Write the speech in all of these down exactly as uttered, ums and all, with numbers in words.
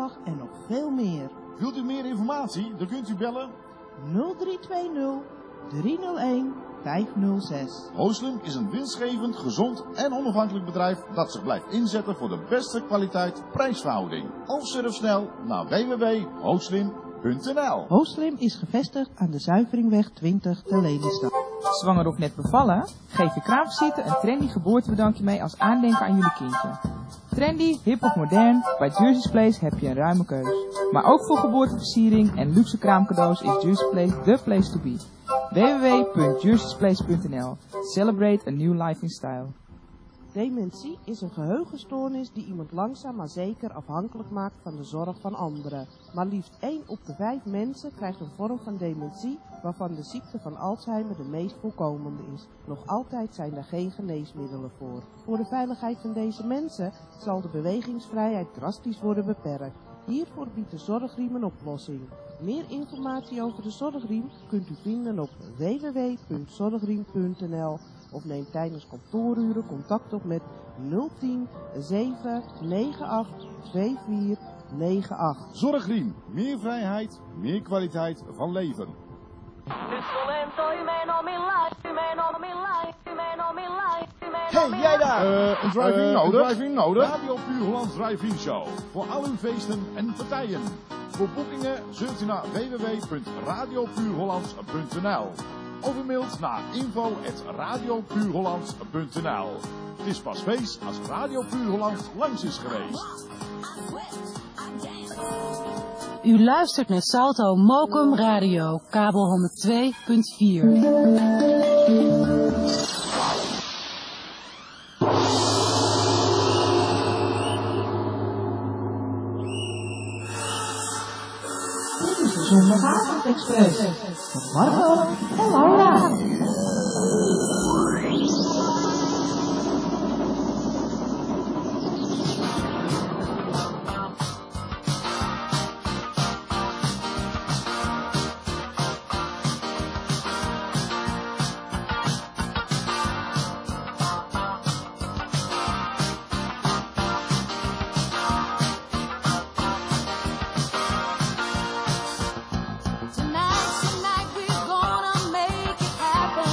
opslag en nog veel meer. Wilt u meer informatie? Dan kunt u bellen nul drie twee nul, drie nul een, vijf nul zes. Hooslim is een winstgevend, gezond en onafhankelijk bedrijf dat zich blijft inzetten voor de beste kwaliteit-prijsverhouding. Of surf snel naar w w w punt hooslim punt n l. Hooslim is gevestigd aan de Zuiveringweg twintig te Lelystad. Zwanger of net bevallen? Geef je kraamvisite een trendy geboortebedankje mee als aandenken aan jullie kindje. Trendy, hip of modern, bij Jersey's Place heb je een ruime keus. Maar ook voor geboorteversiering en luxe kraamcadeaus is Jersey's Place the place to be. w w w punt jerseys place punt n l. Celebrate a new life in style. Dementie is een geheugenstoornis die iemand langzaam maar zeker afhankelijk maakt van de zorg van anderen. Maar liefst één op de vijf mensen krijgt een vorm van dementie waarvan de ziekte van Alzheimer de meest voorkomende is. Nog altijd zijn er geen geneesmiddelen voor. Voor de veiligheid van deze mensen zal de bewegingsvrijheid drastisch worden beperkt. Hiervoor biedt de Zorgriem een oplossing. Meer informatie over de Zorgriem kunt u vinden op w w w punt zorgriem punt n l of neem tijdens kantooruren contact op met nul tien, zeven negen acht, twee vier negen acht. Zorgriem, meer vrijheid, meer kwaliteit van leven. Hey, jij daar! Uh, een drive-in uh, nodig? Een drive-in nodig? Radio Puur Hollands Drive-in Show. Voor al uw feesten en partijen. Voor boekingen surft u naar w w w punt radio puur hollands punt n l of u mailt naar info at radio puur hollands punt n l. Het is pas feest als Radio Puur Holland langs is geweest. U luistert naar Salto Mokum Radio, kabel honderd twee punt vier. Dit is de Zondagavond-express van Marco en Laura. Tonight, tonight we're gonna make it happen.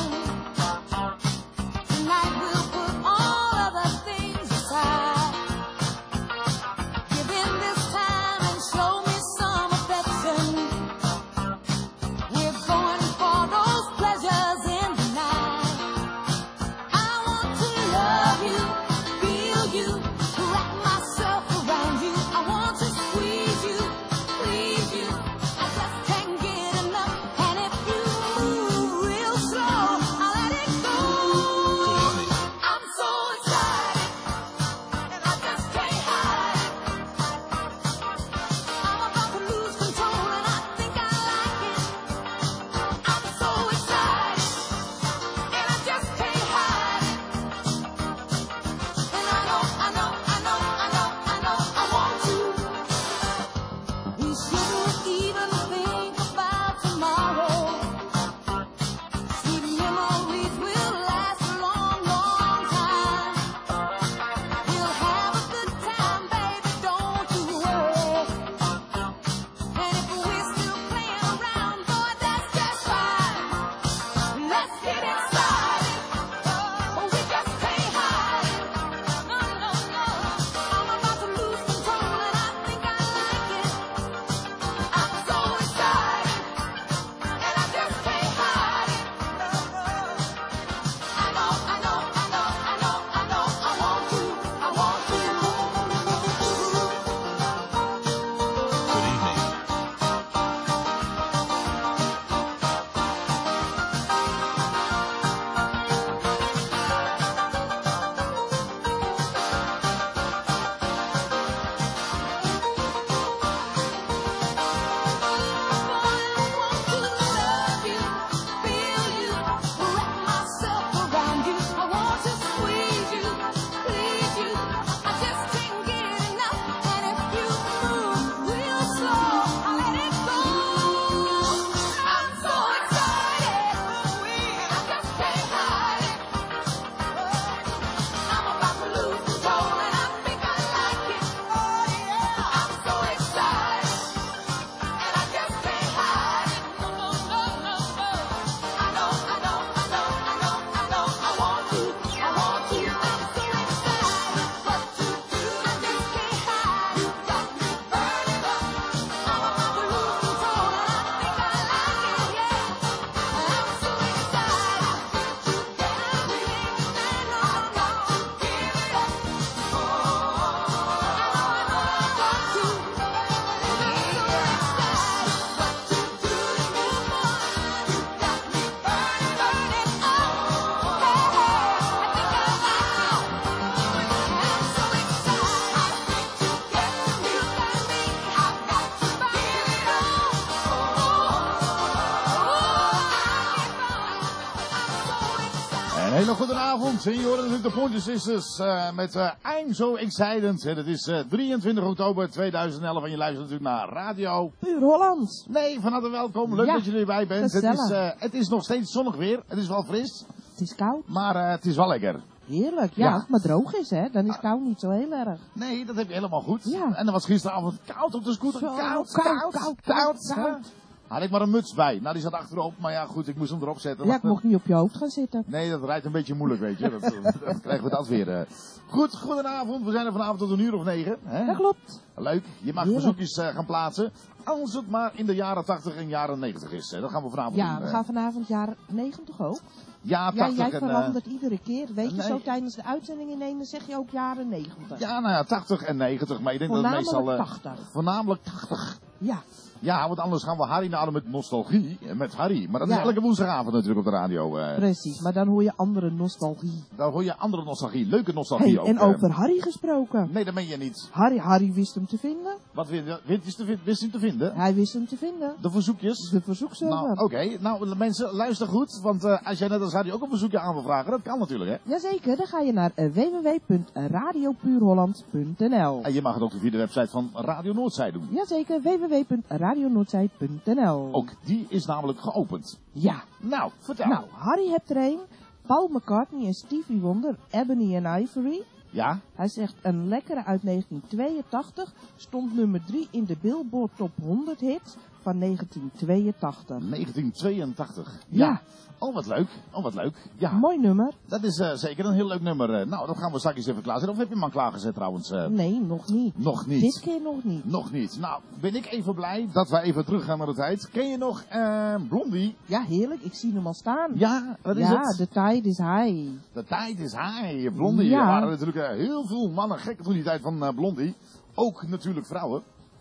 Hele goede avond, senioren. Natuurlijk de Pointer Sisters uh, met uh, I'm So Excited. Het is uh, drieëntwintig oktober tweeduizend elf en je luistert natuurlijk naar Radio Puur Hollands. Nee, van harte welkom. Leuk ja, dat je erbij bent. Het is, uh, het is nog steeds zonnig weer. Het is wel fris. Het is koud. Maar uh, het is wel lekker. Heerlijk, ja, ja. Als het maar droog is, hè, dan is koud niet zo heel erg. Nee, dat heb je helemaal goed. Ja. En dan was gisteravond koud op de scooter. Zo, Koud, koud, koud, koud, koud. koud, koud. Had ik maar een muts bij. Nou, die zat achterop. Maar ja, goed, ik moest hem erop zetten. Ja, ik mocht niet op je hoofd gaan zitten. Nee, dat rijdt een beetje moeilijk, weet je. Dat, dat krijgen we dat weer. Uh. Goed, goedenavond. We zijn er vanavond tot een uur of negen. Hè? Dat klopt. Leuk. Je mag Heerlijk. verzoekjes uh, gaan plaatsen. Als het maar in de jaren tachtig en jaren negentig is. Hè. Dat gaan we vanavond Ja, doen. we Uh. gaan vanavond jaren negentig ook. Ja, Ja, tachtig jij en... verandert uh, iedere keer. Weet je, nee. zo tijdens de uitzending ineens zeg je ook jaren negentig. Ja, nou ja, tachtig en negentig. Maar ik denk dat het meestal... Uh, tachtig. Voornamelijk tachtig. Ja. Ja, want anders gaan we Harry naden met nostalgie. Met Harry. Maar dat is ja. elke woensdagavond natuurlijk op de radio. Uh. Precies, maar dan hoor je andere nostalgie. Dan hoor je andere nostalgie. Leuke nostalgie hey, ook. En uh. over Harry gesproken. Nee, dat meen je niet. Harry, Harry wist hem te vinden. Wat wist hij te, te vinden? Hij wist hem te vinden. De verzoekjes? De verzoekserver. Nou, oké. Okay. Nou, mensen, luister goed. Want uh, als jij net als Harry ook een verzoekje aan wil vragen, dat kan natuurlijk, hè? Jazeker, dan ga je naar uh, w w w punt radio puur holland punt n l. En je mag het ook via de website van Radio Noordzij doen. Jazeker, w w w punt radio noordzij punt n l. Ook die is namelijk geopend. Ja. Nou, vertel. Nou, Harry hebt er een. Paul McCartney en Stevie Wonder, Ebony and Ivory. Ja? Hij zegt een lekkere uit negentien tweeëntachtig, stond nummer drie in de Billboard Top honderd hits van negentien tweeëntachtig. negentien tweeëntachtig. Ja. ja. Oh, wat leuk. Oh, wat leuk. Ja. Mooi nummer. Dat is uh, zeker een heel leuk nummer. Uh, nou, dat gaan we straks even klaarzetten. Of heb je hem al klaargezet trouwens? Uh, nee, nog niet. Nog niet. Dit keer nog niet. Nog niet. Nou, ben ik even blij dat wij even teruggaan naar de tijd. Ken je nog uh, Blondie? Ja, heerlijk. Ik zie hem al staan. Ja, wat is ja, het? de tijd is high. De tijd is high. Blondie. Ja. Er waren natuurlijk uh, heel veel mannen gek toen die tijd van uh, Blondie. Ook natuurlijk vrouwen.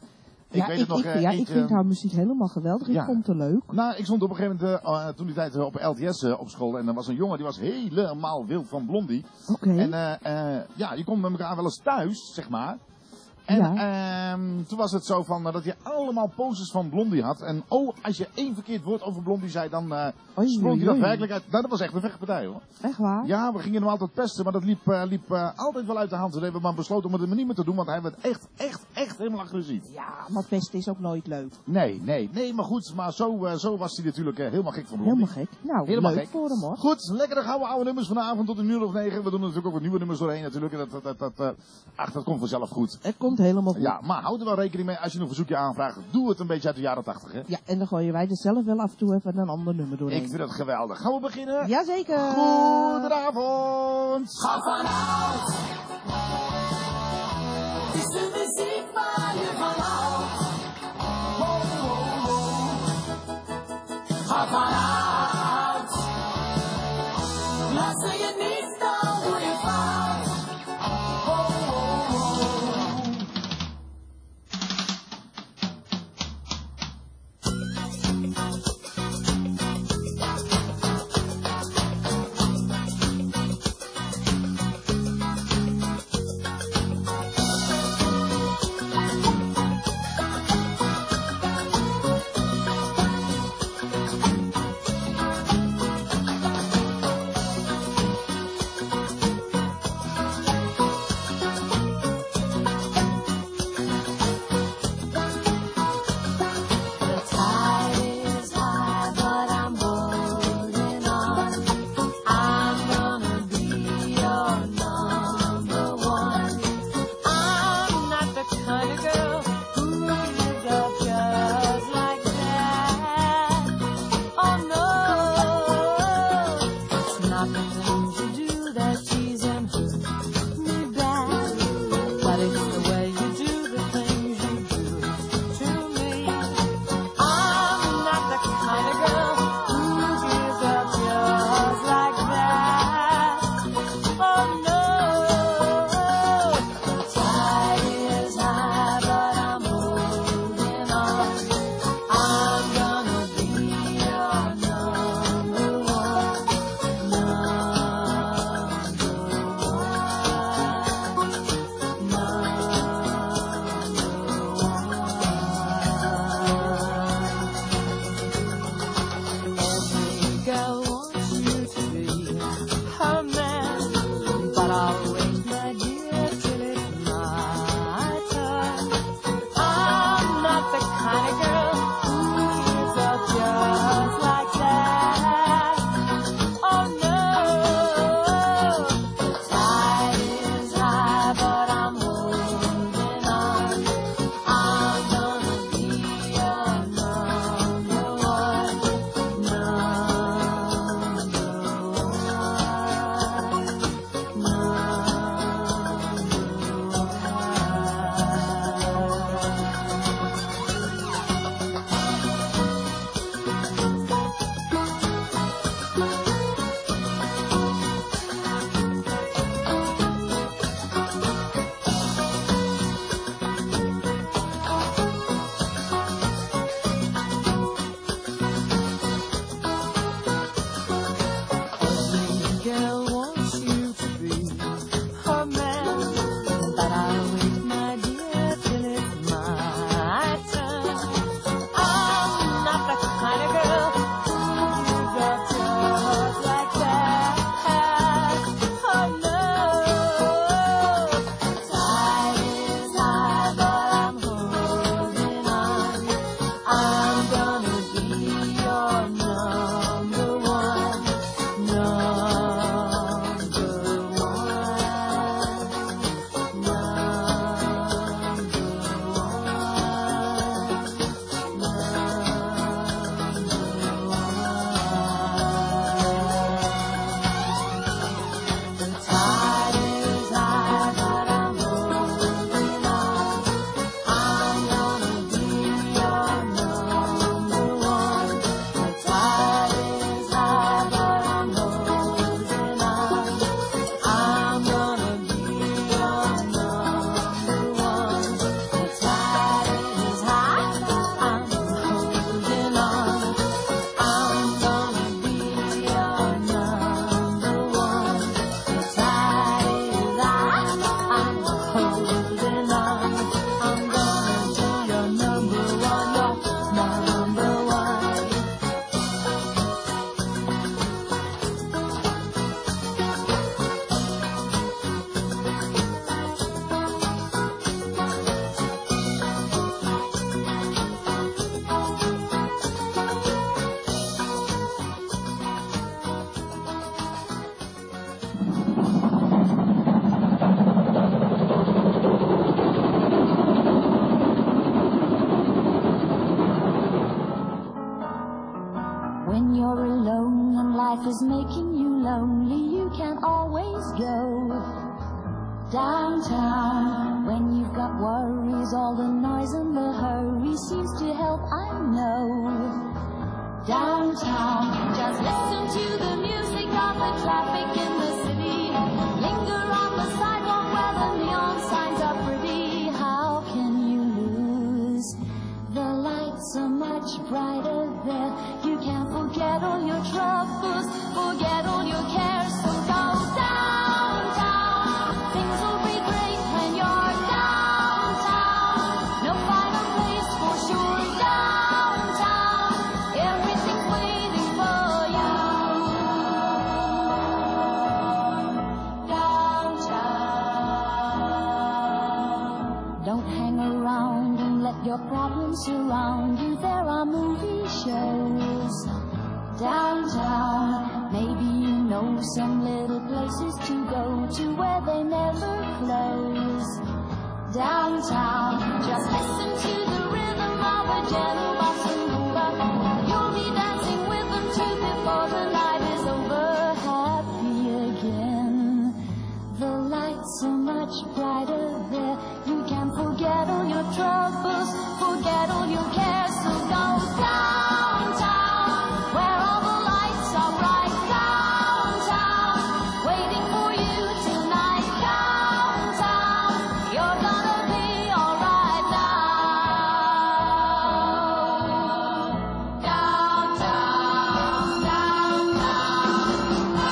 Ik ja, weet ik, het nog, ik, uh, ja, ik, ik vind uh, haar muziek helemaal geweldig. Ik ja. vond het leuk. Nou, ik stond op een gegeven moment, uh, toen die tijd uh, op L T S uh, op school. En er was een jongen die was helemaal wild van Blondie. Oké. En uh, uh, ja, die komt met elkaar wel eens thuis, zeg maar. En ja. uh, toen was het zo van, uh, dat je allemaal posters van Blondie had. En oh, als je één verkeerd woord over Blondie zei, dan uh, oei, sprong je oei. dat werkelijk uit. Nou, dat was echt een vechtpartij, hoor. Echt waar? Ja, we gingen hem altijd pesten, maar dat liep, uh, liep uh, altijd wel uit de hand. Dus we hebben maar besloten om het hem niet meer te doen, want hij werd echt, echt, echt helemaal agressief. Ja, maar pesten is ook nooit leuk. Nee, nee, nee, maar goed, maar zo, uh, zo was hij natuurlijk uh, helemaal gek van Blondie. Helemaal gek. Nou, helemaal leuk gek. voor hem, hoor. Goed, lekkere gouden oude nummers vanavond tot een uur of negen. We doen natuurlijk ook wat nieuwe nummers doorheen natuurlijk. Dat, dat, dat, dat, uh, ach, dat komt vanzelf goed. Het komt helemaal goed. Ja, maar houd er wel rekening mee als je een verzoekje aanvraagt. Doe het een beetje uit de jaren tachtig, hè? Ja, en dan gooien wij er zelf wel af en toe even een ander nummer doorheen. Ik vind het geweldig. Gaan we beginnen? Jazeker. Goedenavond. Ga vanuit. Het is de muziek waar je van houdt. Ho, ho, ho. Ga vanuit. Luister je niet, dan doe je fout. Ho, ho, ho. life is making you lonely, you can always go downtown. When you've got worries, all the noise and the hurry seems to help, I know. Downtown, just listen to the music of the traffic in the city. Linger on the sidewalk where the neon signs are pretty. How can you lose? The lights are much brighter there. You can't forget all your troubles, forget all your cares. So go downtown. Things will be great when you're downtown. No finer place for sure. Downtown, everything's waiting for you. Downtown. Don't hang around and let your problems surround you. There are movie shows downtown. Maybe you know some little places to go to where they never close. Downtown, just listen to the rhythm of a gentle bossa nova. You'll be dancing with them too before the night is over. Happy again. The lights are much brighter there. You can forget all your troubles, forget all your cares. So go downtown, where all the lights are bright. Downtown, waiting for you tonight. Downtown, you're gonna be alright now. Downtown, downtown.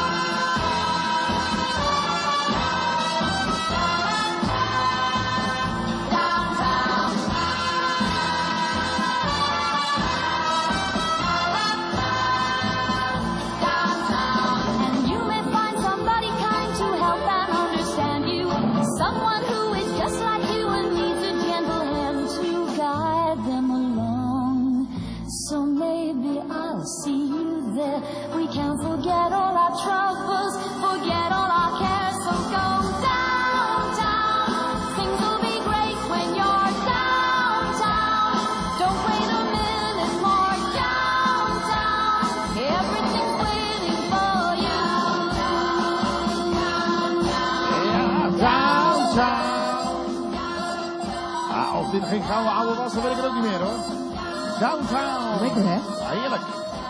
And you may find somebody kind to help and understand you. Someone who is just like you and needs a gentle hand to guide them along. So maybe I'll see you there. We can forget all our troubles, forget all our cares. So go downtown. Things will be great when you're downtown. Don't wait a minute more. Downtown, everything's waiting for you. Ja, downtown. Ah, als dit geen gouden oude was, dan weet ik het ook niet meer hoor. Downtown. Lekker, hè? Ja, heerlijk.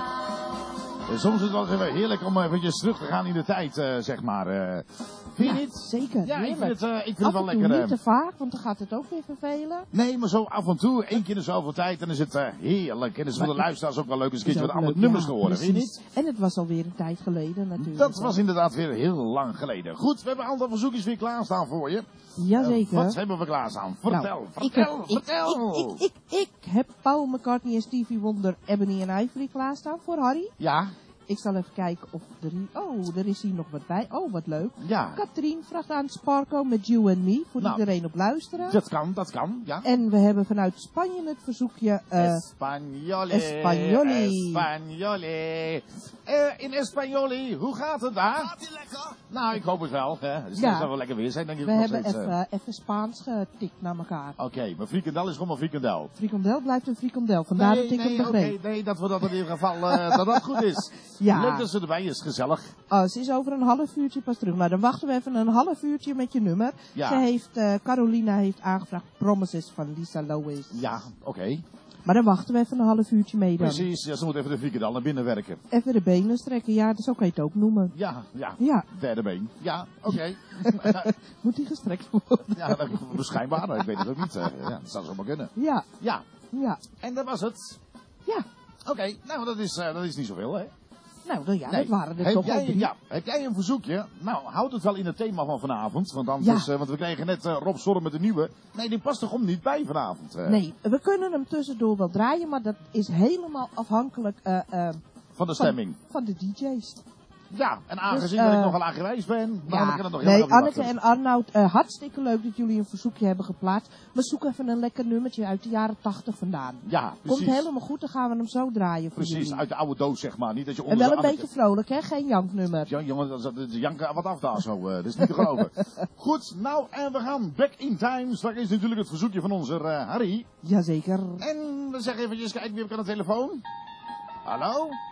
En soms is het wel even heerlijk om eventjes terug te gaan in de tijd, uh, zeg maar. Uh, vind je Ja, niet? zeker. Ja, ik heerlijk. vind het, uh, ik vind Af het wel en toe lekker. niet Uh, te vaak, want dan gaat het ook weer vervelen. nee, maar zo af en toe, één keer in zoveel tijd, dan is het uh, heerlijk. En dat is voor de Maar- luisteraars ook wel leuk, eens een Is keertje wat ook andere leuk, nummers ja, te horen, vind je precies. niet? En het was alweer een tijd geleden natuurlijk. Dat was inderdaad weer heel lang geleden. Goed, we hebben een aantal verzoekjes weer klaarstaan voor je. Jazeker. Uh, wat hebben we klaarstaan? Vertel, Nou, vertel, ik heb, ik- vertel. Ik, ik, ik, ik heb Paul McCartney en Stevie Wonder, Ebony en Ivory klaarstaan voor Harry. Ja, Ik zal even kijken of er hier... Oh, er is hier nog wat bij. Oh, wat leuk. ja. Katrien vraagt aan Sparko met You and Me. Voor Nou, iedereen op luisteren. Dat kan, dat kan, ja. En we hebben vanuit Spanje het verzoekje... eh Espanjoli. Espanjoli. Espanjoli. Uh, in Espanjoli, hoe gaat het daar? Gaat ie lekker? Nou, ik hoop het wel. Hè. Het Ja. zal wel lekker weer zijn, denk ik. we nog hebben steeds, uh. even, even Spaans getikt naar elkaar. Oké, okay, maar frikandel is gewoon maar frikandel. Frikandel blijft een frikandel. Vandaar nee, dat ik nee, hem oké, begreep. nee, dat we dat in ieder geval uh, dat dat goed is. Ja. Leuk dat ze erbij is, gezellig. Oh, ze is over een half uurtje pas terug. Nou, dan wachten we even een half uurtje met je nummer. Ja. Ze heeft, uh, Carolina heeft aangevraagd Promises van Lisa Lois. Ja, oké. Okay. Maar dan wachten we even een half uurtje mee dan. Precies, ja, ze moet even de frikandel naar binnen werken. Even de benen strekken, ja, zo kan je het ook noemen. Ja, ja. Ja. Derde been. Ja, oké. Okay. Moet die gestrekt worden? Ja, dat, waarschijnlijk. Ik weet het ook niet. Uh, ja, dat zou zo maar kunnen. Ja. Ja. Ja. En dat was het. Ja. Oké, okay, nou dat is, uh, dat is niet zoveel, hè? Nou, dan, ja, Nee. dat waren er heb toch jij, al drie. ja, heb jij een verzoekje? Nou, houd het wel in het thema van vanavond. Want, dan Ja. is, uh, want we kregen net uh, Rob Storm met de nieuwe. Nee, die past toch om niet bij vanavond? Uh, Nee, we kunnen hem tussendoor wel draaien, maar dat is helemaal afhankelijk uh, uh, Van de stemming. Van, van de D J's. Ja, en aangezien Dus, uh, dat ik nogal aangewijs ben, dan Ja, kan ik het nog heel nee, erg Anneke wachten. en Arnoud, uh, hartstikke leuk dat jullie een verzoekje hebben geplaatst. Maar zoek even een lekker nummertje uit de jaren tachtig vandaan. Ja, precies. Komt helemaal goed, dan gaan we hem zo draaien voor Precies, jullie. uit de oude doos zeg maar. Niet dat je En onder wel een de beetje vrolijk, hè? Geen janknummer. Ja, jongen, dat is, dat is janken wat af daar zo. Uh, dat is niet te geloven. Goed, nou, en we gaan back in time. Straks is natuurlijk het verzoekje van onze uh, Harry. Jazeker. En we zeggen eventjes, kijk, wie heb ik aan de telefoon? Hallo?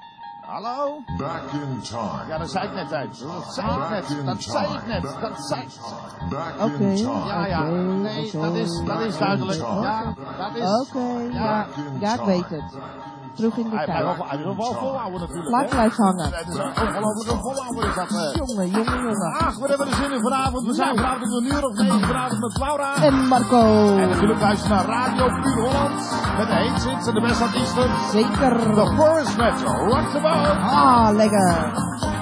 Hallo? Back in time. Ja, dat zei ik net even. Dat zei ik net. Dat zei ik net. Dat zei ik. Back Oké, in time. Ja, ja. oké, Nee, oké. dat is, dat is duidelijk. Ja, dat is... Oké, Ja. ja, ja, ik weet het. Terug in de Hij blijft tijd. wel, hij wil wel volhouden natuurlijk. Laat hè? blijft hangen. Het is een ongelooflijke volhouder is dat. eh. Jongen, jongen, jongen. Ach, we hebben er zin in vanavond. We zijn vanavond om een uur of negen vanavond met Laura. En Marco. En natuurlijk luisteren naar Radio Puur Holland. Met de heetsits en de beste artiesten. Zeker. The Forest met Rock the Boat. Ah, lekker.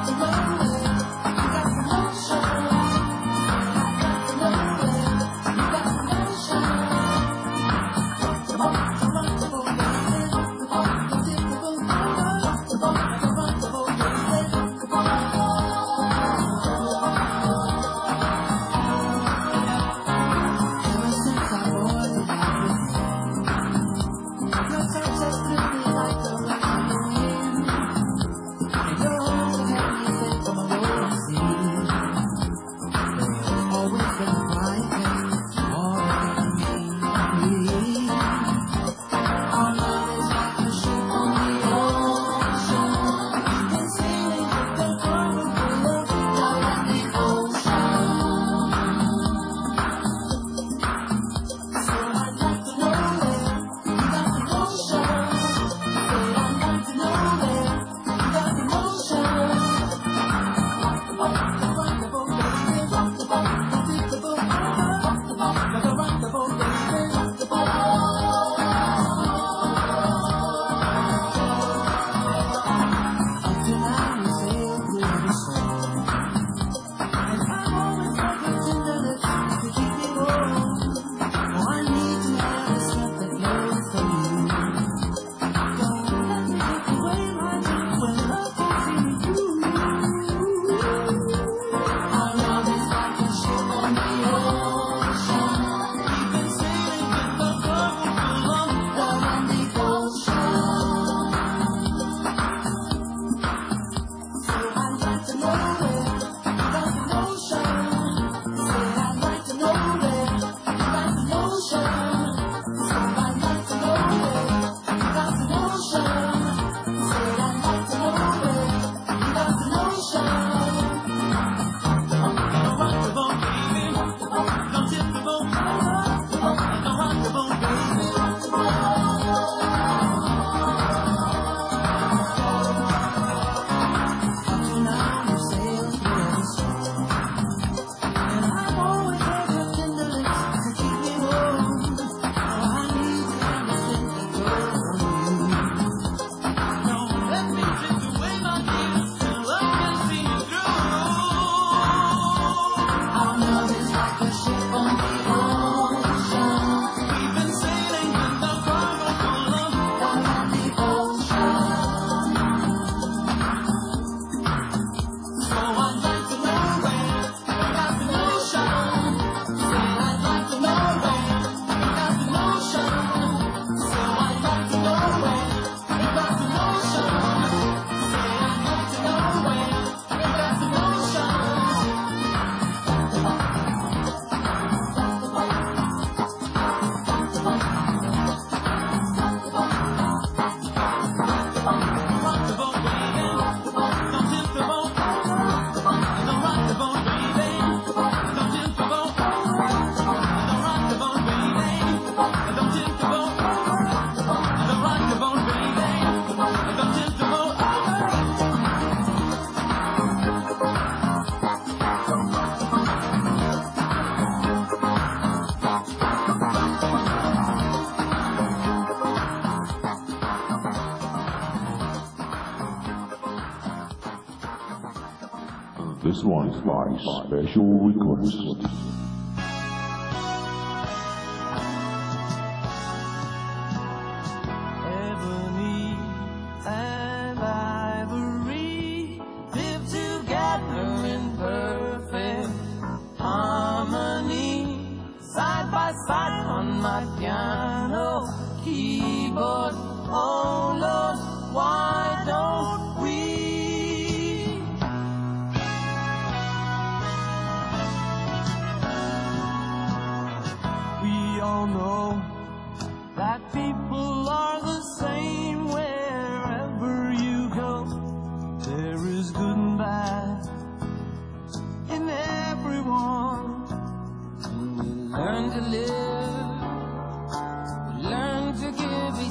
This one is by special request.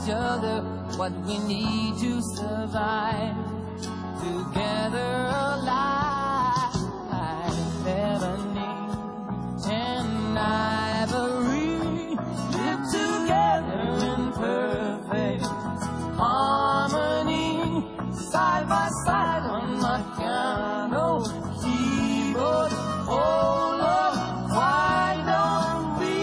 each other what we need to survive. Together alive, ebony and ivory live together in perfect harmony, side by side on my piano keyboard. Oh Lord, why don't we?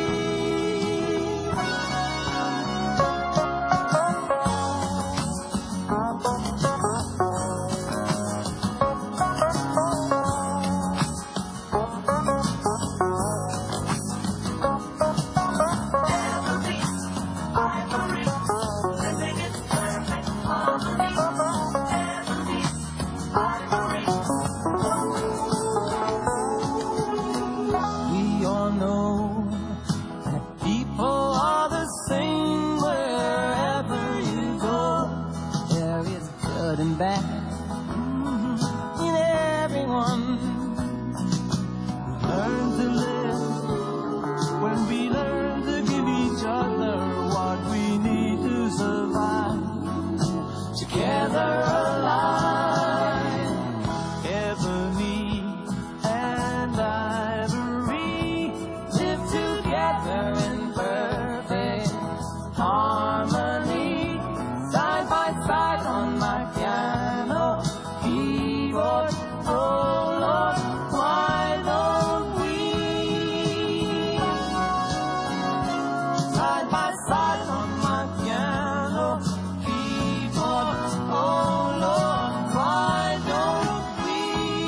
We all know that people are the same wherever you go. There is good and bad in everyone. We learn to live when we learn to give each other what we need to survive. Together alive, ebony and ivory live together in perfect harmony, side by side on my piano keyboard. Oh Lord, why don't we? Side by side on my piano keyboard. Oh Lord, why don't we?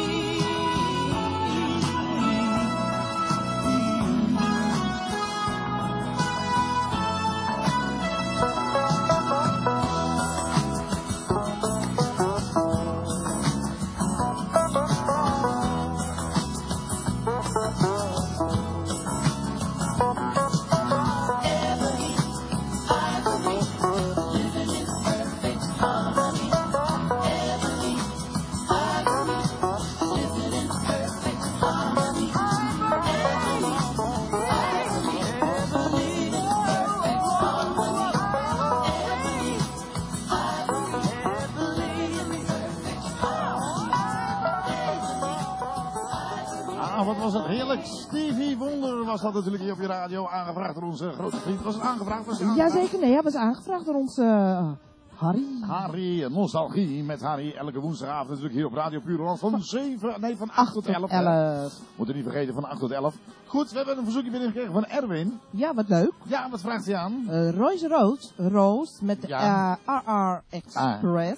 Ah, wat was het heerlijk. Stevie Wonder was dat natuurlijk hier op je radio. Aangevraagd door onze grote vriend. Was het aangevraagd? Was het aangevraagd? Jazeker, nee, hij was aangevraagd door onze uh, Harry. Harry, nostalgie met Harry. Elke woensdagavond natuurlijk hier op Radio Puur Holland. Van zeven, nee, van acht tot elf. elf. Moeten niet vergeten, van acht tot elf. Goed, we hebben een verzoekje binnengekregen van Erwin. Ja, wat leuk. Ja, wat vraagt hij aan? Uh, Royce Rose, Rose met de Ja. uh, R R Express.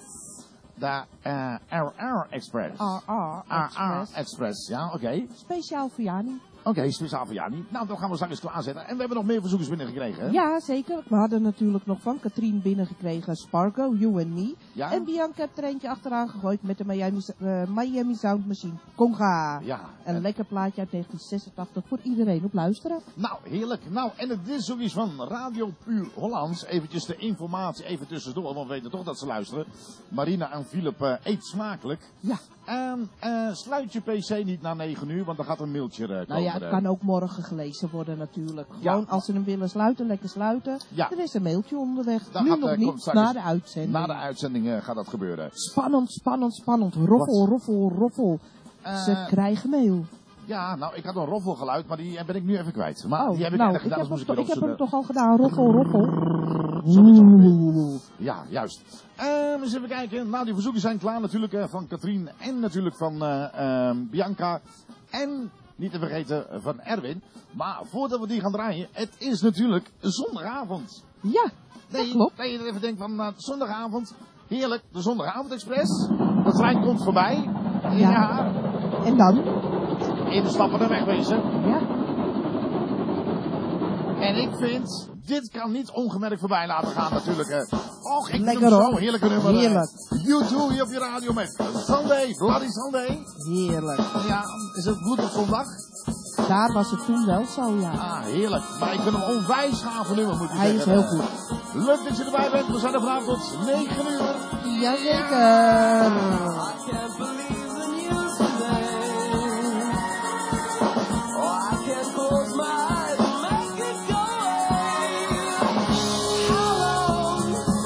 De uh, R R Express. R R R R Express. Express, ja, oké. Okay. Speciaal voor Jani. Oké, okay, speciaal voor Jani. Nou, dan gaan we straks klaarzetten. En we hebben nog meer verzoekers binnengekregen, hè? Ja, zeker. We hadden natuurlijk nog van Katrien binnengekregen Spargo, You and Me. Ja? En Bianca heeft er eentje achteraan gegooid met de Miami, uh, Miami Sound Machine. Conga. Ja. Een en... lekker plaatje uit negentien zesentachtig voor iedereen op luisteren. Nou, heerlijk. Nou, en het is ook iets van Radio Puur Hollands. Eventjes de informatie even tussendoor, want we weten toch dat ze luisteren. Marina en Philip, uh, eet smakelijk. Ja. En uh, sluit je pc niet na negen uur, want dan gaat een mailtje uh, komen. Nou ja, het kan ook morgen gelezen worden natuurlijk. Gewoon ja. Als ze hem willen sluiten, lekker sluiten. Ja. Er is een mailtje onderweg. Dan nu gaat, nog uh, niet, na de uitzending. Na de uitzending uh, gaat dat gebeuren. Spannend, spannend, spannend. Roffel, Wat? roffel, roffel. Uh, ze krijgen mail. Ja, nou, ik had een roffelgeluid, maar die ben ik nu even kwijt. Maar oh, die heb ik nou, echt gedaan. Ik heb, dus hem, ik ik heb hem toch al gedaan, Mm. roffel, roffel. Ja, juist. Uh, eens even kijken. Nou, die verzoeken zijn klaar natuurlijk uh, van Katrien en natuurlijk van uh, uh, Bianca. En niet te vergeten van Erwin. Maar voordat we die gaan draaien, het is natuurlijk zondagavond. Ja, nee, dat klopt. Dat je er even denkt van uh, zondagavond, heerlijk, de Zondagavond Express. Dat trein komt voorbij. Ja. ja. En dan? In de stappen er wegwezen. Ja. En ik vind, dit kan niet ongemerkt voorbij laten gaan natuurlijk. Uh. Och, ik Lekker vind hem hoor. zo heerlijke nummer. Heerlijk. U twee hier op je radio met Sunday, Bloody Sunday. Heerlijk. Ja, is het bloedig zondag? Daar was het toen wel zo, ja. Ah, heerlijk. Maar ik vind hem onwijs gaaf nummer, moet je Hij zeggen. Hij is heel goed. Leuk dat je erbij bent. We zijn er vanavond tot negen uur. Jazeker. How long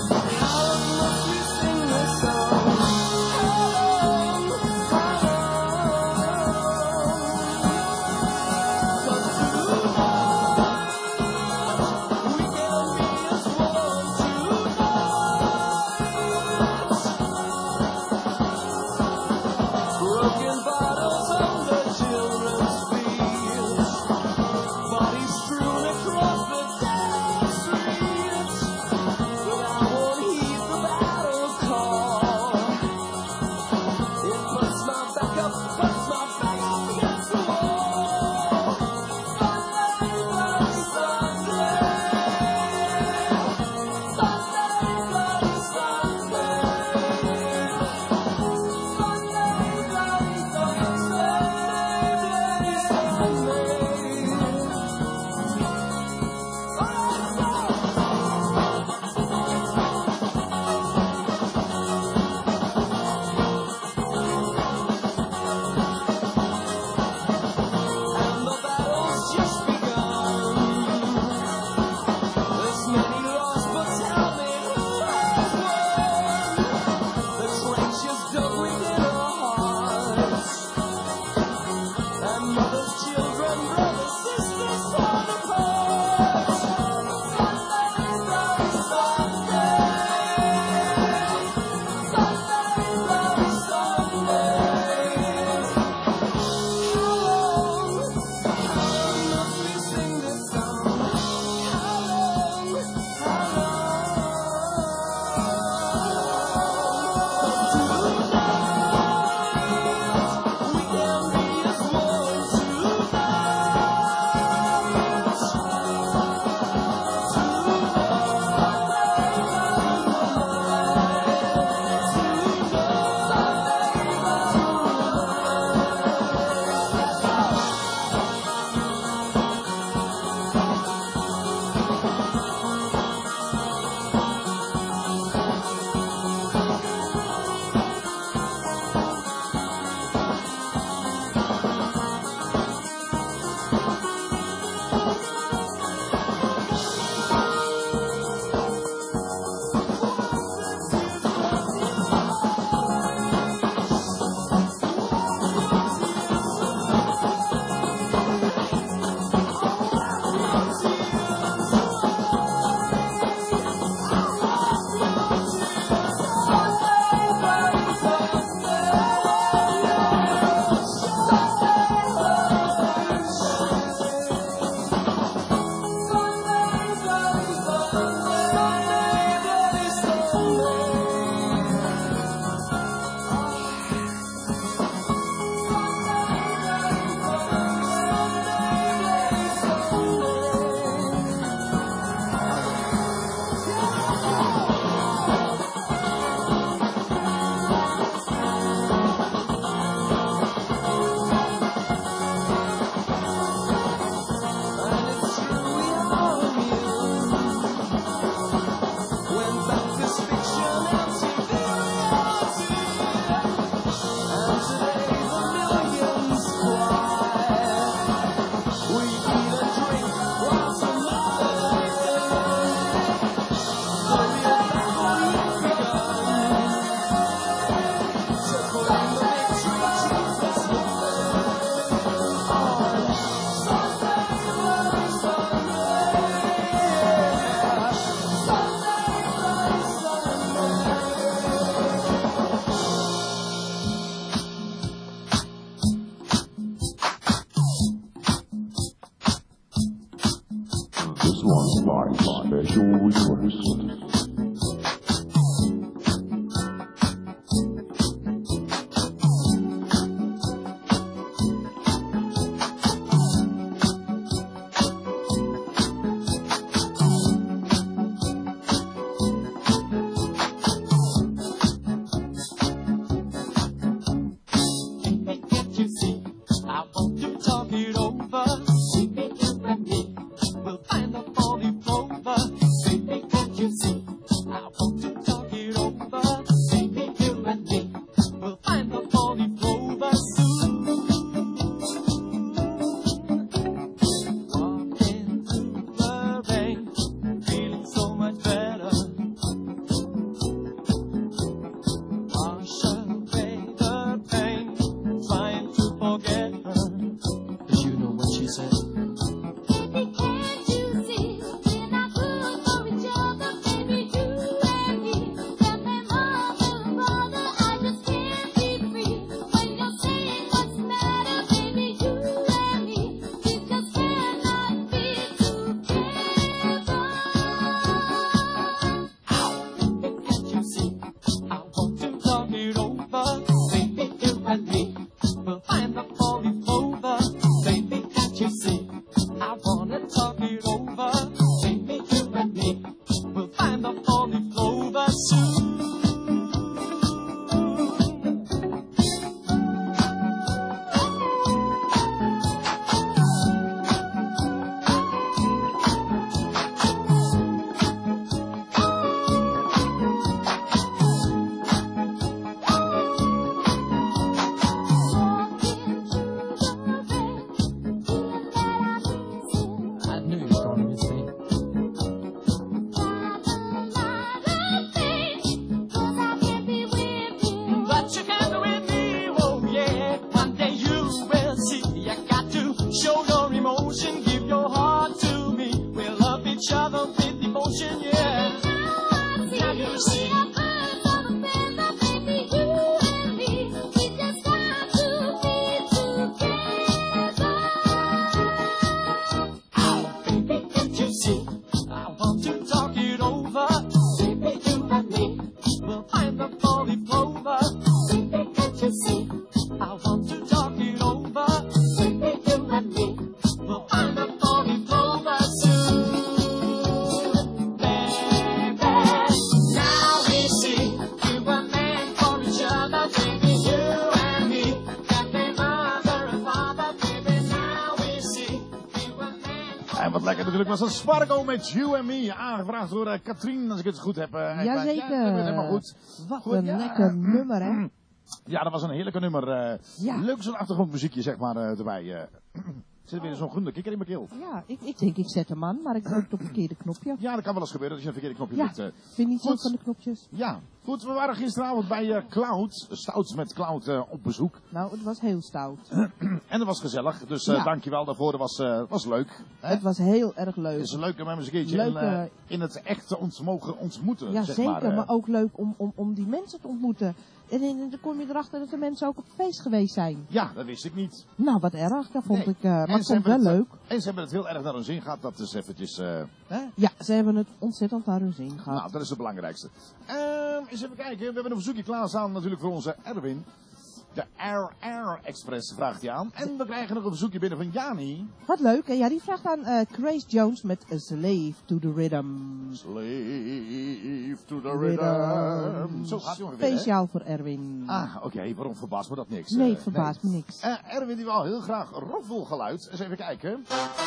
Was dat Spargo met You and Me, aangevraagd door uh, Katrien, als ik het goed heb. Uh, Jazeker. Ja, dat helemaal goed. Wat goed, een ja. lekker nummer, hè? Ja, dat was een heerlijke nummer. Uh, ja. Leuk zo'n achtergrondmuziekje, zeg maar, uh, erbij. Uh. Zit er weer zo'n groene kikker in mijn keel. Ja, ik, ik denk ik zet hem aan, maar ik druk op het verkeerde knopje. Ja, dat kan wel eens gebeuren dat je een verkeerde knopje ja, drukt. Uh. Ik vind niet zo van de knopjes. Ja, goed. We waren gisteravond bij uh, Cloud, Stouts met Cloud uh, op bezoek. Nou, het was heel stout. En dat was gezellig, dus uh, ja. dankjewel daarvoor. Dat was, uh, was leuk. Hè? Het was heel erg leuk. Het is leuk om hem eens een keertje Leuke... in, uh, in het echte ons mogen ontmoeten. Ja, zeg zeker, maar, uh. maar ook leuk om, om, om die mensen te ontmoeten. En, en dan kom je erachter dat de mensen ook op het feest geweest zijn. Ja, dat wist ik niet. Nou, wat erg. Dat vond nee. ik, uh, maar en ik vond het wel het, leuk. En ze hebben het heel erg naar hun zin gehad. Dat is eventjes... Uh, hè? Ja, ze hebben het ontzettend naar hun zin gehad. Nou, dat is het belangrijkste. Uh, eens even kijken. We hebben een verzoekje klaarstaan natuurlijk voor onze Erwin. De Air Air Express vraagt hij aan. En we krijgen nog een verzoekje binnen van Jani. Wat leuk. En ja, die vraagt aan uh, Grace Jones met A Slave to the Rhythm. Slave to the Rhythm. Rhythm. Zo gaat hij ongeveer, speciaal hè? voor Erwin. Ah, oké. Okay. Waarom verbaast me dat niks? Nee, uh, het verbaast nee. me niks. Uh, Erwin die wil heel graag roffelgeluid. Eens even kijken.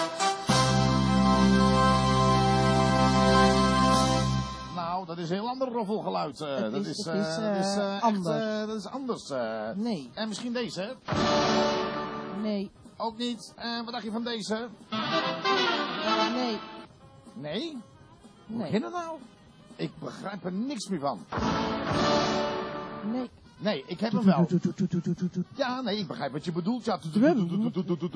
Nou, dat is een heel ander roffelgeluid. Uh, dat, is, is, dat uh, is, uh, dat is uh, anders. Echt, uh, dat is anders. Uh. Nee. En misschien deze. Nee. Ook niet. Uh, wat dacht je van deze? Nee. Nee? Hoe Nee. ging het nou? Ik begrijp er niks meer van. Nee. Nee, ik heb hem wel. Ja, nee, ik begrijp wat je bedoelt. Ja. Drum.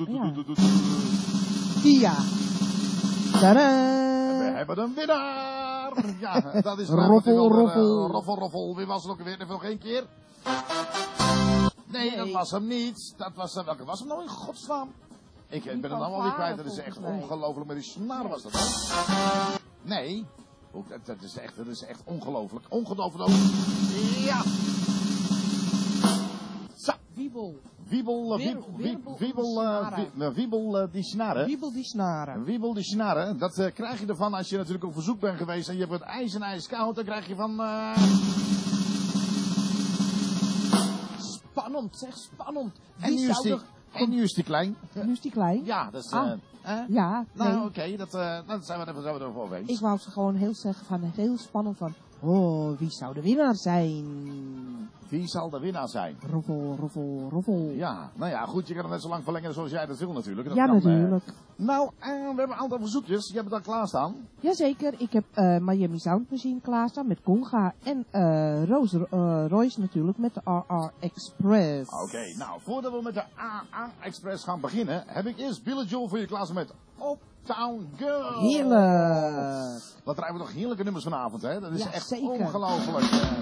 Ja. Kia. Tadaa. We hebben een winnaar. Ja, dat is roffel, roffel. Uh, roffel, roffel. Wie was het ook weer? Even nog één keer. Nee, nee, dat was hem niet. Dat was, uh, welke was hem nou in godsnaam? Ik, ik ben er nou alweer kwijt. Dat is echt ongelooflijk. Maar die snaar was dat, hè? Nee. Ook, dat, dat is echt, dat is echt ongelooflijk. Ongelooflijk. Ja. Zo. Wiebel. Wiebel, wiebel, wiebel, wiebel, uh, wiebel, wiebel uh, die snaren. Wiebel die snaren. Wiebel die snaren. Dat uh, krijg je ervan als je natuurlijk op verzoek bent geweest en je hebt het ijs en ijskoud. Dan krijg je van... Uh... Spannend, zeg, spannend. En nu, is die, er... en nu is die klein. Nu is die klein? Ja, dat is... Uh, ah. uh? Ja, Nou, nee. oké, okay, dat, uh, dat zijn we er over eens. Ik wou ze gewoon heel zeggen van, heel spannend van... Oh, wie zou de winnaar zijn? Wie zal de winnaar zijn? Roffel, roffel, roffel. Ja, nou ja, goed, je kan het net zo lang verlengen zoals jij dat wil natuurlijk. Dat ja, kan, natuurlijk. Uh... Nou, uh, we hebben een aantal verzoekjes. Je hebt het al klaarstaan. Jazeker, ik heb uh, Miami Sound Machine klaarstaan met Conga. En uh, Rose uh, Royce natuurlijk met de R R Express. Oké, okay, nou, voordat we met de A A Express gaan beginnen, heb ik eerst Billy Joel voor je klaarstaan met Uptown Girl. Heerlijk. Wat draaien we nog heerlijke nummers vanavond, hè? Dat is ja, echt zeker. ongelooflijk. Uh...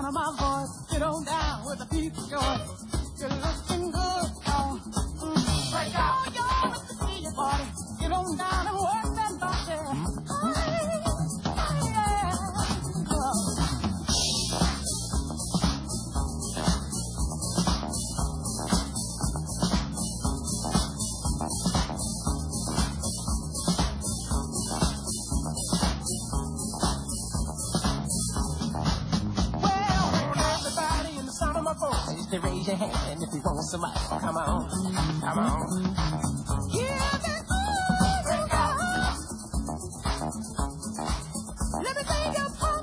of my voice. Get on down with the people joy. You're looking good, y'all. Break out, y'all, with the see your body. Get on down and work that body. To raise your hand if you want some ice. Come on, come on. Yeah, that ooh, break out. Let me take your pump.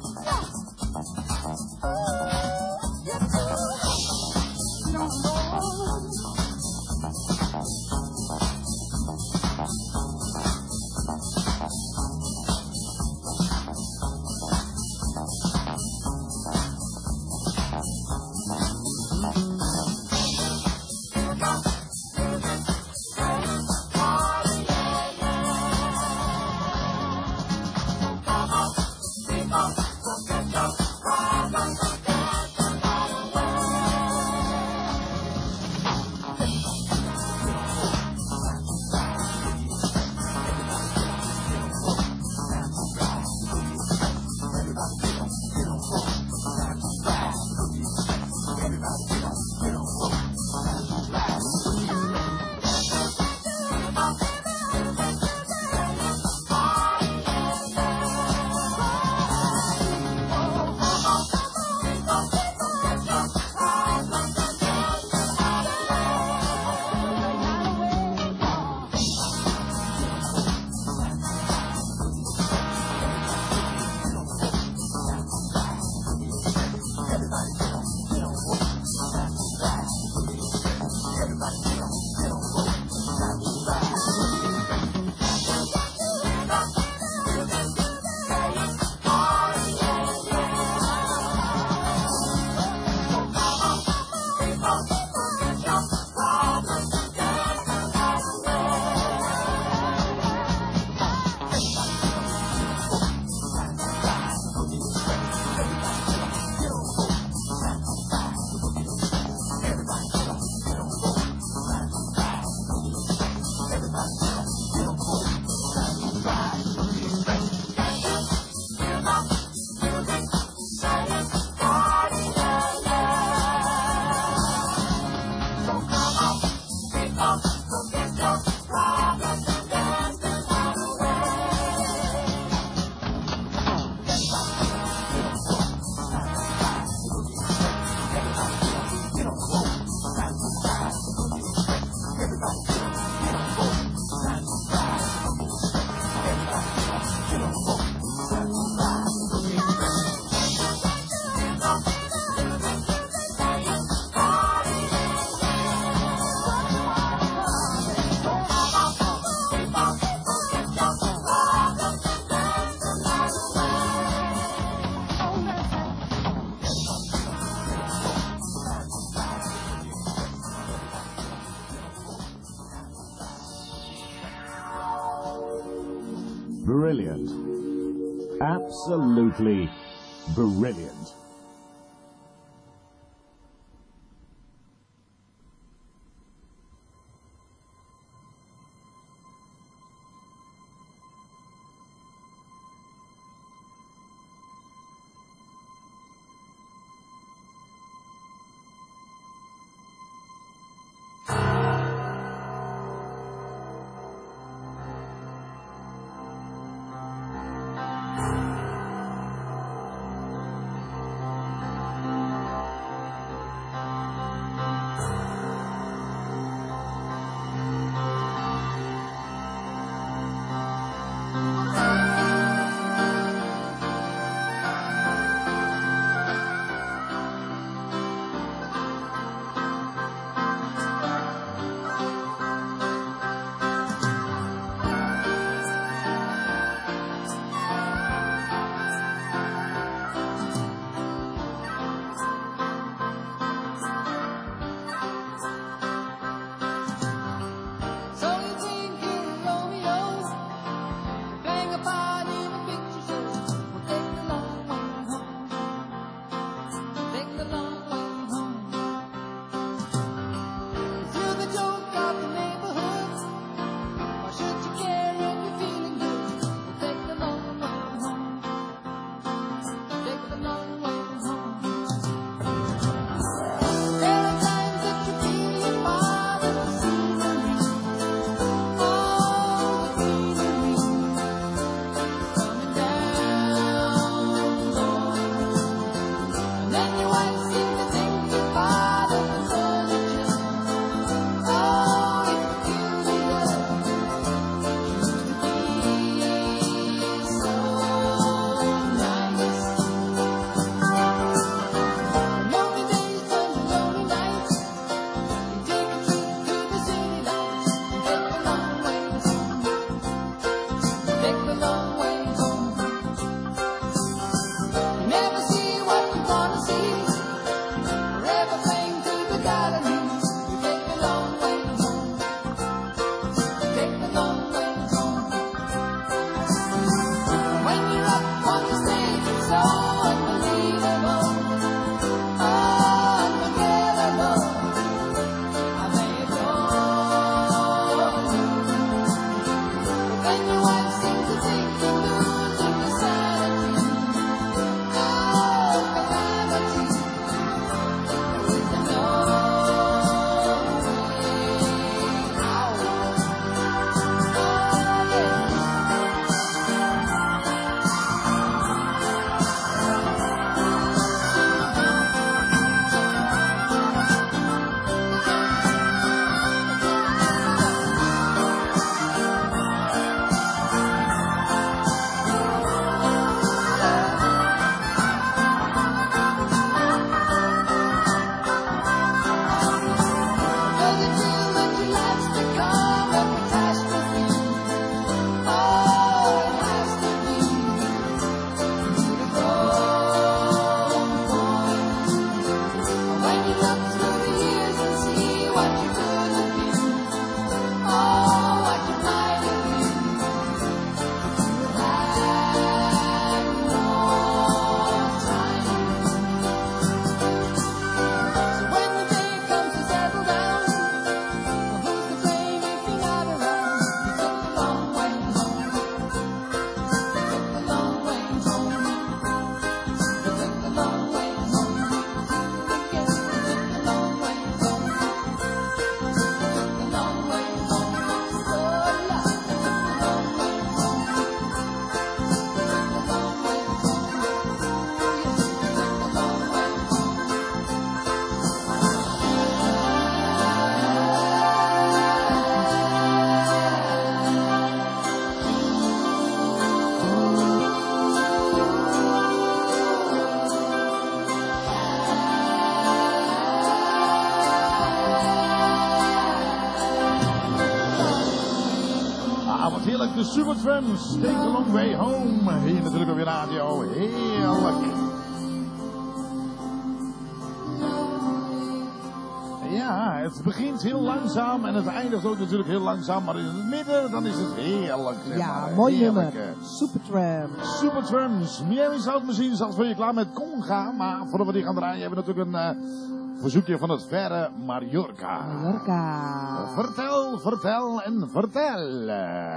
Ooh, you too. No more. Brilliant. Absolutely brilliant. heerlijk, de Supertramps, Take a Long Way Home. Hier natuurlijk op je radio, heerlijk. Ja, het begint heel langzaam en het eindigt ook natuurlijk heel langzaam, maar in het midden dan is het heerlijk. Zeg Ja, maar. mooi Heerlijk, nummer. eh. Supertramp. Supertramps, Miami Sound Machine staat voor je klaar met Conga, maar voordat we die gaan draaien hebben we natuurlijk een uh, verzoekje van het verre Mallorca. Mallorca. Vertel, vertel en vertel.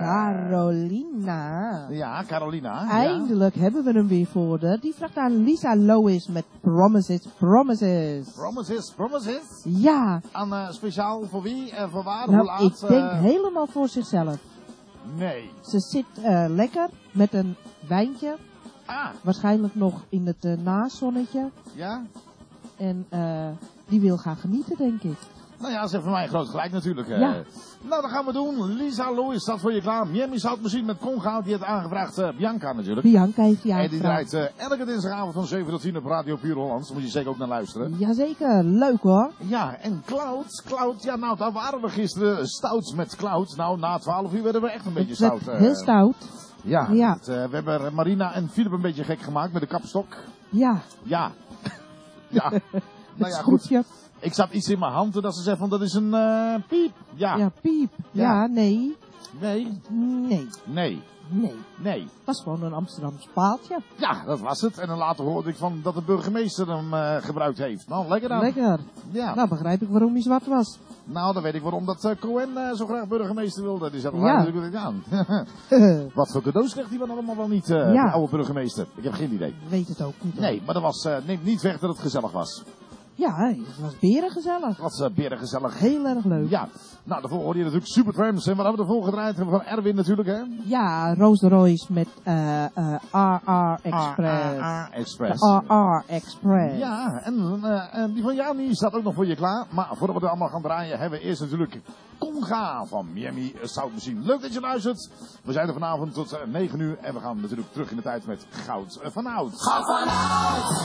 Carolina. Ja, Carolina. Ja. Eindelijk hebben we hem weer voor de. Die vraagt aan Lisa Lois met Promises, Promises. Promises, promises. Ja. En uh, speciaal voor wie en voor waar, hoe Nou, laat? ik denk uh... helemaal voor zichzelf. Nee. Ze zit uh, lekker met een wijntje. Ah. Waarschijnlijk nog in het uh, nazonnetje. Ja? En uh, die wil gaan genieten, denk ik. Nou ja, dat is voor mij een groot gelijk natuurlijk. Uh. Ja. Nou, dat gaan we doen. Lisa Lois staat voor je klaar. Miami Sound Machine met Conga. Die heeft aangevraagd uh, Bianca natuurlijk. Bianca heeft die En die aangevraagd. draait uh, elke dinsdagavond van zeven tot tien op Radio Puur Hollands. Daar moet je zeker ook naar luisteren. Jazeker, leuk hoor. Ja, en Cloud, Cloud, ja nou, daar waren we gisteren stouts met Cloud. Nou, na twaalf uur werden we echt een beetje Het werd stout. Uh, heel stout. Ja, Ja. Het, uh, we hebben Marina en Philip een beetje gek gemaakt met de kapstok. Ja. Ja. Ja. Nou ja, goed. Schroefje. Ik zat iets in mijn hand en dat ze zei van dat is een uh, piep. Ja. Ja, piep. Ja, Ja. nee. Nee. Nee. Nee. Nee. Nee. Dat was gewoon een Amsterdams paaltje. Ja, dat was het. En dan later hoorde ik van dat de burgemeester hem uh, gebruikt heeft. Nou, lekker dan. Lekker. Ja. Nou begrijp ik waarom hij zwart was. Nou, dan weet ik waarom dat uh, Cohen uh, zo graag burgemeester wilde. Die zat er Ja. natuurlijk aan. Wat voor cadeaus kreeg hij dan allemaal wel niet, uh, Ja. de oude burgemeester? Ik heb geen idee. Weet het ook niet. hoor. Nee, maar dat was, uh, neemt niet weg dat het gezellig was. Ja, het was berengezellig. Het was uh, berengezellig. Heel erg leuk. Ja, nou, daarvoor hoorde je natuurlijk Supertramps. En wat hebben we ervoor gedraaid? Hebben we van Erwin natuurlijk, hè? Ja, Roos de Royce met uh, uh, R R Express. R R Express. De R R Express. Ja, en uh, uh, die van Jani staat ook nog voor je klaar. Maar voordat we er allemaal gaan draaien, hebben we eerst natuurlijk Conga van Miami Sound Machine. Leuk dat je luistert. We zijn er vanavond tot uh, negen uur. En we gaan natuurlijk terug in de tijd met Goud uh, van Oud. Goud van Oud.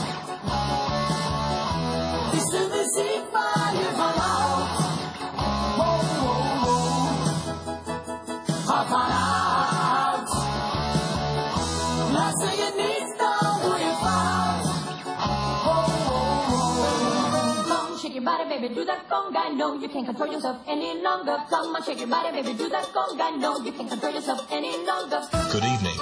Is de muziek waar je van houdt. Wow, wow, wow. Goud van Oud. Luister je niet, dan doe je fout. Wow, wow, wow. Come on, shake your body, baby, do that conga. No, you can't control yourself any longer. Come on, shake your body, baby, do that conga. No, you can't control yourself any longer. Good evening.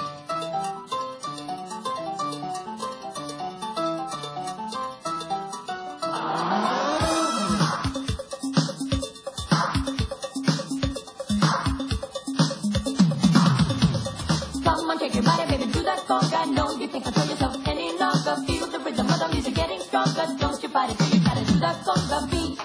Come on, shake your body, baby, do that conga. No, you can't control yourself any longer. Feel the rhythm of the music getting stronger. Don't you fight it, till you gotta do that conga beat.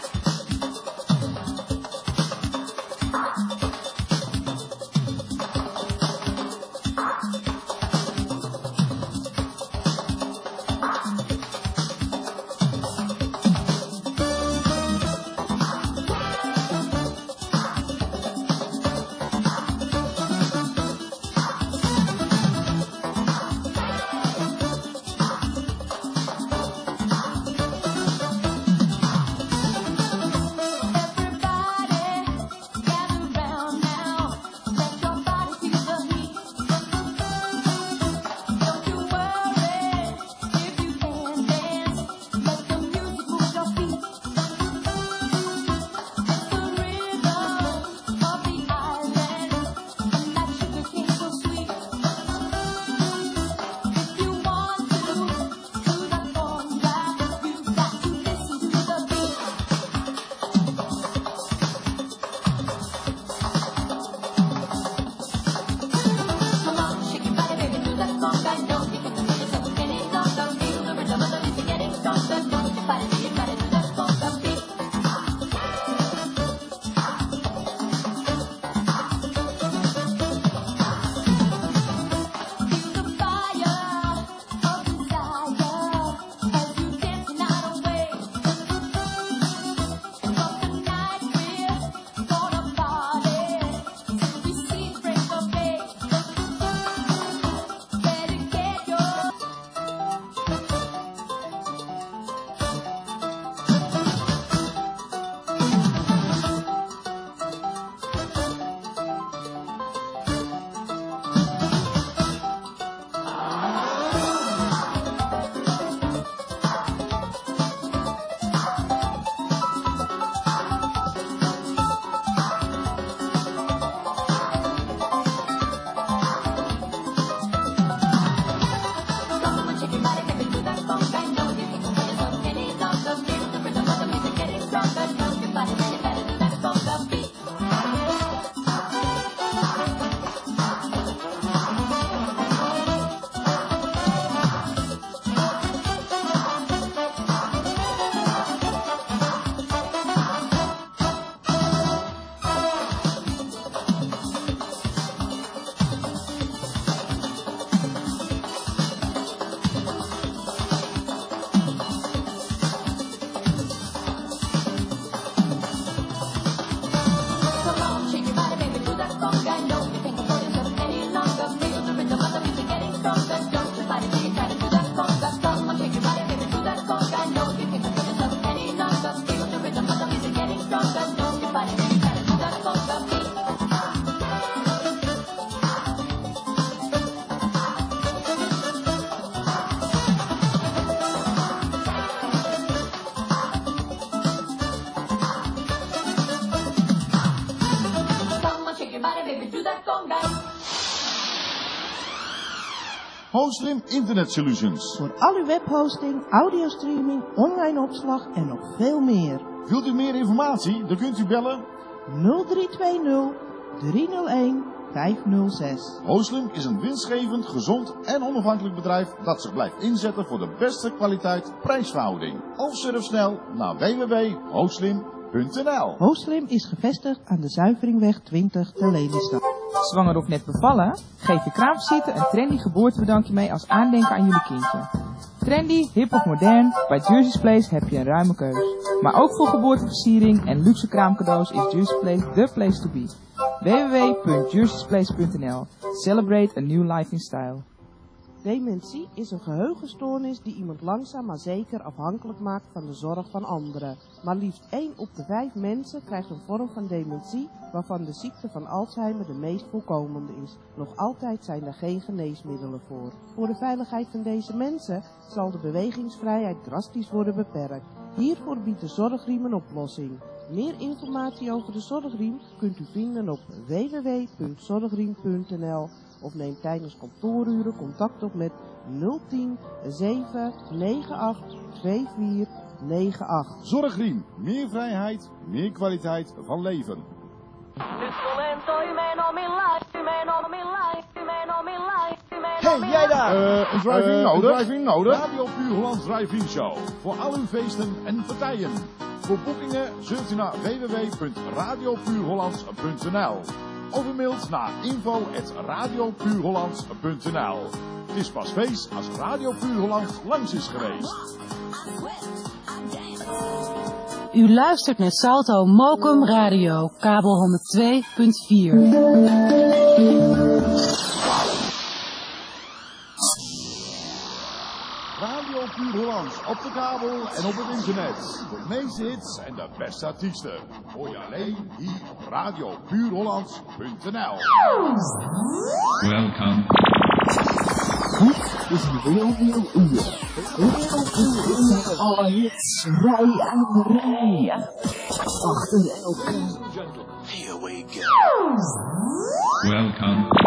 Hoslim Internet Solutions. Voor al uw webhosting, audiostreaming, online opslag en nog veel meer. Wilt u meer informatie? Dan kunt u bellen nul drie twee nul, drie nul een, vijf nul zes. Hoslim is een winstgevend, gezond en onafhankelijk bedrijf dat zich blijft inzetten voor de beste kwaliteit-prijsverhouding. Of surf snel naar w w w punt hoslim punt n l. Hoslim is gevestigd aan de Zuiveringweg twintig te Lelystad. Zwanger of net bevallen? Geef je kraamvisite een trendy geboortebedankje mee als aandenken aan jullie kindje. Trendy, hip of modern, bij Jersey's Place heb je een ruime keus. Maar ook voor geboorteversiering en luxe kraamcadeaus is Jersey's Place the place to be. w w w punt jerseys place punt n l. Celebrate a new life in style. Dementie is een geheugenstoornis die iemand langzaam maar zeker afhankelijk maakt van de zorg van anderen. Maar liefst één op de vijf mensen krijgt een vorm van dementie waarvan de ziekte van Alzheimer de meest voorkomende is. Nog altijd zijn er geen geneesmiddelen voor. Voor de veiligheid van deze mensen zal de bewegingsvrijheid drastisch worden beperkt. Hiervoor biedt de Zorgriem een oplossing. Meer informatie over de Zorgriem kunt u vinden op w w w punt zorgriem punt n l of neem tijdens kantooruren contact op met nul tien, zeven negen acht, twee vier negen acht. Zorgriem, meer vrijheid, meer kwaliteit van leven. Hey, jij daar! Uh, een drive-in uh, nodig? Een drive-in nodig? Radio Puur Hollands Drive-in Show. Voor al uw feesten en partijen. Voor boekingen surft u naar w w w punt radio puur hollands punt n l. Of u mailt naar info at radio puur hollands punt n l. Het is pas feest als Radio Puur Holland langs is geweest. U luistert naar Salto Mokum Radio, kabel honderdtwee punt vier. Radio Puur Holland op de kabel en op het internet. De meeste hits en de beste artiesten. Hoor je alleen hier op radio puur hollands punt n l. Welcome. Dit is een Radio Uur. Radio Uur. Alle hits, rij aan rij. Achter elkaar. Here we go. Welcome.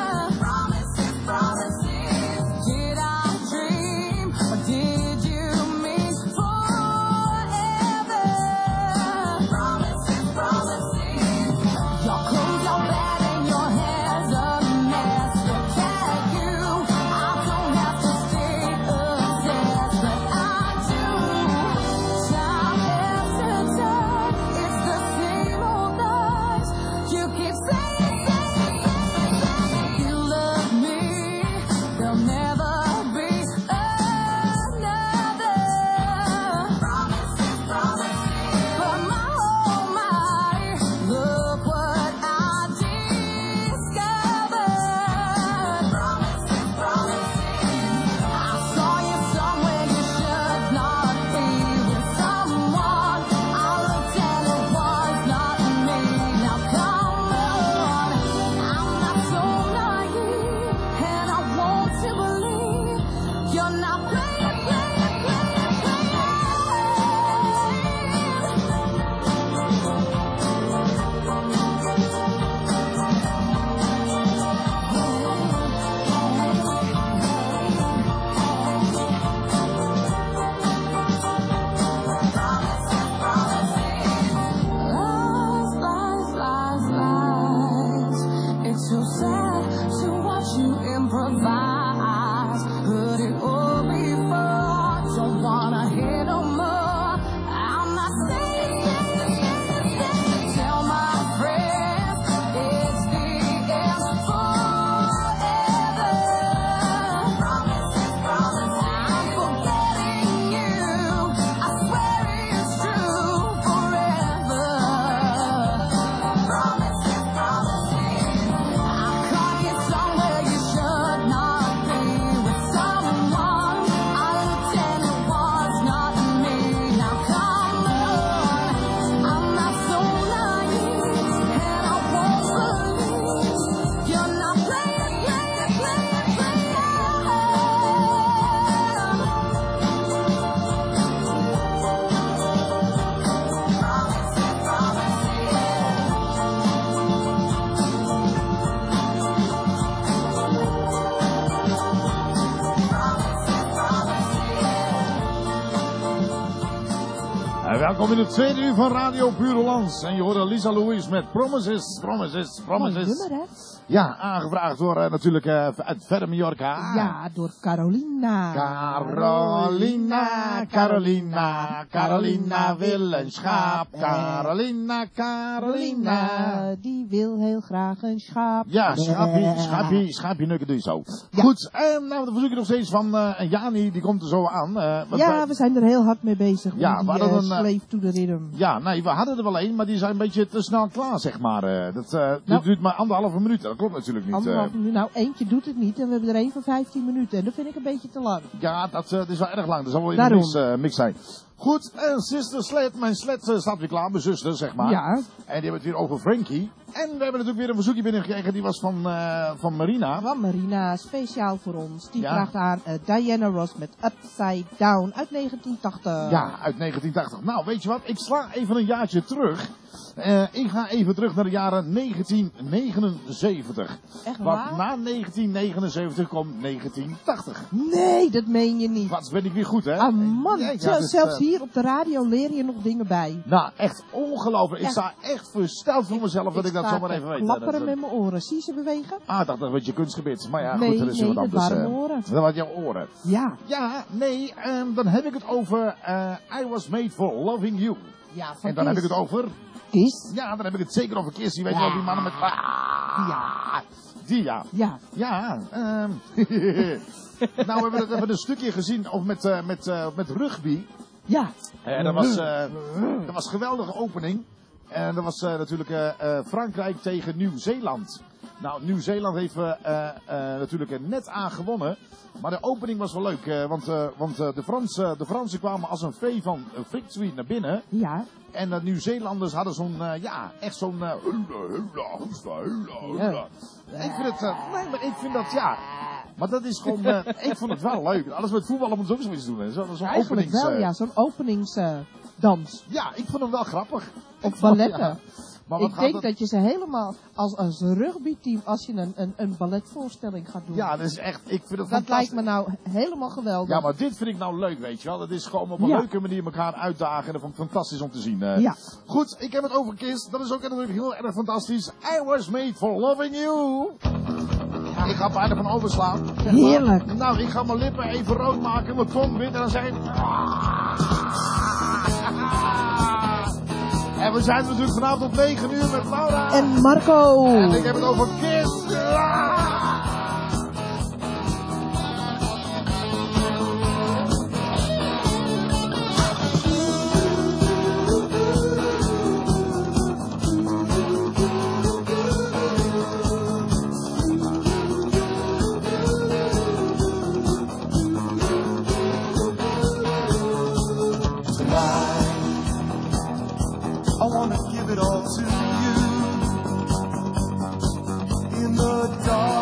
Did I dream or did you Welkom in het tweede uur van Radio Puur Hollands. En je hoorde Lisa Louise met Promises, Promises, Promises. Mooi nummer, hè? Ja, aangevraagd door uh, natuurlijk uh, uit verre Mallorca. Ja, door Carolina. Carolina, Carolina, Carolina wil een schaap. Carolina, Carolina. Die wil heel graag een schaap. Ja, schaapje, schaapje, schaapje nukken doe je zo. Ja. Goed, en nou, dan verzoek je nog steeds van uh, Jani, die komt er zo aan. Uh, ja, we zijn er heel hard mee bezig. Ja, die, we hadden uh, een... Slave to the Rhythm. Ja, nee, we hadden er wel één, maar die zijn een beetje te snel klaar, zeg maar. Uh, dat uh, nou, duurt maar anderhalve minuut, dat klopt natuurlijk niet. Anderhalve uh. minuut, nou eentje doet het niet en we hebben er één van vijftien minuten en dat vind ik een beetje te lang. Ja, dat, uh, dat is wel erg lang, dat zal wel in een mix, uh, mix zijn. Goed, en Sister Sled, mijn sled uh, staat weer klaar, mijn zuster, zeg maar. Ja. En die hebben het weer over Frankie. En we hebben natuurlijk weer een verzoekje binnengekregen, die was van, uh, van Marina. Van Marina, speciaal voor ons. Die ja. vraagt aan uh, Diana Ross met Upside Down uit negentien tachtig. Ja, uit negentien tachtig. Nou, weet je wat, ik sla even een jaartje terug. Uh, ik ga even terug naar de jaren negentien negenenzeventig. Echt waar? Want na negentien negenenzeventig komt negentien tachtig. Nee, dat meen je niet. Wat ben ik weer goed, hè? Ah man, ja, ja, Zel- dus, zelfs uh, hier op de radio leer je nog dingen bij. Nou, echt ongelooflijk. Ik Ja. sta echt versteld voor mezelf dat ik, ik dat zomaar even weet. klapperen dat, met mijn oren. Zie ze bewegen? Ah, ik dacht dat was je kunstgebied. Maar ja, nee, goed, dat is nee, wat anders. dat waren uh, mijn oren. Dat waren jouw oren. Ja. Ja, nee, um, dan heb ik het over uh, I Was Made For Loving You. Ja, van En dan Kiss. heb ik het over... Kiss? Ja, dan heb ik het zeker over Kiss. Die weet je Ja. wel, die mannen met... Ja. Die ja. Ja. Ja, um... nou, we hebben het even een stukje gezien of met, uh, met, uh, met rugby. Ja. En dat was, uh, dat was een geweldige opening. En dat was uh, natuurlijk uh, uh, Frankrijk tegen Nieuw-Zeeland. Nou, Nieuw-Zeeland heeft uh, uh, uh, natuurlijk uh, net aan gewonnen. Maar de opening was wel leuk. Uh, want uh, want uh, de, Fransen, de Fransen kwamen als een vee van uh, victory naar binnen. Ja. En de Nieuw-Zeelanders hadden zo'n, uh, ja, echt zo'n... Uh, ja. Ik vind het... Uh, nee, maar ik vind dat, ja... Maar dat is gewoon... Uh, ik vond het wel leuk. Alles met voetballen moet ze ook zoiets doen. Hè. Zo, zo'n Eigenlijk openings, wel, uh, ja. Zo'n openingsdans. Uh, ja, ik vond hem wel grappig. Of balletten. Ja. Maar wat ik gaat denk het... dat je ze helemaal als, als rugbyteam, als je een, een, een balletvoorstelling gaat doen. Ja, dat is echt... Ik vind het dat lijkt me nou helemaal geweldig. Ja, maar dit vind ik nou leuk, weet je wel. Dat is gewoon op een ja. leuke manier elkaar uitdagen. En dat vond ik fantastisch om te zien. Uh. Ja. Goed, ik heb het over Kiss. Dat is ook natuurlijk heel erg fantastisch. I Was Made For Loving You. Ja. Ik ga bijna van overslaan. Heerlijk. Nou, ik ga mijn lippen even rood maken, mijn tong wit en dan zeg ik... En we zijn natuurlijk vanavond op negen uur met Laura. En Marco. En ik heb het over Kiss. I wanna give it all to you in the dark.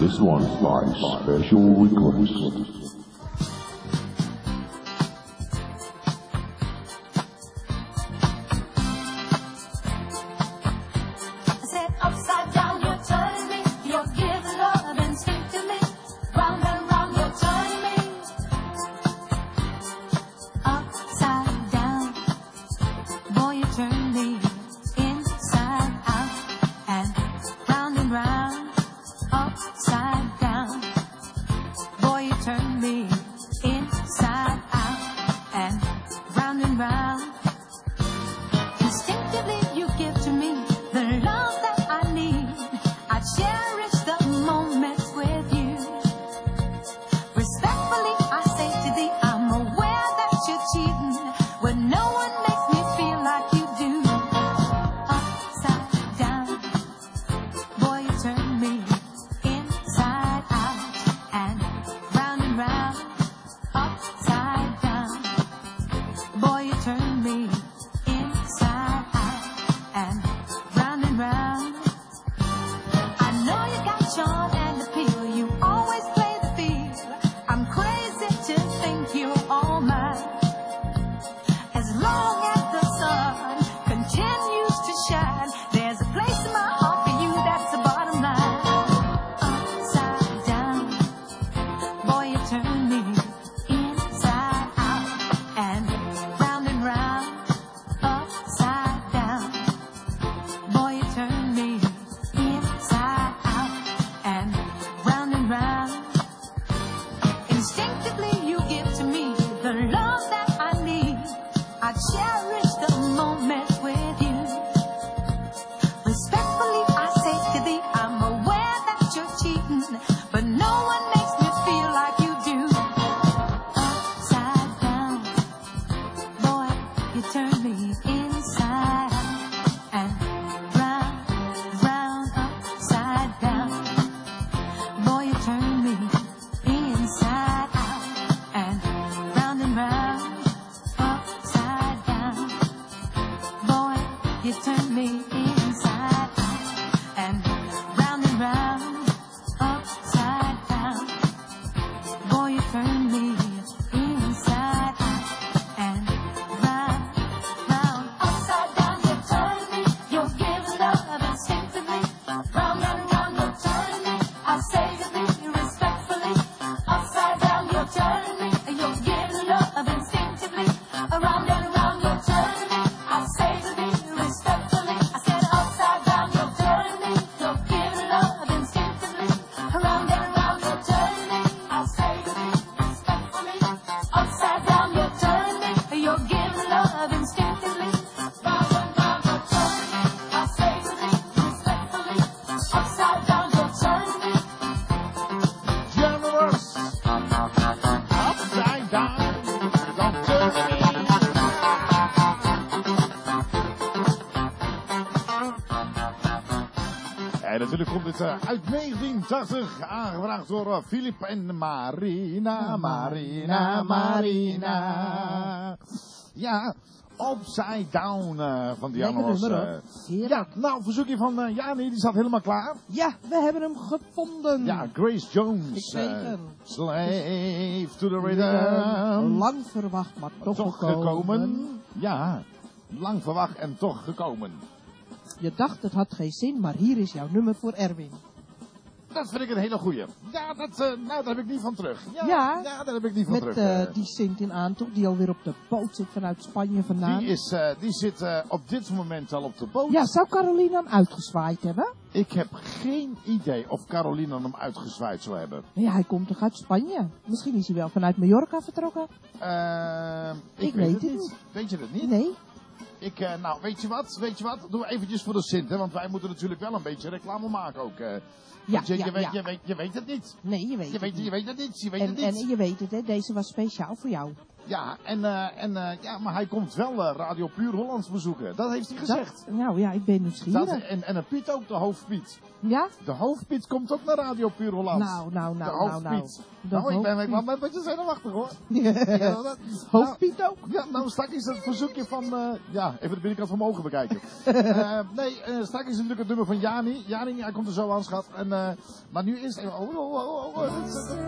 This one's by special request. Uit negentien tachtig, aangevraagd door Philip en Marina, Marina, Marina. Ja, Upside Down uh, van Diana Ross. Uh, ja, nou, verzoekje van uh, Jani, die staat helemaal klaar. Ja, we hebben hem gevonden. Ja, Grace Jones. Uh, Slave to the Rhythm. Lang verwacht, maar toch, toch gekomen. gekomen. Ja, lang verwacht en toch gekomen. Je dacht het had geen zin, maar hier is jouw nummer voor Erwin. Dat vind ik een hele goeie. Ja, dat, uh, nou, daar heb ik niet van terug. Ja, ja, ja daar heb ik niet van met, terug. Met Uh, uh, die Sint in aantocht, die alweer op de boot zit vanuit Spanje vandaan. Die, is, uh, die zit uh, op dit moment al op de boot. Ja, zou Caroline hem uitgezwaaid hebben? Ik heb geen idee of Caroline hem uitgezwaaid zou hebben. Ja, hij komt toch uit Spanje? Misschien is hij wel vanuit Mallorca vertrokken? Uh, ik, ik weet, weet het het niet. niet. Weet je het niet? Nee. Ik, uh, nou, weet je wat? Weet je wat? Doe we eventjes voor de Sint, hè? Want wij moeten natuurlijk wel een beetje reclame maken ook. Uh. Ja, je, ja, je, weet, ja. Je, weet, je weet het niet. Nee, je weet je het weet, niet. Je weet het niet. Je weet en, het niet. En je weet het, hè? Deze was speciaal voor jou. Ja, en, uh, en uh, ja, maar hij komt wel uh, Radio Puur Hollands bezoeken. Dat heeft hij gezegd. Dat, nou ja, ik ben nieuwsgierig. Dat, en, en een Piet ook, de hoofdpiet. Ja? De hoofdpiet komt ook naar Radio Puur Hollands. Nou, nou, nou, de nou, nou. De nou, ik ben ik wel een beetje zenuwachtig hoor. Ja, hoofdpiet ook? Ja, nou straks is het verzoekje van, uh, ja, even de binnenkant van mijn ogen bekijken. uh, nee, uh, straks is natuurlijk het nummer van Jani. Jani, hij komt er zo aan, schat. En, uh, maar nu is even, oh, oh, oh, oh, oh.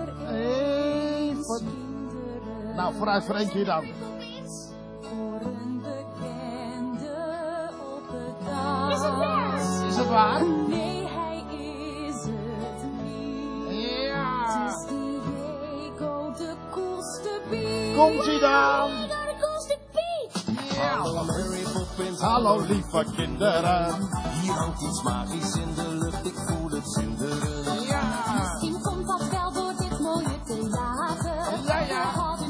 Even. Nou, vooruit voor één keer dan. Voor een bekende op het dak. Is het waar? Is het waar? Nee, hij is het niet. Ja. Het is die Diego, de coolste Piet. Komt ie dan? De coolste Piet. Ja. Hallo Mary Poppins. Hallo lieve kinderen. Hier hangt iets magisch in de lucht, ik voel het zinderen. Ja. Misschien komt dat wel door dit mooie theater. Ja, ja.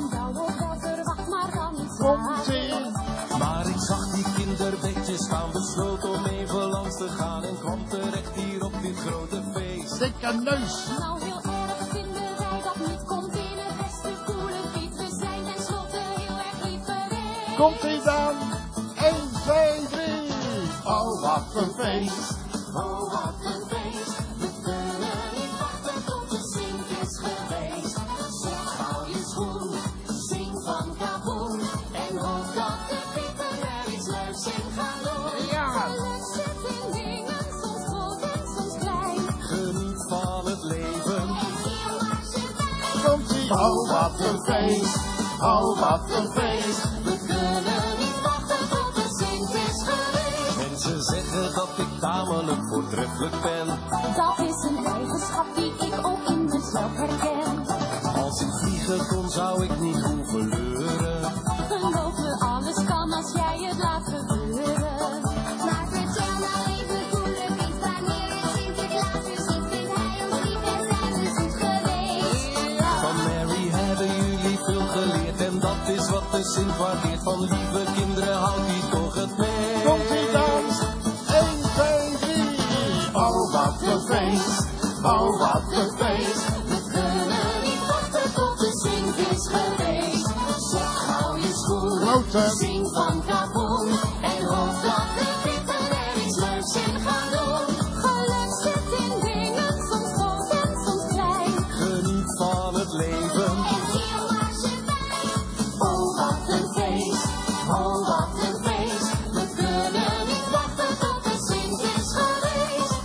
Komt ie. Maar ik zag die kinderbedjes staan, besloot om even langs te gaan en kwam terecht hier op dit grote feest. Dikke neus. Nou, heel erg vinden wij dat niet. Komt in het beste coole Piet. We zijn tenslotte heel erg lief geweest. Komt ie dan? één, twee, drie. Oh, wat een feest. Oh, wat een feest. We kunnen niet wachten tot de Sint is geweest. Zeg, hou je schoen, zing van kaboen. En hoop dat de Pieten er iets leuks in gaan doen. Ja. Alles zit in dingen, soms groot en soms klein. Geniet van het leven. En heel maar zit bij. Komt ie? Oh, wat een feest. Oh, wat een feest. We kunnen niet wachten tot de Sint is geweest. Mensen zeggen dat ik tamelijk voortreffelijk ben. Dat is een eigenschap die ik ook in mezelf herken. Als ik vliegen kon, zou ik niet hoeven leuren. Geloof me, alles kan als jij het laat gebeuren. Maar vertel nou even coole Piet, wanneer het Sinterklaas is, ziet hij ons lief en zijn we goed geweest. Van Mary hebben jullie veel geleerd en dat is wat de Sint waardeert. Van lieve kinderen houdt hij toch het meest. Komt ie dan? één, twee, drie. Oh, wat een feest. Oh, wat een feest. We kunnen niet wachten tot de Sint is geweest. Zeg, hou je schoen, Grote. zing van kaboen. En hoop dat de Pieten er iets leuks in gaan doen. Geluk zit in dingen, soms groot en soms klein. Geniet van het leven. En heel maar zit bij. Oh, wat een feest. Oh, wat een feest. We kunnen niet wachten tot de Sint is geweest.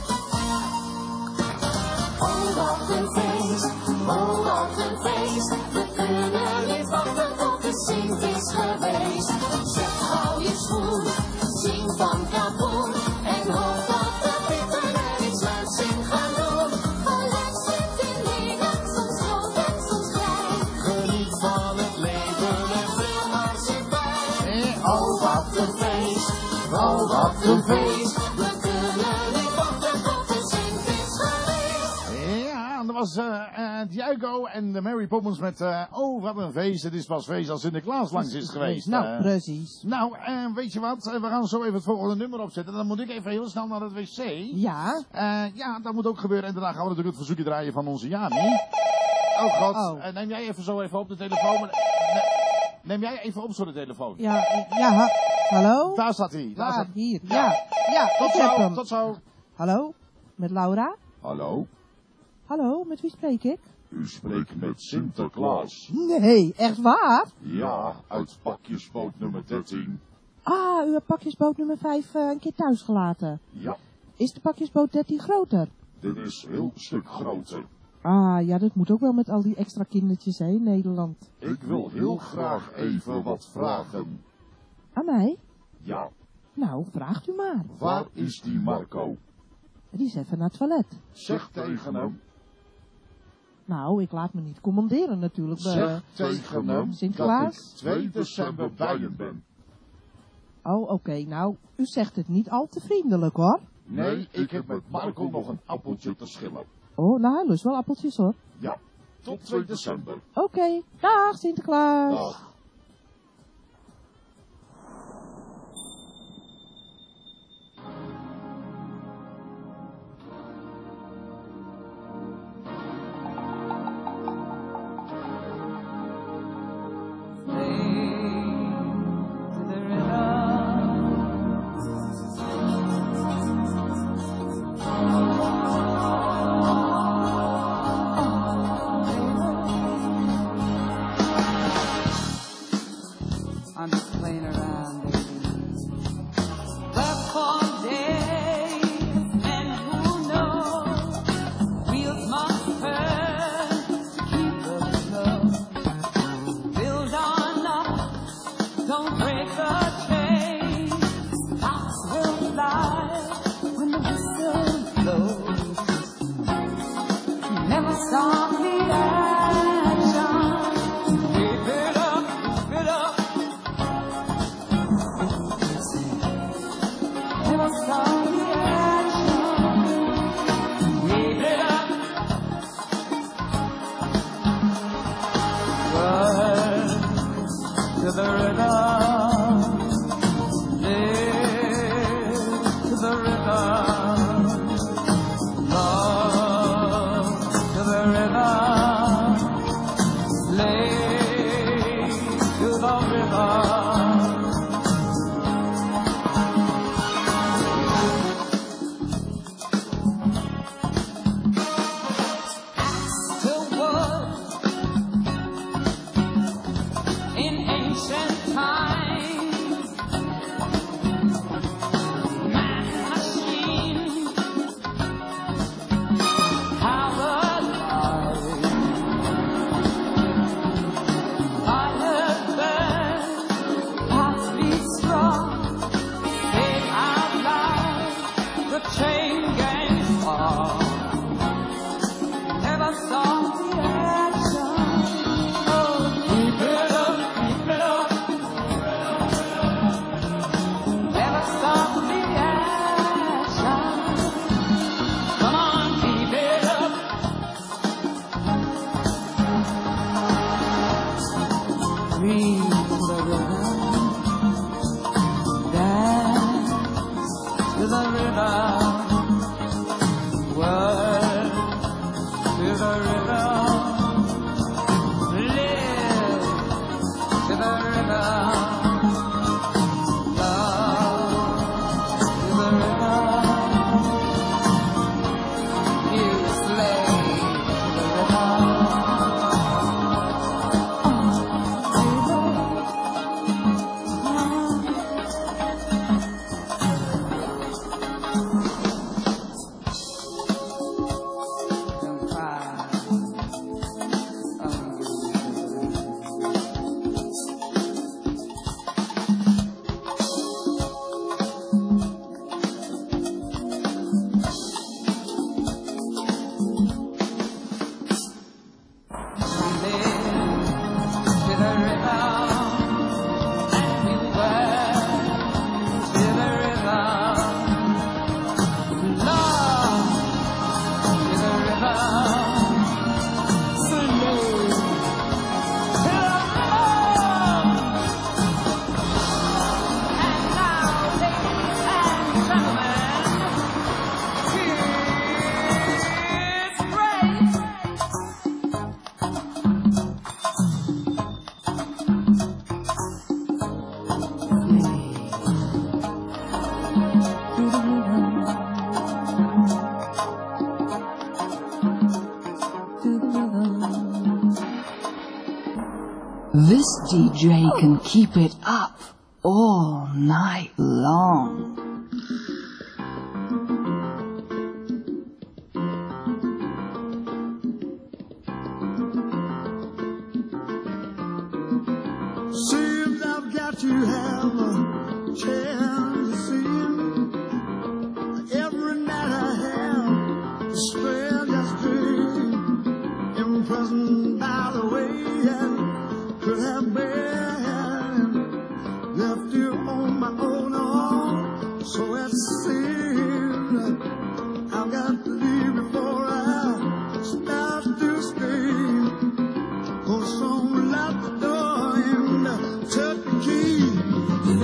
Oh, wat een feest. Oh, wat een feest. We kunnen niet wachten tot de Sint is geweest. Zeg, hou je schoen, zing van kaboen. En hoop dat de Pieten er iets leuks in gaan doen. Geluk zit in dingen, soms groot en soms klein. Geniet van het leven en veel maar zit bij. Oh, wat een feest. Oh, wat een feest. We kunnen niet wachten tot de Sint is geweest. Ja, dat was uh, uh, Diego en de Mary Poppins met, uh, oh, wat een feest. Het is pas feest als Sinterklaas langs is geweest. Nou, uh, precies. Nou, uh, weet je wat? Uh, we gaan zo even het volgende nummer opzetten. Dan moet ik even heel snel naar het wc. Ja. Uh, ja, dat moet ook gebeuren. En daarna gaan we natuurlijk het verzoekje draaien van onze Jani. Oh god, Oh. Uh, neem jij even zo even op de telefoon. Maar, ne- neem jij even op zo de telefoon. Ja, ja, ha- hallo? Daar staat hij. Daar Waar? staat... Hier, ja. Ja, Tot ik heb zo, hem. tot zo. Hallo? Met Laura? Hallo, Hallo, met wie spreek ik? u spreekt met Sinterklaas. Nee, echt waar? Ja, uit pakjesboot nummer dertien. Ah, u hebt pakjesboot nummer vijf uh, een keer thuis gelaten. Ja, Is de pakjesboot dertien groter? dit is een heel stuk groter. Ah, ja, dat moet ook wel met al die extra kindertjes, hè, in Nederland. Ik wil heel graag even wat vragen. Aan mij? Ja, Nou, vraagt u maar. waar is die Marco? Die is even naar het toilet. Zeg tegen hem, Nou, ik laat me niet commanderen natuurlijk. bij, zeg eh, tegen hem dat Sinterklaas? ik twee december bij hem ben. Oh, oké, okay, nou, u zegt het niet al te vriendelijk, hoor. Nee, ik heb met Marco nog een appeltje te schillen. Oh, nou, hij lust wel appeltjes, hoor. Ja, tot twee december. Oké, okay. Dag Sinterklaas. Dag. Twee chain gang fall. Never saw the action. Oh, keep it up, keep it up. Never stop the action. Come on, keep it up. Breathe the river. To the river, word to the river, live to the river, love to the river, you slave to the river. This D J can keep it up all night long. Seems I've got to have a chance to see you. Every night I have a stranger's dream, imprisoned by the way and could have been left you on my own arm. So it seems I've got to leave before I start to scream. Oh, someone locked the door and took the key.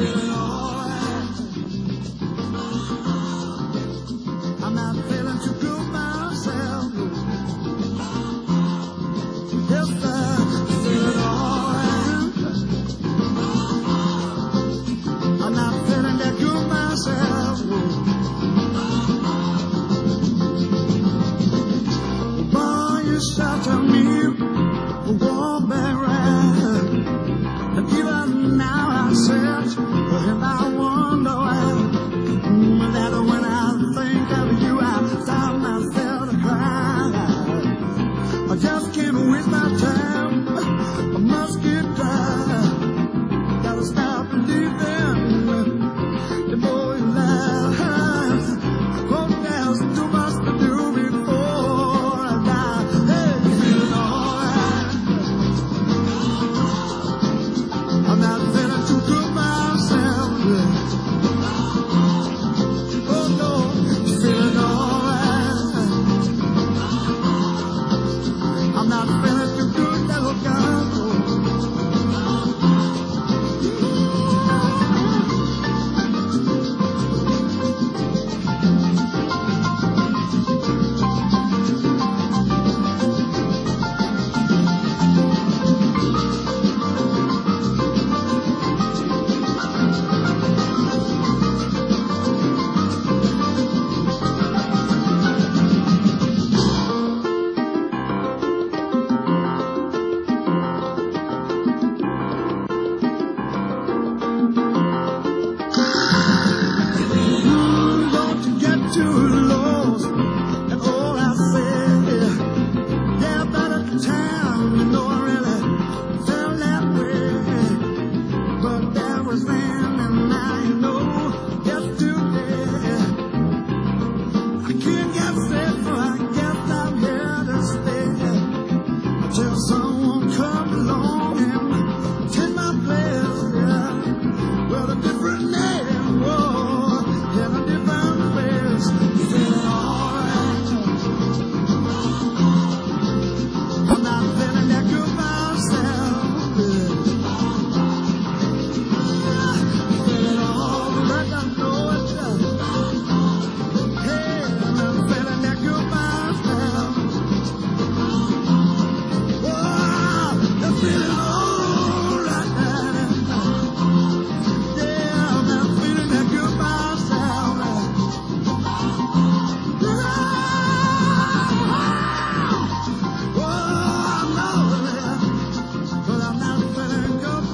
I can't get set, so I guess I'm here to stay. Till someone come along and take my place, yeah. Well, a different name, whoa, in a different place. Feeling alright. I'm not feeling that good myself, yeah. Feeling alright, I know it, yeah. Hey, I'm not feeling that good myself. Oh, I'm feeling alright, yeah. I'm not feeling that good myself. Oh, I know it, but I'm not feeling good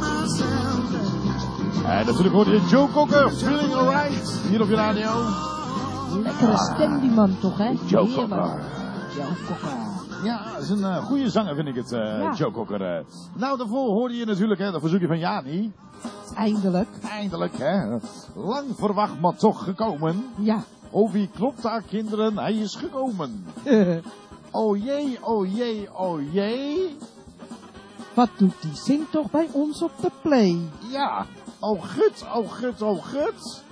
myself. En natuurlijk hoorde je Joe Cocker, Feeling Alright, hier op je radio. Lekkere stem die man toch, hè? Joe Heerlijk. Cocker. Joe Cocker. Ja, dat is een uh, goede zanger vind ik het, uh, Ja. Joe Cocker. Uh. Nou, daarvoor hoorde je natuurlijk hè, dat verzoekje van Jani. Eindelijk. Eindelijk, hè. Lang verwacht, maar toch gekomen. Ja. Oh, wie klopt daar, kinderen? Hij is gekomen. Oh jee, oh jee, oh jee. Wat doet die zing toch bij ons op de play? Ja. Oh gut, oh gut, oh gut.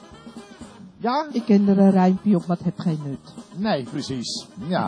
Ja? Ik ken er een rijmpje op, maar het heeft geen nut. Nee, precies. Ja.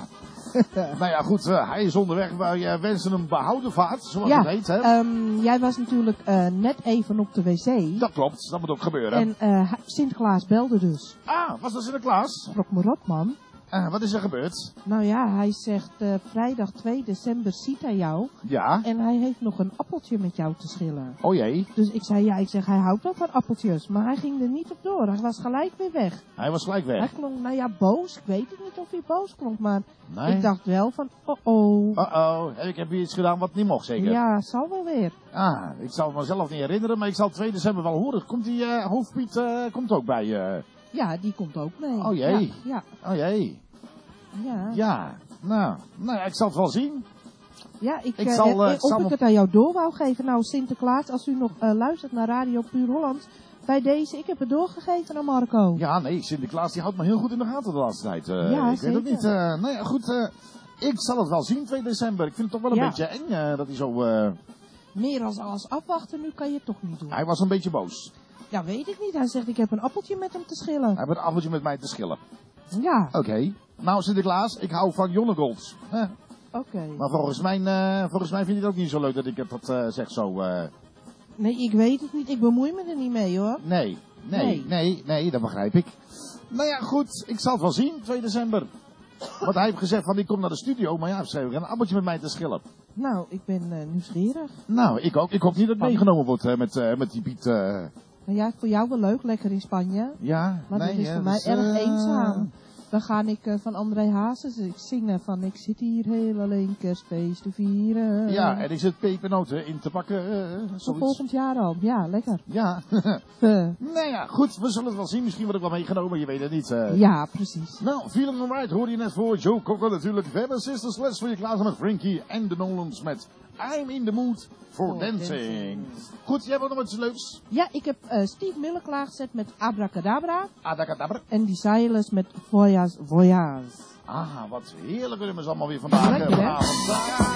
Nou ja, goed, uh, hij is onderweg. Wij uh, wensen hem behouden vaart, zoals Ja, het heet, hè. ehm, jij was natuurlijk eh, net even op de wc. Dat klopt, dat moet ook gebeuren. En eh, Sinterklaas belde dus. Ah, was dat Sinterklaas? Schrok me rot, man. Uh, wat is er gebeurd? Nou ja, hij zegt eh, vrijdag twee december ziet hij jou. Ja. En hij heeft nog een appeltje met jou te schillen. Oh jee. Dus ik zei, ja, ik zeg, hij houdt wel van appeltjes. Maar hij ging er niet op door. Hij was gelijk weer weg. Hij was gelijk weg. Hij klonk, nou ja, boos. Ik weet het niet of hij boos klonk, maar Nee. ik dacht wel van, oh oh. Uh-oh, ik heb hier iets gedaan wat niet mocht, zeker? Ja, zal wel weer. Ah, ik zal het mezelf niet herinneren, maar ik zal twee december wel horen. Komt die uh, hoofdpiet uh, komt ook bij je? Ja, die komt ook mee. Oh jee. Ja, Oh jee. ja. ja. Ja, nou, nou ja, ik zal het wel zien. Ja, ik, Ik eh, zal, eh, eh, of zal ik me- het aan jou door wou geven. Nou, Sinterklaas, als u nog eh, luistert naar Radio Puur Holland, bij deze, ik heb het doorgegeven aan Marco. Ja, nee, Sinterklaas die houdt me heel goed in de gaten de laatste tijd. Uh, Ja, ik weet het zeker. niet. Uh, nou ja, goed, uh, ik zal het wel zien, twee december. Ik vind het toch wel een Ja. beetje eng uh, dat hij zo... Uh, Meer als alles afwachten, nu kan je het toch niet doen. hij was een beetje boos. Ja, weet ik niet. Hij zegt, ik heb een appeltje met hem te schillen. Hij heeft een appeltje met mij te schillen. Ja, Oké. Okay. Nou, Sinterklaas, ik hou van Jonnegolds. Huh? oké. Maar volgens mij, uh, volgens mij vind je het ook niet zo leuk dat ik het dat uh, zeg zo... Uh, Nee, ik weet het niet. Ik bemoei me er niet mee, hoor. nee, nee, nee, nee, nee, dat begrijp ik. Nou ja, goed, ik zal het wel zien, twee december. Want hij heeft gezegd van, ik kom naar de studio, maar ja, ze hebben een appeltje met mij te schillen. Nou, ik ben uh, nieuwsgierig. Nou, ik ook. Ik hoop niet dat ik meegenomen word uh, met, uh, met die Piet. Uh... Nou ja, voor jou wel leuk, lekker in Spanje. Ja, Maar nee, dat is ja, voor mij dus, erg uh... eenzaam. Dan ga ik uh, van André Hazes ik zingen van ik zit hier heel alleen kerstfeest te vieren. Ja, en ik zit pepernoten in te pakken. Uh, Voor volgend jaar al. Ja, lekker. Ja. uh. Nou ja, goed. We zullen het wel zien. Misschien word ik wel meegenomen. Je weet het niet. Uh... Ja, precies. Nou, Feeling Alright hoorde je net voor. Joe Cocker natuurlijk. Verder Sisters Les voor je klaar zijn met Frankie en de Nolans met I'm in the mood for For dancing. dancing. Goed, jij hebt ook nog iets leuks? Ja, ik heb uh, Steve Miller klaargezet met Abracadabra. Abracadabra. En die Silas met Voyage Voyage. Ah, wat heerlijke nummers allemaal weer vandaag. Lekker, hè? vanavond.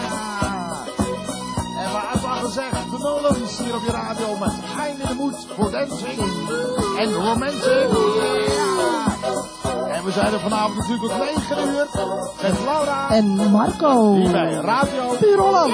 Ah. En we hebben al gezegd, de Nolans hier op je radio met I'm in the mood for dancing en romantic. Yeah. En we zijn er vanavond natuurlijk tot negen uur met Laura En Marco. hier bij Radio Puur Holland.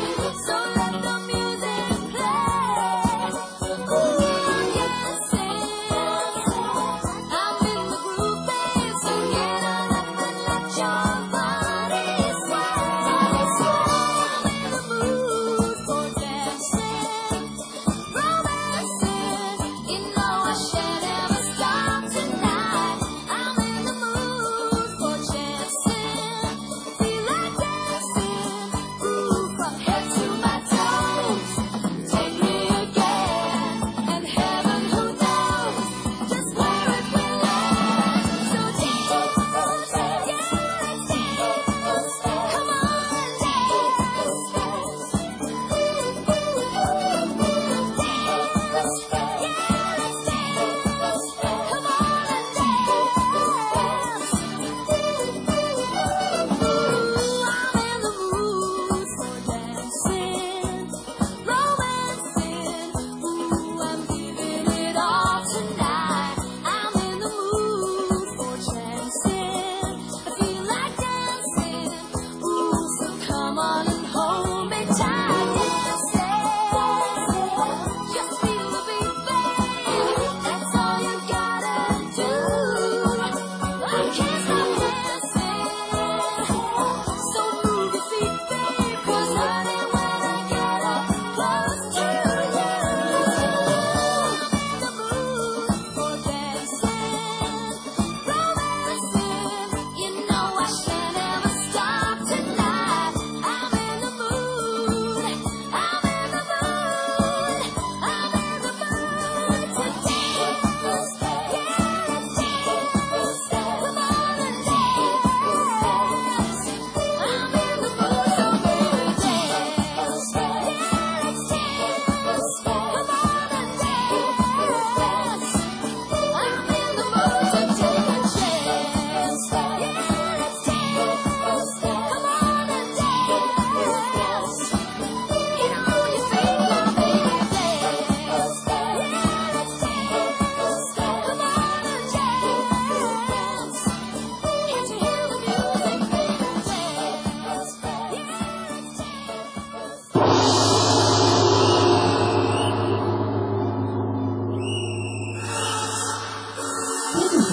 So let the music play.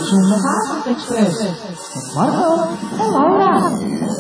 Zondagavond-express. Met Marco en Laura.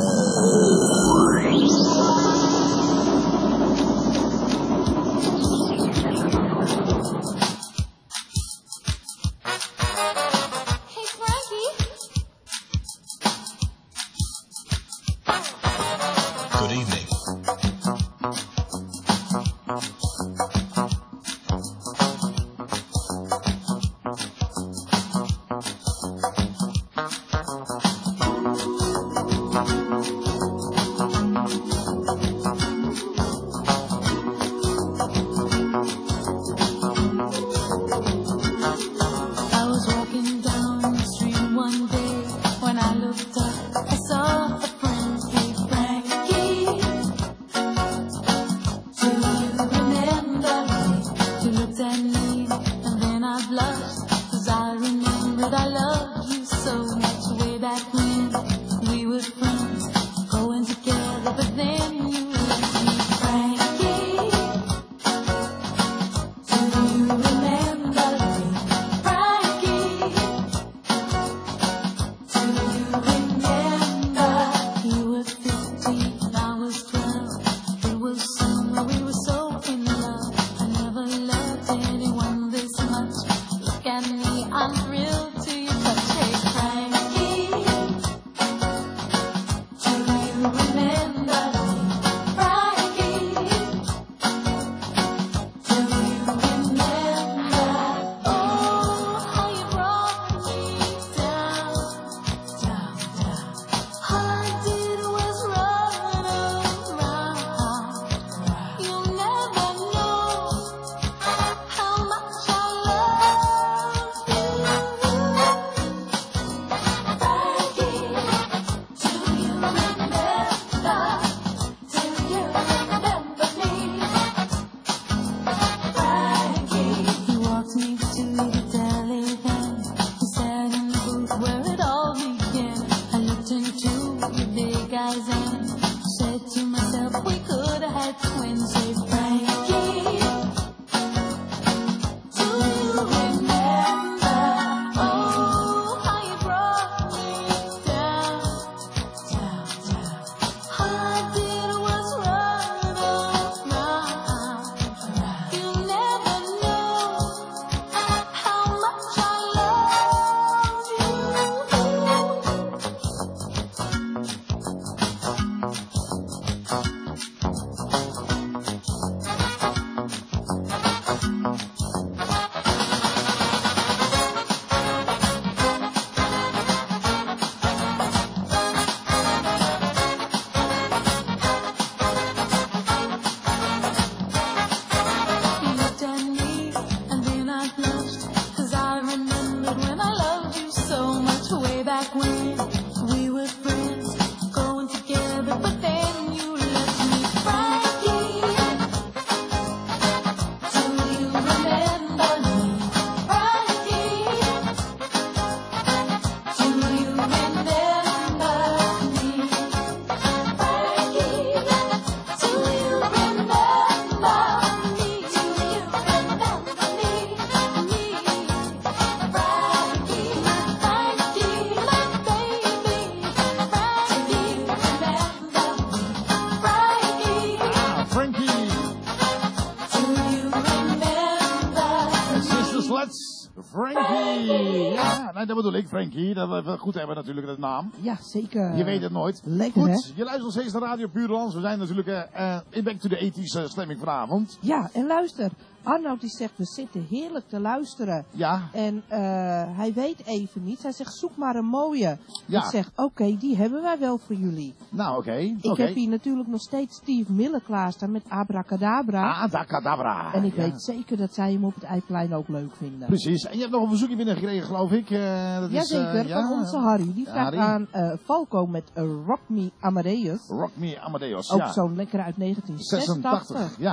Dat bedoel ik, Frankie. Dat we goed hebben natuurlijk, dat naam. Ja, zeker. Je weet het nooit. Lekker, goed, hè? Je luistert nog steeds naar Radio Puurlands. We zijn natuurlijk uh, in Back to the eighties uh, stemming vanavond. Ja, en luister. Arnoud die zegt, we zitten heerlijk te luisteren. Ja. En uh, hij weet even niet. Hij zegt, zoek maar een mooie. Ja. Ik zeg, oké, okay, die hebben wij wel voor jullie. Nou, oké. Okay. Ik okay. heb hier natuurlijk nog steeds Steve Miller klaarstaan met Abracadabra. Abracadabra. En ik ja. weet zeker dat zij hem op het Eiplein ook leuk vinden. Precies. En je hebt nog een verzoekje binnengekregen, geloof ik. Uh, dat Jazeker, is, uh, ja. van onze Harry. Die vraagt Harry. aan uh, Falco met uh, Rock Me Amadeus. Rock Me Amadeus, ook ja. zo'n lekker uit negentien zesentachtig. zesentachtig, ja.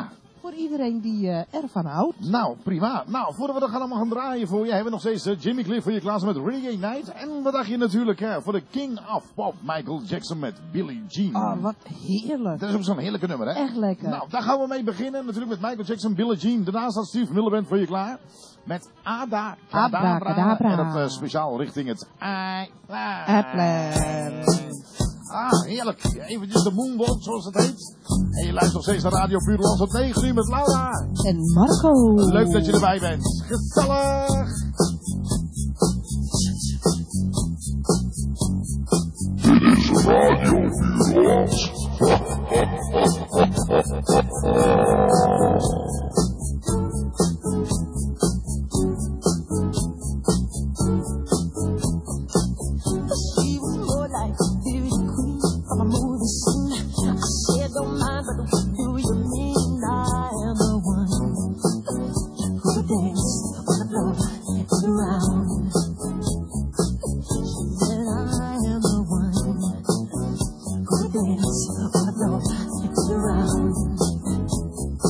voor iedereen die uh, ervan houdt. Nou, prima. Nou, voordat we dat gaan allemaal gaan draaien voor je, hebben we nog steeds uh, Jimmy Cliff voor je klaar met Reggae Night. En wat dacht je natuurlijk hè, voor de King of Pop, Michael Jackson met Billie Jean. Oh, wat heerlijk. Dat is ook zo'n heerlijke nummer, hè? Echt lekker. Nou, daar gaan we mee beginnen. Natuurlijk met Michael Jackson, Billie Jean. Daarna staat Steve Miliband voor je klaar. Met Ada Kadabra. Kadabra. En dat uh, speciaal richting het Eiland. Eiland. Ah, heerlijk. Eventjes de moonwalk, zoals het heet. En je luistert nog steeds naar Radio Puurlands op negen uur met Laura. En Marco. Leuk dat je erbij bent. Gezellig. Dit is Radio Puurlands. She was more like a beauty queen from a movie scene. I said, don't mind, but what do you mean? I am the one who would dance on the floor and around. She said, I am the one who would dance on the floor and around.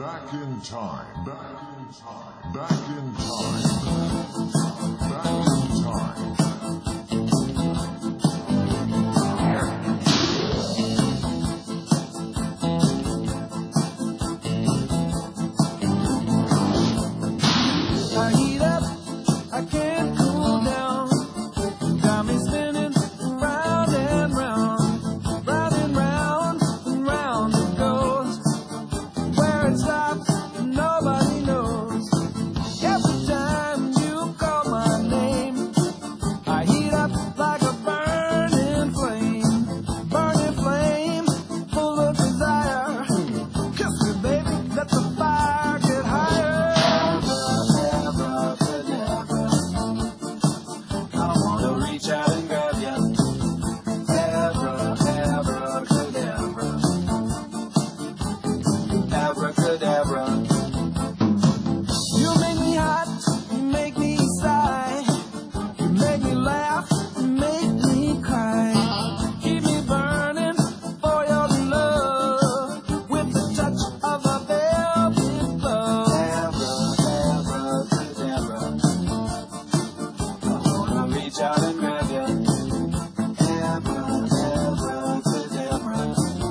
Back in time. Back in time. Back in time. Back in time. I heat up, I can't cool down. Got me spinning round and round, round and round and round it goes. Where it stops, nobody knows. Every time you call my name, I heat up like a burning flame, burning flame, full of desire. Kiss me, baby, let the fire get higher. Reach out and grab ya. Abra, abracadabra. Abracadabra. You make me hot, you make me sigh. You make me laugh, you make me cry. Keep me burning for your love with the touch of a velvet glove. Abra, abracadabra. I wanna reach out and grab ya. Abra, abracadabra.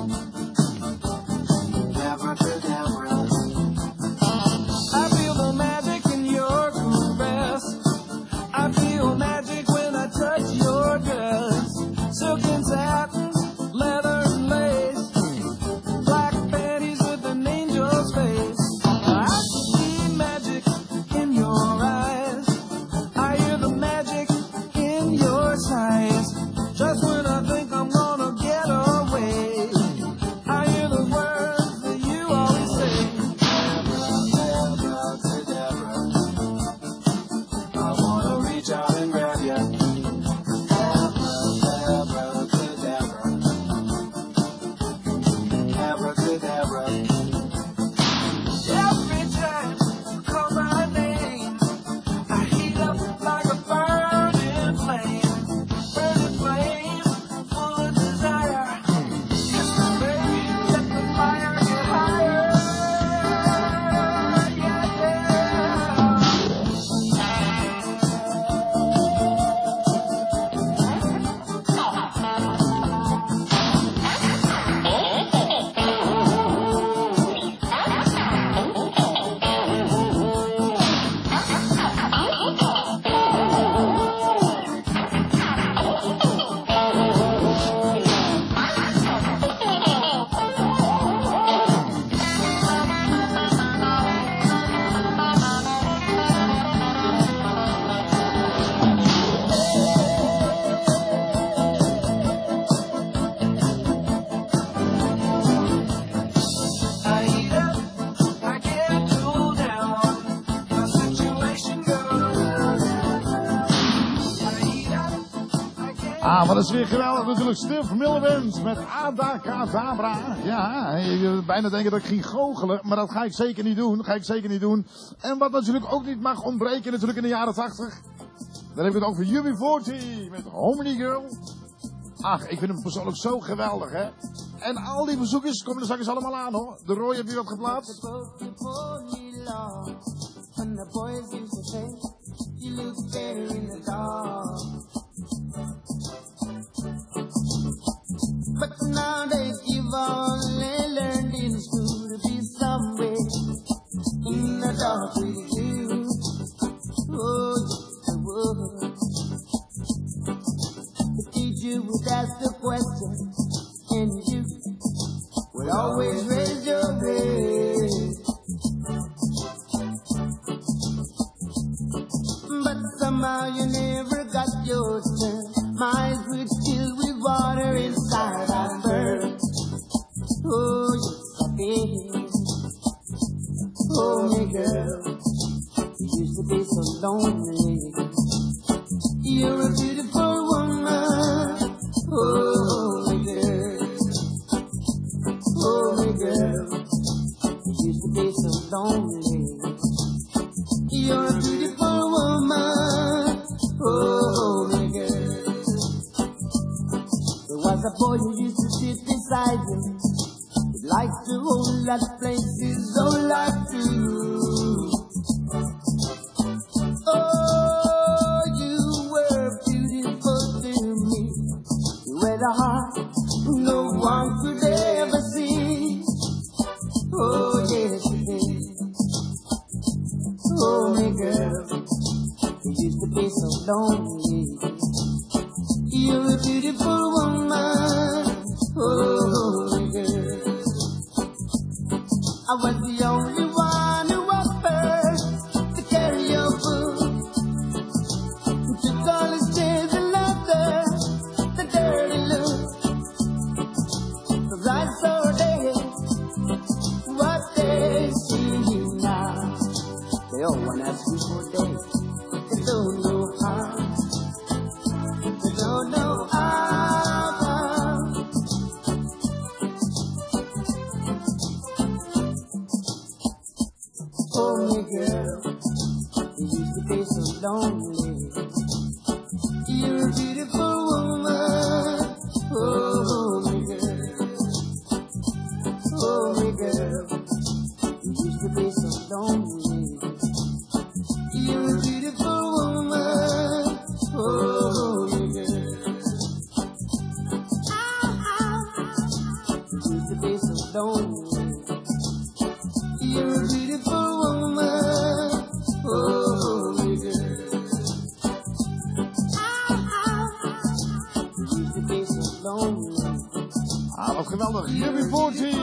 Abracadabra. I feel the magic in your caress. I feel magic when I touch your dress. Silk and satin, leather and lace. Black panties with an angel's face. I see magic in your eyes. I hear the magic in your sighs. Just when I think I'm gonna get away, I hear the words that you always say. Abracadabra. I wanna reach out and grab ya. Abracadabra. Abracadabra. Every time you call my name, I heat up like a burning flame, burning flame, full of desire. Kiss me, baby, let the fire get higher. Yeah, yeah. I heat up, I can't cool down. My situation goes round and round. I heat up, I can't. Ah, wat is weer geweldig natuurlijk. Stiff Miliband met Abracadabra. Ja, je bijna denken dat ik ging goochelen, maar dat ga ik zeker niet doen. Dat ga ik zeker niet doen. En wat natuurlijk ook niet mag ontbreken natuurlijk in de jaren tachtig. Dan heb ik het over U B veertig met Hominy Girl. Ach, ik vind hem persoonlijk zo geweldig, hè. En al die bezoekers komen er straks allemaal aan, hoor. De Roy, heb je dat geplaatst? And the boys used to say, you look better in the dark. But nowadays you've only learned in school to be somewhere in the dark with you. Oh, yes, I would. The teacher would ask a question, and you would always raise your grade. But somehow you never got your turn. My eyes would fill with water inside I burn. Oh, yes, I did. Oh, my girl, you used to be so lonely. You're a beautiful woman. Oh, my girl. Oh, my girl, you used to be so lonely. You're a beautiful woman. Oh, my girl. There was a boy who used to sit beside you. He likes to hold that places, oh, like lonely. You're a beautiful woman, oh girl. I was the only one who offered to carry your food. Took all his tears and laughter, the dirty look. Cause I saw dead what they see you now. They all wanna ask you for days. They don't know how. They don't know how. Oh, me girl, you used to be so lonely. You're a beautiful woman. Oh, me girl. Oh, me girl, you used to be so lonely. You're a beautiful woman. Oh, me girl. You used to be so lonely. You're a beautiful woman. Oh, me girl. You used to be so lonely. Ah, wat geweldig. U B veertien.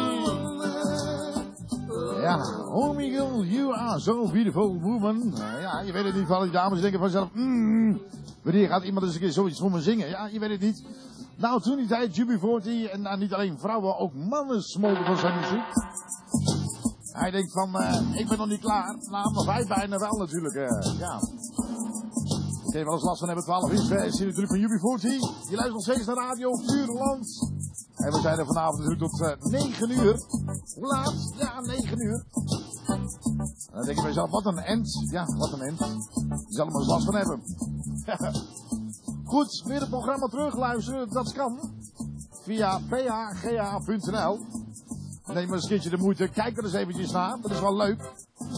Ja, oh Miguel, you are so beautiful woman. Uh, ja, je weet het niet van die dames denken vanzelf, mm, wanneer gaat iemand eens een keer zoiets voor me zingen? Ja, je weet het niet. Nou, toen die tijd, U B veertien, en nou, niet alleen vrouwen, ook mannen smolten van zijn muziek. Hij denkt van, uh, ik ben nog niet klaar. Nou, maar wij bijna wel natuurlijk, uh, ja. Ik heb wel eens last van hebben, twaalf is, wij zien natuurlijk van U B veertien. Je luistert nog steeds naar Radio Puurland. En we zijn er vanavond natuurlijk tot uh, negen uur. Hoe laat? Ja, negen uur. En dan denk je bij jezelf, wat een end. Ja, wat een end. Je zal er maar eens last van hebben. Goed, weer het programma terugluisteren, dat kan. Via p h g a punt n l. Neem maar eens een keertje de moeite, kijk er eens eventjes naar. Dat is wel leuk.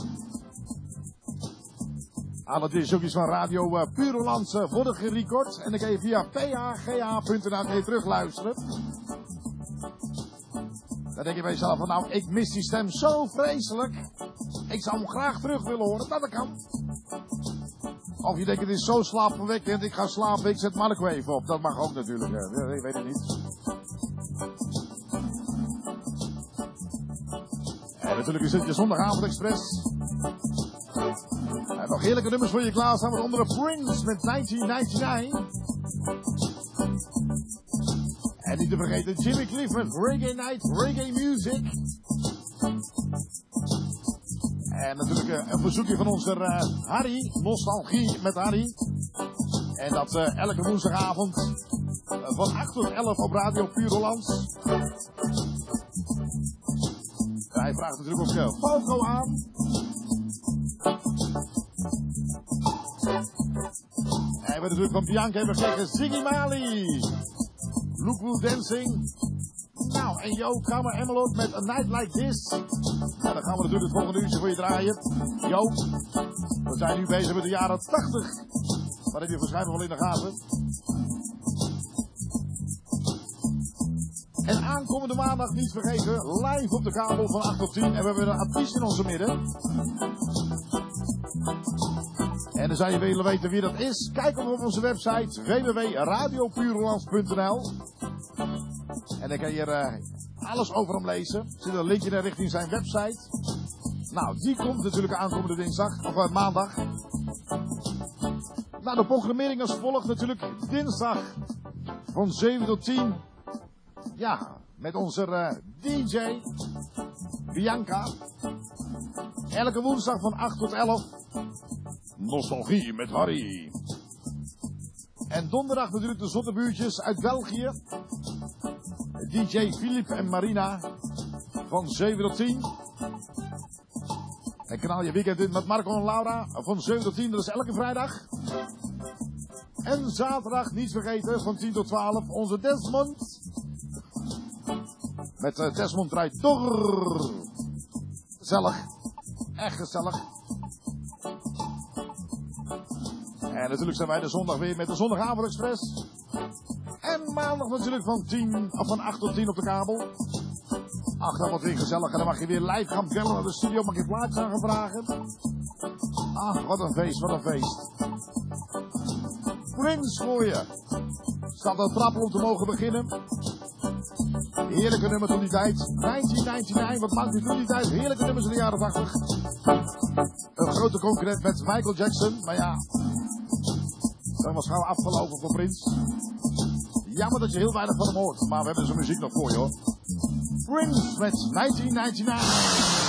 Ah, dat is ook iets van Radio uh, Puurland uh, voor de gerecord. En dan kan je via p h g a punt n l terugluisteren. Dan denk je bij jezelf van, nou, ik mis die stem zo vreselijk. Ik zou hem graag terug willen horen. Nou, dat kan. Of je denkt, het is zo slaapverwekkend, ik ga slapen, ik zet Marco even op. Dat mag ook natuurlijk. Ja, ik weet het niet. En natuurlijk is het je zondagavond express. En nog heerlijke nummers voor je klaarstaan, met onder Prince met negentien negenennegentig. En niet te vergeten Jimmy Cliff met Reggae Night, Reggae Music. En natuurlijk uh, een verzoekje van onze uh, Harry, Nostalgie met Harry. En dat uh, elke woensdagavond uh, van acht tot elf op Radio Puurland. Hij vraagt natuurlijk ook uh, Falco aan. En we natuurlijk van Bianca hebben gezegd Ziggy Marley. Look Who Dancing. Nou, en Jo, Kamer Emmeloord met A Night Like This. En dan gaan we natuurlijk het volgende uurtje voor je draaien. Jo, we zijn nu bezig met de jaren tachtig. Dat heb je waarschijnlijk wel in de gaten. En aankomende maandag, niet vergeten, live op de kabel van acht tot tien. En we hebben een artiest in onze midden. En dan zou je willen weten wie dat is. Kijk op onze website w w w punt radio puurland punt n l. En dan kan je er uh, alles over hem lezen. Er zit een linkje naar richting zijn website. Nou, die komt natuurlijk aankomende dinsdag, of uh, maandag. Nou, de programmering als volgt natuurlijk. Dinsdag van zeven tot tien. Ja, met onze uh, D J Bianca. Elke woensdag van acht tot elf. Nostalgie met Harry. En donderdag natuurlijk de zottebuurtjes uit België. D J Philippe en Marina. Van zeven tot tien. En kanaal je weekend in met Marco en Laura. Van zeven tot tien, dat is elke vrijdag. En zaterdag, niet vergeten, van tien tot twaalf, onze Desmond. Met uh, Desmond draait door. Gezellig. Echt gezellig. En natuurlijk zijn wij de zondag weer met de Zondagavond Express. En maandag natuurlijk van, tien, of van acht tot tien op de kabel. Ach, dat wordt weer gezellig. En dan mag je weer live gaan bellen naar de studio. Mag je plaatjes aan gaan vragen. Ach, wat een feest, wat een feest. Prince voor je. Staat er trappen om te mogen beginnen. Heerlijke nummer toen die tijd. negentien negenennegentig, wat maakt die toen die tijd? Heerlijke nummers in de jaren tachtig. Een grote concurrent met Michael Jackson. Maar ja, dat was gauw afgelopen voor Prince. Jammer dat je heel weinig van hem hoort. Maar we hebben zijn muziek nog voor je hoor. Prince met negentien negenennegentig.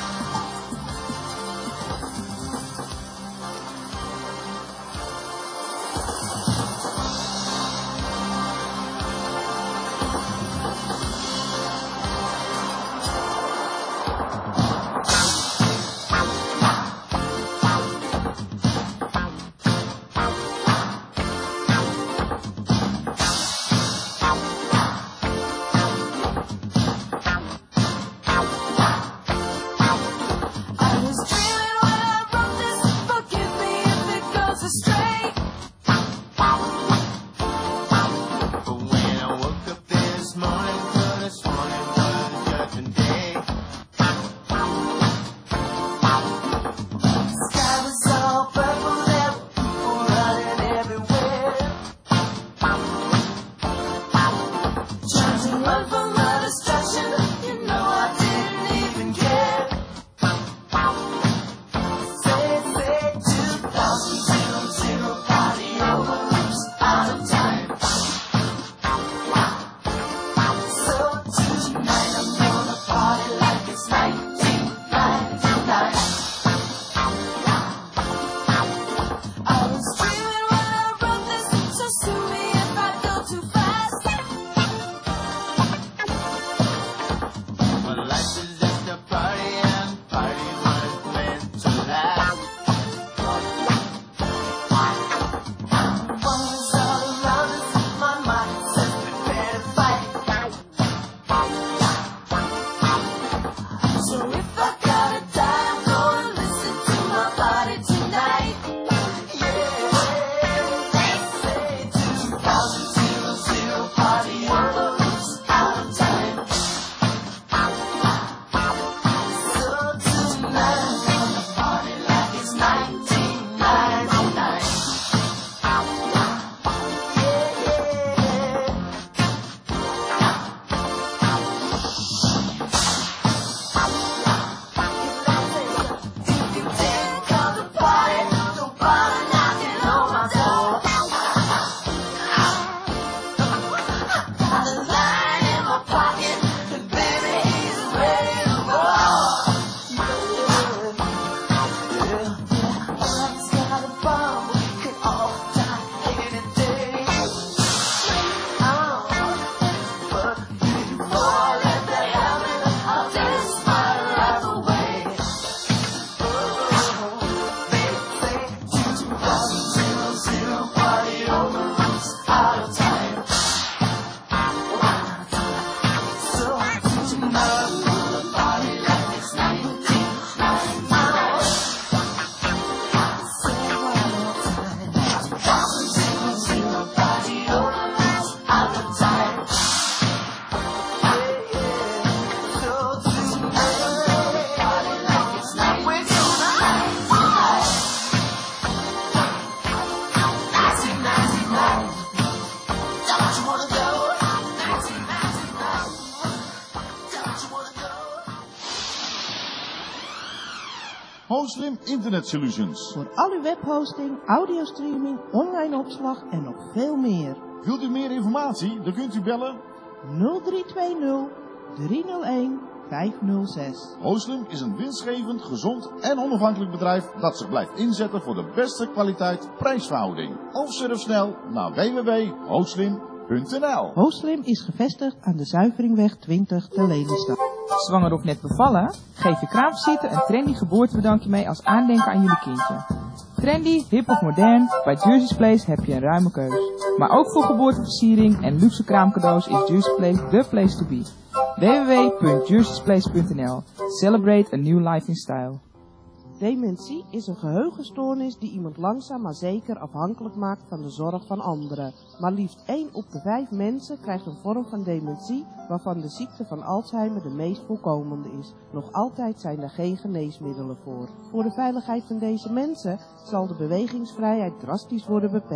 Hoslim Internet Solutions. Voor al uw webhosting, audiostreaming, online opslag en nog veel meer. Wilt u meer informatie? Dan kunt u bellen nul drie twee nul, drie nul een, vijf nul zes. Hoslim is een winstgevend, gezond en onafhankelijk bedrijf dat zich blijft inzetten voor de beste kwaliteit-prijsverhouding. Of surf snel naar w w w punt hoslim punt n l. Hoslim is gevestigd aan de Zuiveringweg twintig te Lelystad. Zwanger of net bevallen? Geef je kraamvisite een trendy geboortebedankje mee als aandenken aan jullie kindje. Trendy, hip of modern, bij Jersey's Place heb je een ruime keus. Maar ook voor geboorteversiering en luxe kraamcadeaus is Jersey's Place the place to be. w w w punt jerseys place punt n l. Celebrate a new life in style. Dementie is een geheugenstoornis die iemand langzaam maar zeker afhankelijk maakt van de zorg van anderen. Maar liefst één op de vijf mensen krijgt een vorm van dementie waarvan de ziekte van Alzheimer de meest voorkomende is. Nog altijd zijn er geen geneesmiddelen voor. Voor de veiligheid van deze mensen zal de bewegingsvrijheid drastisch worden beperkt.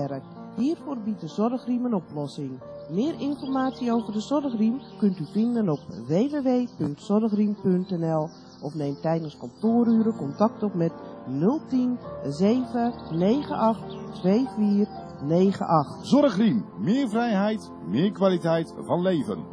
Hiervoor biedt de Zorgriem een oplossing. Meer informatie over de Zorgriem kunt u vinden op w w w punt zorgriem punt n l of neem tijdens kantooruren contact op met nul tien zeven negen acht twee vier negen acht. Zorgriem, meer vrijheid, meer kwaliteit van leven.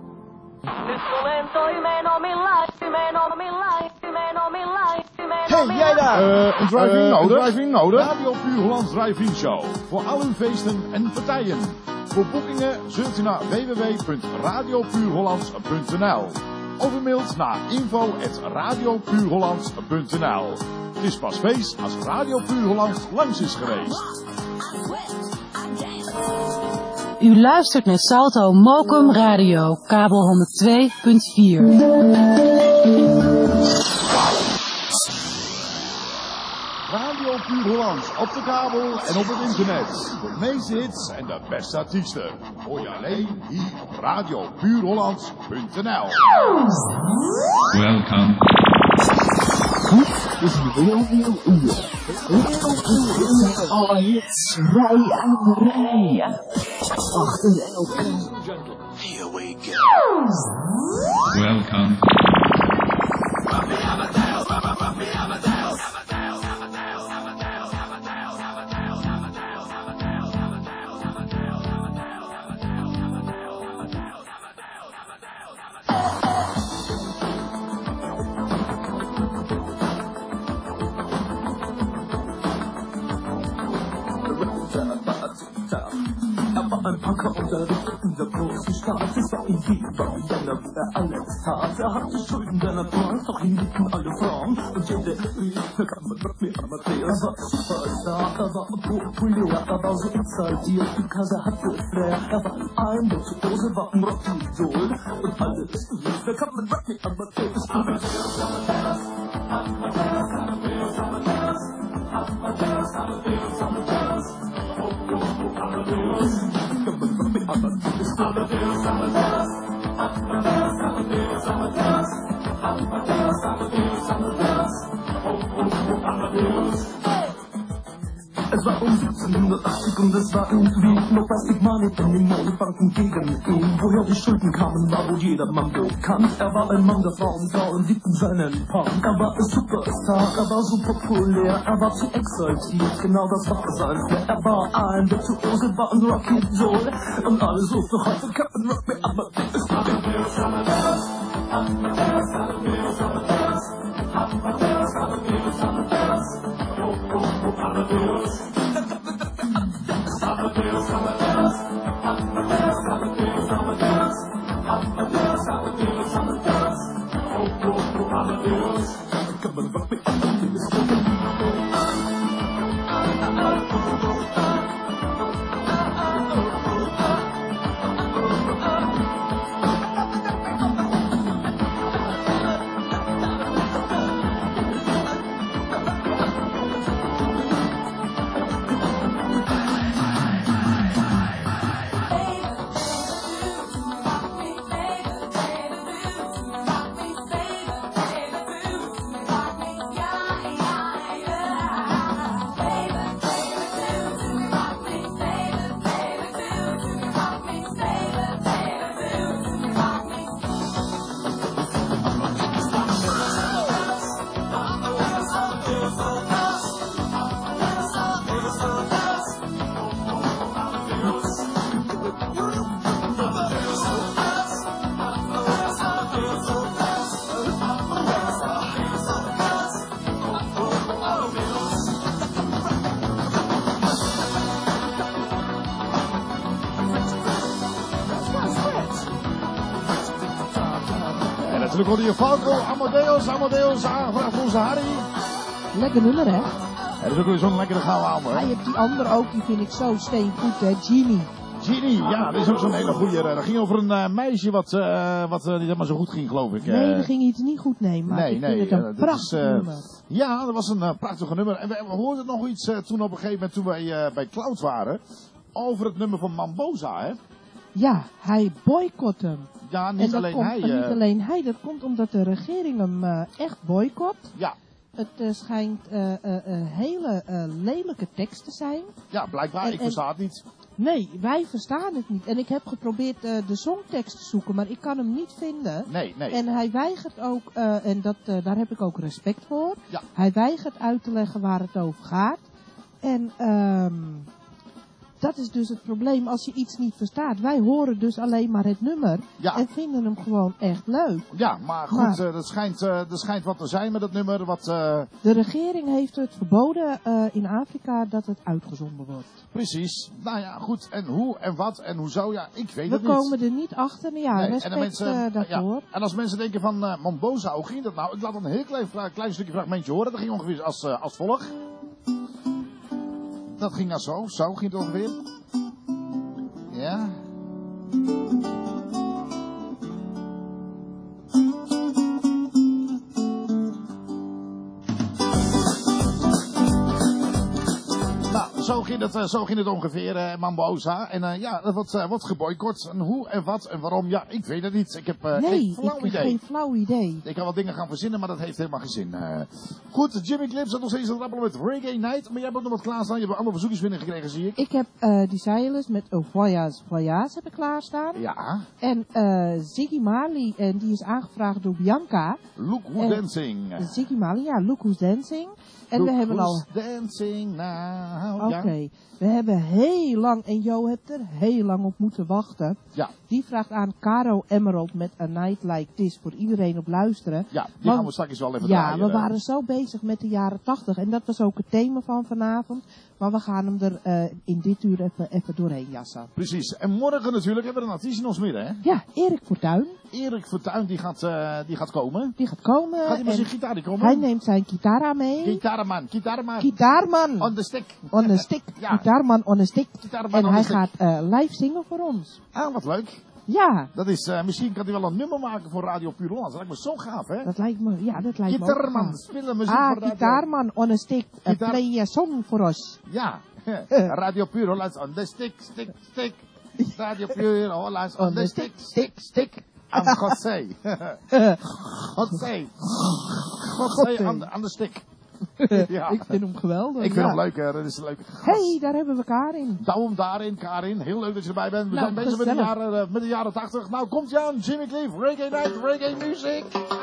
Hey, jij daar! Uh, een driving Uh, nodig? een driving nodig? Radio Puur Hollands Drive-In Show. Voor al uw feesten en partijen. Voor boekingen surft u naar w w w punt radio puur hollands punt n l of u mailt naar info at radio puur hollands punt n l. Het is pas feest als Radio Puur Hollands langs is geweest. U luistert naar Salto Mokum Radio, kabel honderdtwee punt vier. Radio Puur Hollands op de kabel en op het internet. De meeste hits en de beste artiesten. Hoor je alleen hier op radio puur hollands punt n l. Welcome. Dit is heel veel uur. Heel veel uur. Alle hits, rij aan rij. Achter elkaar. Here we go. Welcome. Ein Punker unterrichtet in der großen Stadt. Es war ein Fieber, Jänner, wo er alles tat. Er hatte Schulden seiner Frau, doch ihn liebten alle Frauen. Und jede Hilfe kam mit mir Amadeus. Er war Superstar, er war populär, er war so exaltiert, because er hatte Flair. Er war ein Virtuose, war ein Rock'n'Roll. Und alles Hilfe kam mit mir Amadeus. Amadeus, Amadeus, Amadeus, Amadeus, Amadeus, Amadeus, Amadeus, Amadeus. Amadeus. Amadeus, Amadeus, Amadeus, Amadeus, Amadeus, Amadeus, Amadeus, Amadeus, Amadeus, oh, oh, Amadeus. Es war um siebzehnhundertachtzig und es war irgendwie noch was ich meine in den Modebanken gegen ihn. Woher die Schulden kamen, war wohl jedermann bekannt. Er war ein Mann der Frauen, Frauen liebten seinen Punk. Er war ein Superstar, er war so populär, er war zu exaltiert, genau das war sein Flair. Er war ein Virtuose, war ein Rock'n'Roll und alle suchten heute Captain Rock, mir Amadeus, Amadeus, Amadeus, Amadeus, Amadeus, Amadeus, Amadeus, Amadeus, Amadeus, oh, oh, oh, Amadeus. Amadeus, Amadeus, Amadeus, Amadeus, Amadeus, Amadeus, Amadeus, oh, oh, oh, Amadeus. Come on, rock me, Amadeus. Natuurlijk hoorde je Falco, Amadeus, Amadeus, aangevraagd voor onze Harry. Lekker nummer, hè? Ja, dat is ook weer zo'n lekkere gouden ouwe. Hij heeft die andere ook, die vind ik zo steengoed, hè? Genie. Genie, ja, dat is ook zo'n hele goede. Dat ging over een uh, meisje wat, uh, wat uh, niet helemaal zo goed ging, geloof ik. Nee, er ging iets niet goed, nee, maar nee, ik nee, vind het een uh, prachtig is, uh, nummer. Ja, dat was een uh, prachtige nummer. En we, we hoorden nog iets uh, toen op een gegeven moment, toen wij uh, bij Cloud waren, over het nummer van Mamboza, hè? Ja, hij boycott hem. Ja, niet alleen komt, hij. Uh... Uh... Niet alleen hij, dat komt omdat de regering hem uh, echt boycott. Ja. Het uh, schijnt uh, uh, uh, hele uh, lelijke tekst te zijn. Ja, blijkbaar, en, ik versta het niet. Nee, wij verstaan het niet. En ik heb geprobeerd uh, de songtekst te zoeken, maar ik kan hem niet vinden. Nee, nee. En hij weigert ook, uh, en dat, uh, daar heb ik ook respect voor. Ja. Hij weigert uit te leggen waar het over gaat. En um, dat is dus het probleem als je iets niet verstaat. Wij horen dus alleen maar het nummer ja. en vinden hem gewoon echt leuk. Ja, maar goed, maar, uh, dat schijnt, uh, dat schijnt wat te zijn met dat nummer. Wat, uh... De regering heeft het verboden uh, in Afrika dat het uitgezonden wordt. Precies. Nou ja, goed. En hoe en wat en hoezo, ja, ik weet We het niet. We komen er niet achter. Ja, nee, respect en mensen, uh, daarvoor. Ja. En als mensen denken van uh, Mamboza, hoe ging dat nou? Ik laat een heel klein, klein stukje fragmentje horen. Dat ging ongeveer als, uh, als volgt. Dat ging nou zo. Zo ging het ongeveer. Ja. Nou, zo ging het, uh, zo ging het ongeveer, uh, Mamboza. En uh, ja, dat wordt, uh, wordt geboycott. En hoe en wat en waarom, ja, ik weet het niet. Ik heb uh, nee, geen flauw ik idee. geen flauw idee. Ik kan wel dingen gaan verzinnen, maar dat heeft helemaal geen zin. Uh, goed, Jimmy Cliff zat nog steeds aan het rappelen met Reggae Night. Maar jij hebt ook nog wat klaarstaan. Je hebt allemaal verzoekjes binnengekregen, zie ik. Ik heb uh, die Silas met Oh Voyage Voyage heb ik klaarstaan. Ja. En uh, Ziggy Marley, en die is aangevraagd door Bianca. Look Who's Dancing. Ziggy Marley, ja, Look Who's Dancing. En Look we hebben who's al... dancing now. Oké, okay. Ja. We hebben heel lang, en Jo hebt er heel lang op moeten wachten. Ja. Die vraagt aan Caro Emerald met A Night Like This, voor iedereen op luisteren. Ja, die Want, gaan we straks wel even ja, draaien. Ja, we waren zo bezig met de jaren tachtig en dat was ook het thema van vanavond. Maar we gaan hem er uh, in dit uur even, even doorheen jassen. Precies. En morgen natuurlijk hebben we een artiest in ons midden, hè? Ja, Erik Fortuyn. Erik Fortuyn, die gaat, uh, die gaat komen. Die gaat komen. Gaat hij met zijn gitaar die komen? Hij neemt zijn gitara mee. Gitaarman, gitaarman. Gitaarman. On the stick. On the stick. Ja. Gitaarman on the stick. Gitaarman en on hij the stick. gaat uh, live zingen voor ons. Ah, wat leuk. Ja. Dat is, uh, misschien kan hij wel een nummer maken voor Radio Puur Holland. Dat lijkt me zo gaaf, hè? Dat lijkt me, ja, dat lijkt Gitaarman, me ook spelen muziek ah, voor Radio. Gitaarman on a stick. Gitaar... Uh, play a song for us. Ja. Radio Puur Holland on the stick, stick, stick. Radio Puur Holland on, on the stick, stick, stick. Aan Godzee. Godzee. Godzee aan, aan de stick. Ja. Ik vind hem geweldig. Ik vind ja. hem leuk, hè. Dat is een leuke gast. Hey, daar hebben we Karin. Dauw daarin, Karin. Heel leuk dat je erbij bent. We nou, zijn bezig met de, jaren, uh, met de jaren tachtig. Nou, komt je aan. Jimmy Cliff, Reggae Night, Reggae Music.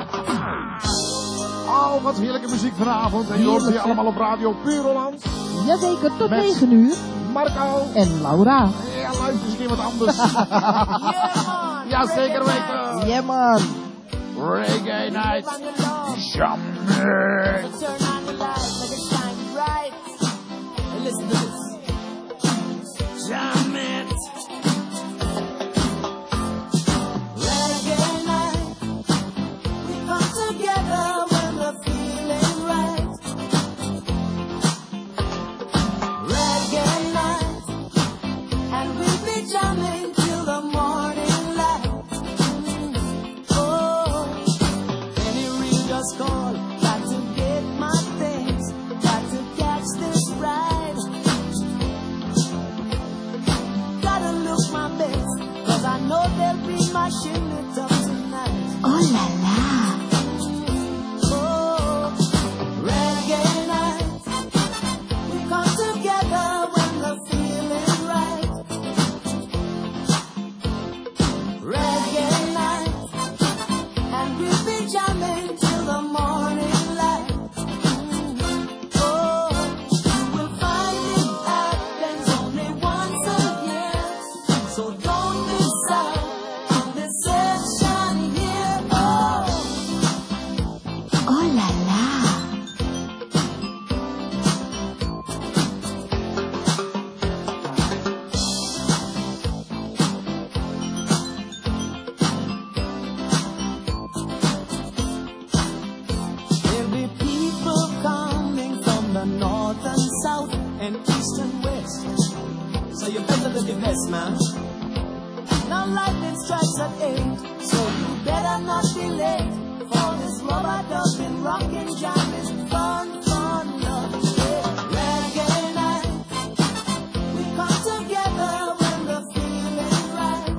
Oh, wat heerlijke muziek vanavond. En je hoort hier allemaal op Radio Puur Holland. Jazeker, tot negen uur. Marco. En Laura. Ja, luister eens een keer wat anders. Yeah, man. Ja, zeker weten. Yeah, man. Reggae Night. Jamming. Turn on the light, let it shine bright. And listen to this. Jam it. Reggae night. We come together when we're feeling right. Reggae night. And we'll be jamming till the morning light. Oh, any ring just call. Got to get my things. Got to catch this ride. Gotta look my best. Cause I know they'll be mashing it up tonight. Oh la la. Oh, reggae night. We come together when we're feeling right. Reggae night. And we'll be jamming till the morning light. Oh, you will find it happens only once a year. So don't miss out on this session here. Oh, Oh la la. there'll be people coming from the north and south and east and west. So you better look your best, man. Now lightning strikes at eight, so you better not be late. For this rubber ducking, rockin', jamming, fun, fun, love. Yeah. Reggae night. We come together when we're feeling right.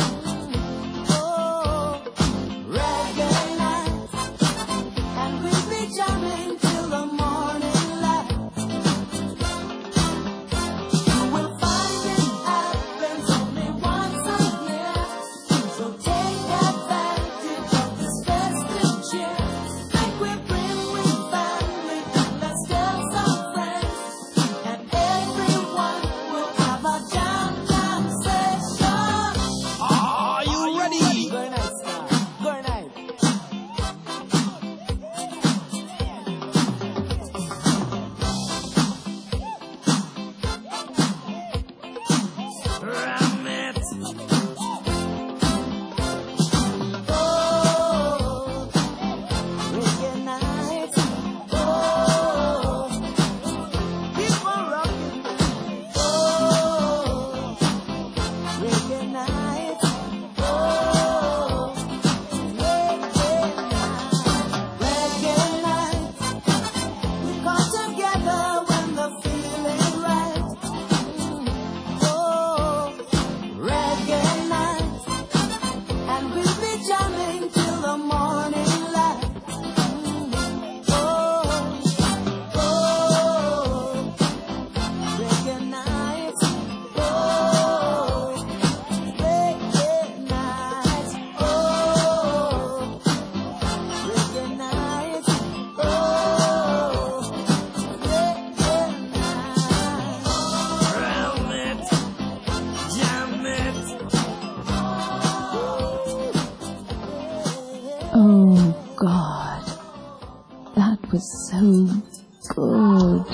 Oh, reggae night. And we'll be jamming till the morning light. You will find it good.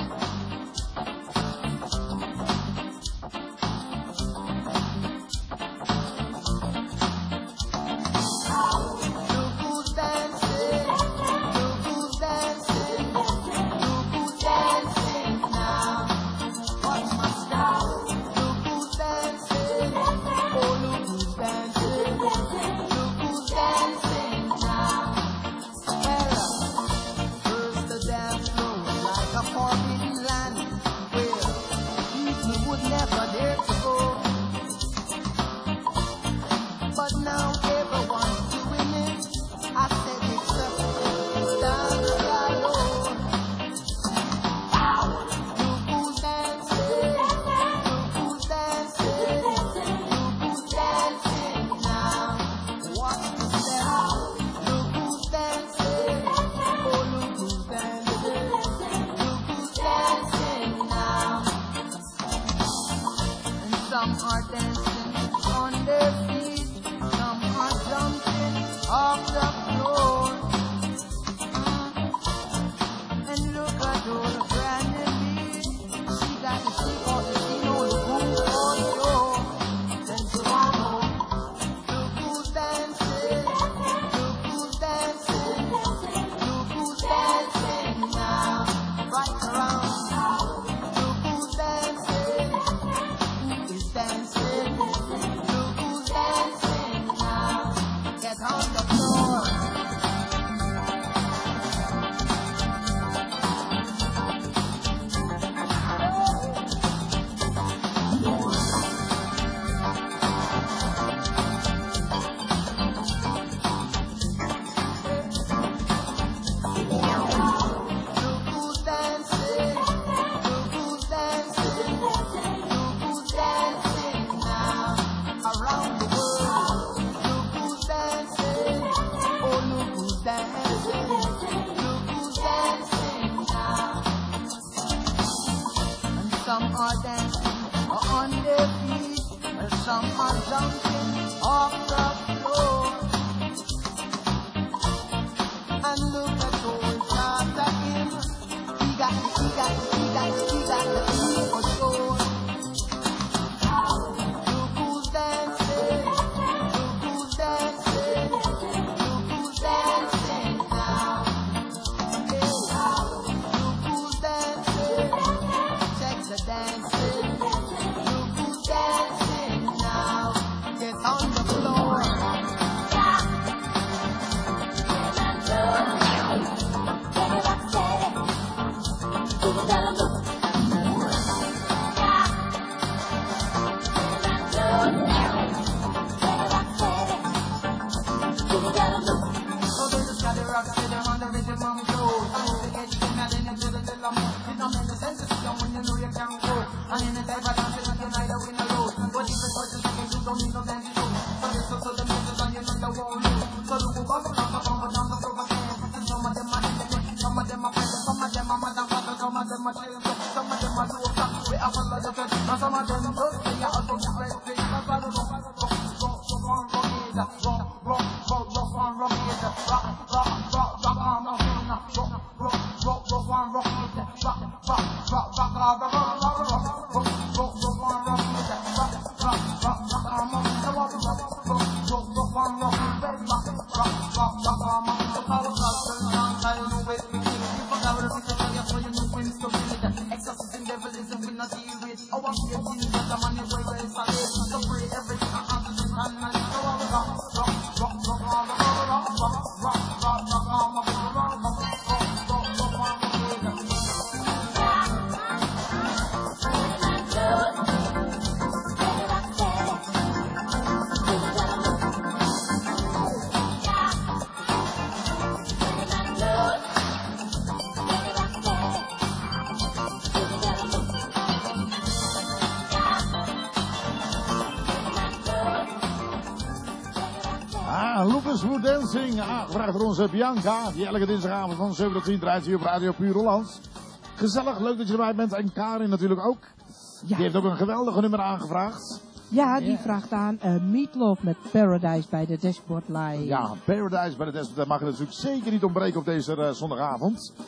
Smooth Dancing, aangevraagd door onze Bianca, die elke dinsdagavond van zeven tot tien draait hier op Radio Puur Hollands. Gezellig, leuk dat je erbij bent. En Karin natuurlijk ook. Ja. Die heeft ook een geweldige nummer aangevraagd. Ja, die yeah. vraagt aan uh, Meatloaf met Paradise bij de Dashboard Live. Ja, Paradise bij de Dashboard, dat mag je natuurlijk zeker niet ontbreken op deze uh, zondagavond.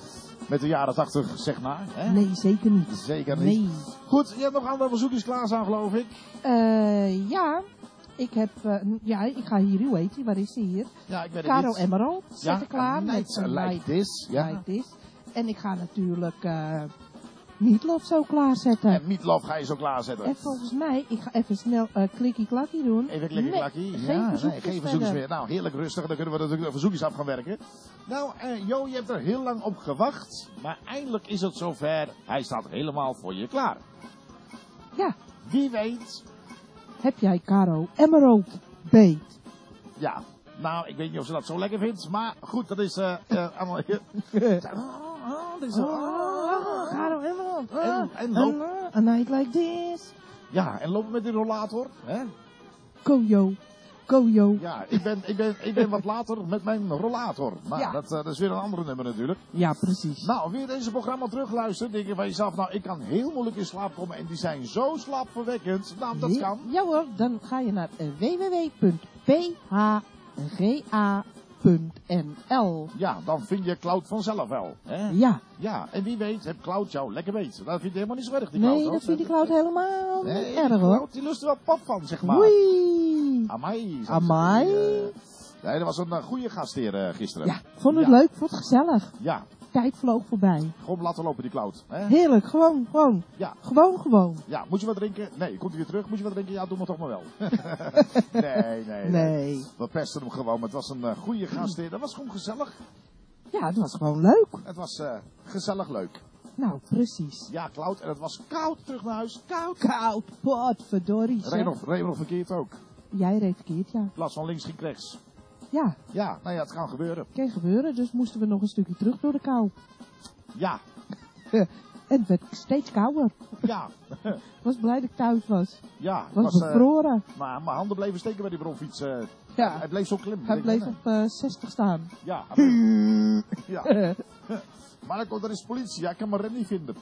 met de jaren tachtig, zeg maar. Hè? Nee, zeker niet. Zeker niet. Nee. Goed, je hebt nog andere verzoekjes klaarstaan, geloof ik. Uh, ja, ik heb, uh, ja, ik ga hier, hoe heet die, waar is die hier? Ja, ik weet het Caro niet. Emerald, zet ja, ik klaar. Night met Like Night, This. Ja. Like This. En ik ga natuurlijk uh, Meatloaf zo klaarzetten. En Meatloaf ga je zo klaarzetten. En volgens mij, ik ga even snel uh, klikkie-klakkie doen. Even klikkie-klakkie? Nee, ja, geen verzoekjes, nee, geen verzoekjes meer. Nou, heerlijk rustig. Dan kunnen we natuurlijk de verzoekjes af gaan werken. Nou, uh, Jo, je hebt er heel lang op gewacht. Maar eindelijk is het zover. Hij staat helemaal voor je klaar. Ja. Wie weet. Heb jij Caro Emerald beet? Ja. Nou, ik weet niet of ze dat zo lekker vindt. Maar goed, dat is uh, uh, allemaal... oh, dat is... Oh, Caro Emerald. En, en loop... A night like this. Ja, en lopen met die rollator. Hè? Go, yo. Go, yo. Ja, ik ben, ik, ben, ik ben wat later met mijn rollator. Maar ja. dat, uh, dat is weer een andere nummer natuurlijk. Ja, precies. Nou, weer deze programma terugluisteren. Denk je van jezelf, nou, ik kan heel moeilijk in slaap komen. En die zijn zo slaapverwekkend. Nou, dat ja, kan. Ja hoor, dan ga je naar w w w punt p h g a punt n l. Ja, dan vind je Cloud vanzelf wel. Hè? Ja. Ja, en wie weet, heb Cloud jou lekker weet. Dat vind je helemaal niet zo erg, die nee, Cloud. Nee, dat hoor. vindt die Cloud helemaal nee, niet erg hoor. Cloud, die lust er wel pap van, zeg maar. Oei. Amai. Amai. Die, uh, nee, dat was een uh, goede gastheer uh, gisteren. Ja, vond het ja. leuk, vond het gezellig. Ja. Tijd vloog voorbij. Gewoon laten lopen die Cloud. Hè? Heerlijk, gewoon, gewoon. Ja. Gewoon, gewoon. Ja, moet je wat drinken? Nee, komt hij weer terug? Moet je wat drinken? Ja, doe maar toch maar wel. nee, nee, nee, nee. We pesten hem gewoon. Het was een uh, goede gastheer. Dat was gewoon gezellig. Ja, het was gewoon leuk. Het was uh, gezellig leuk. Nou, precies. Ja, Cloud. En het was koud terug naar huis. Koud. Koud, potverdorie. Reed nog, reed nog verkeerd ook. Jij reed verkeerd, ja. In plaats van links ging rechts. Ja. Ja, nou ja, het kan gebeuren. Het kan gebeuren, dus moesten we nog een stukje terug door de kou. Ja. En het werd steeds kouder. Ja. Ik was blij dat ik thuis was. Ja. Was, was bevroren. Uh, maar mijn handen bleven steken bij die bromfiets. Uh, ja. Hij bleef zo klim. Hij bleef op uh, zestig staan. Ja. Bleef... ja. Maar dan komt er eens politie. Ja, ik kan mijn rem niet vinden.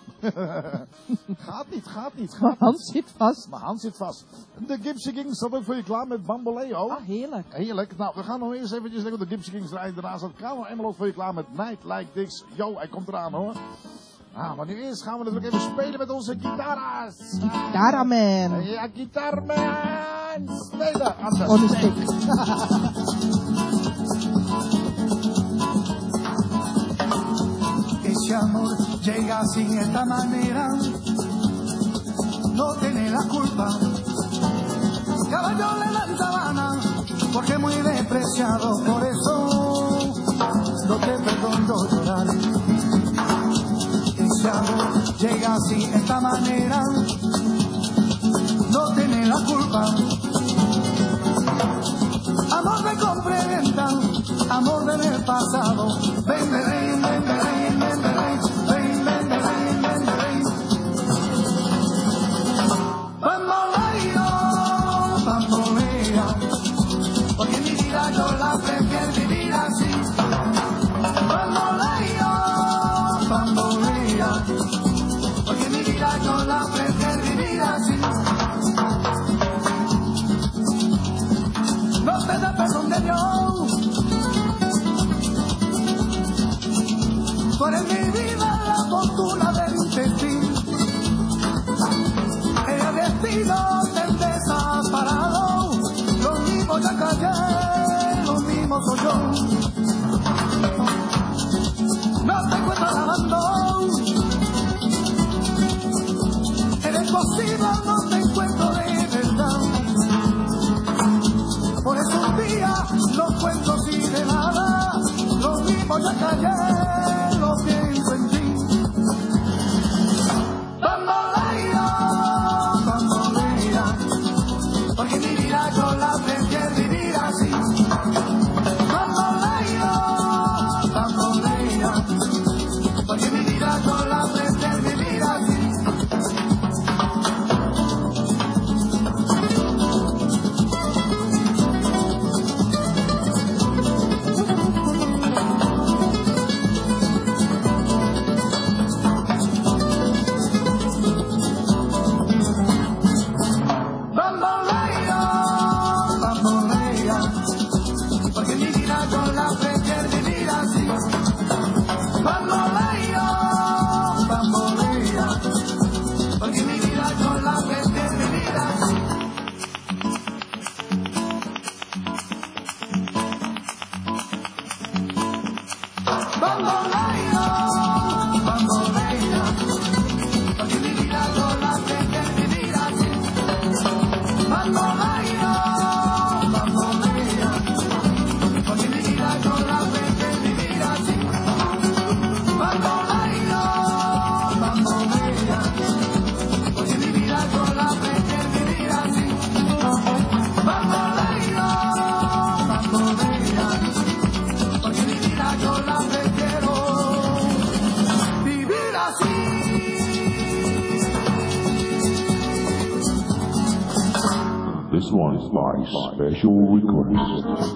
gaat niet, gaat niet. Gaat mijn hand niet. zit vast. Mijn hand zit vast. De Gypsy Kings staat ook voor je klaar met Bamboleo. Ah, heerlijk. Heerlijk. Nou, we gaan nog eerst eventjes lekker de Gypsy Kings draaien. Daarna staat Caro Emerald voor je klaar met Night Like This. Yo, hij komt eraan hoor. Ah, maar nu eerst gaan we natuurlijk even spelen met onze gitaras. Gitaraman. Ja, Gitarman. Spelen. Anders. On the stick. Ese amor llega así de esta manera, no tiene la culpa. Caballo le dan sabana, porque muy despreciado, por eso no te perdono llorar. Ese amor llega así de esta manera, no tiene la culpa. Amor de compra y venta, amor del pasado. Ven, ven, ven, ven, ven, ven, ven, ven, ven, ven, ven, ven. Bamboleo, bambolea, porque mi vida yo la prefiero vivir así. Bamboleo, bambolea, porque mi vida yo la prefiero vivir así. No te da perdón de Dios. Tú eres mi vida, la fortuna del intestino. El destino te desamparado. Lo mismo ya callé, lo mismo soy yo. No te encuentro lavando. Eres posible, no te encuentro de verdad. Por eso un día los cuentos y de nada, lo mismo ya callé, lo pienso en ti. Bambolea, bambolea, porque mi vida yo la prefiero vivir así. Bambolea, bambolea, porque mi vida yo la prefiero vivir así. This one is by special request.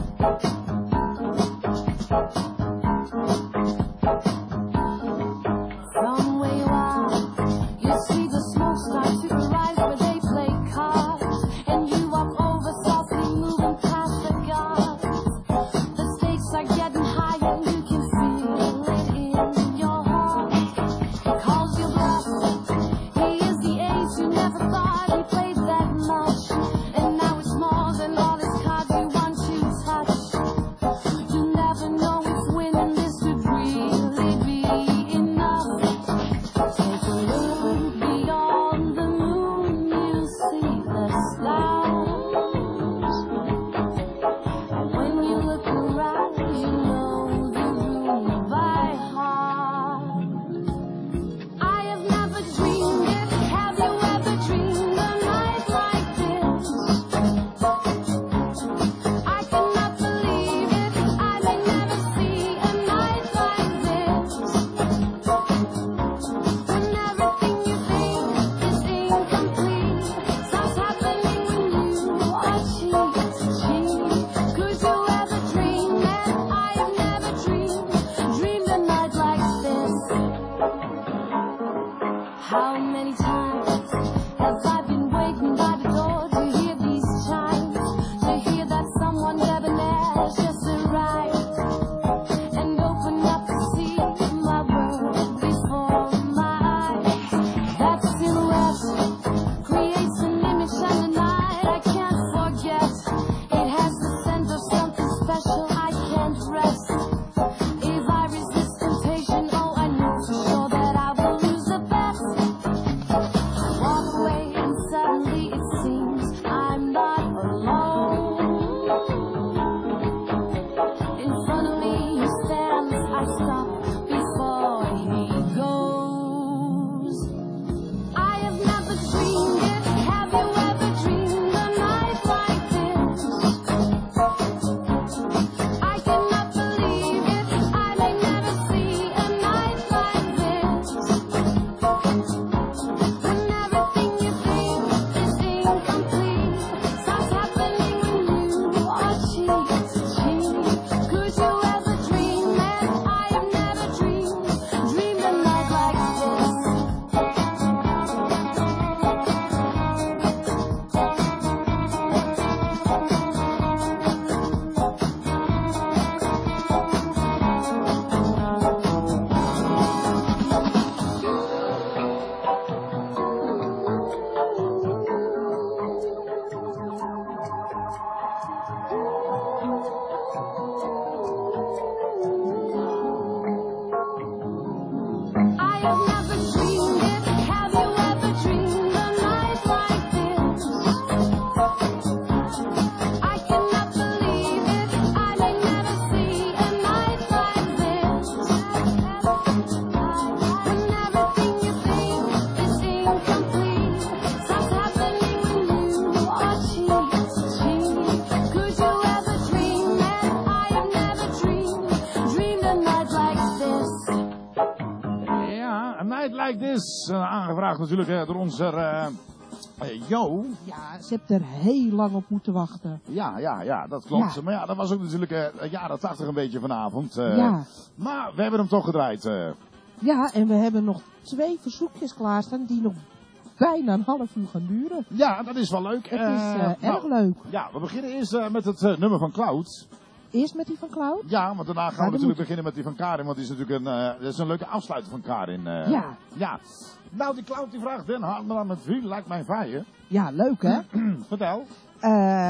Is uh, aangevraagd natuurlijk uh, door onze uh, uh, Jo. Ja, ze heeft er heel lang op moeten wachten. Ja, ja, ja, dat klopt. Ja. Maar ja, dat was ook natuurlijk uh, jaren tachtig een beetje vanavond. Uh, ja. Maar we hebben hem toch gedraaid. Uh. Ja, en we hebben nog twee verzoekjes klaarstaan die nog bijna een half uur gaan duren. Ja, dat is wel leuk. Het is uh, uh, nou, erg leuk. Ja, we beginnen eerst uh, met het uh, nummer van Cloud. Eerst met die van Cloud? Ja, want daarna gaan ja, we natuurlijk moet... beginnen met die van Karin, want die is natuurlijk een, uh, dat is een leuke afsluiter van Karin. Uh, ja. Ja. Nou, die Cloud die vraagt, Den Hartman met wie lijkt mijn fire? Ja, leuk hè? Vertel. Uh,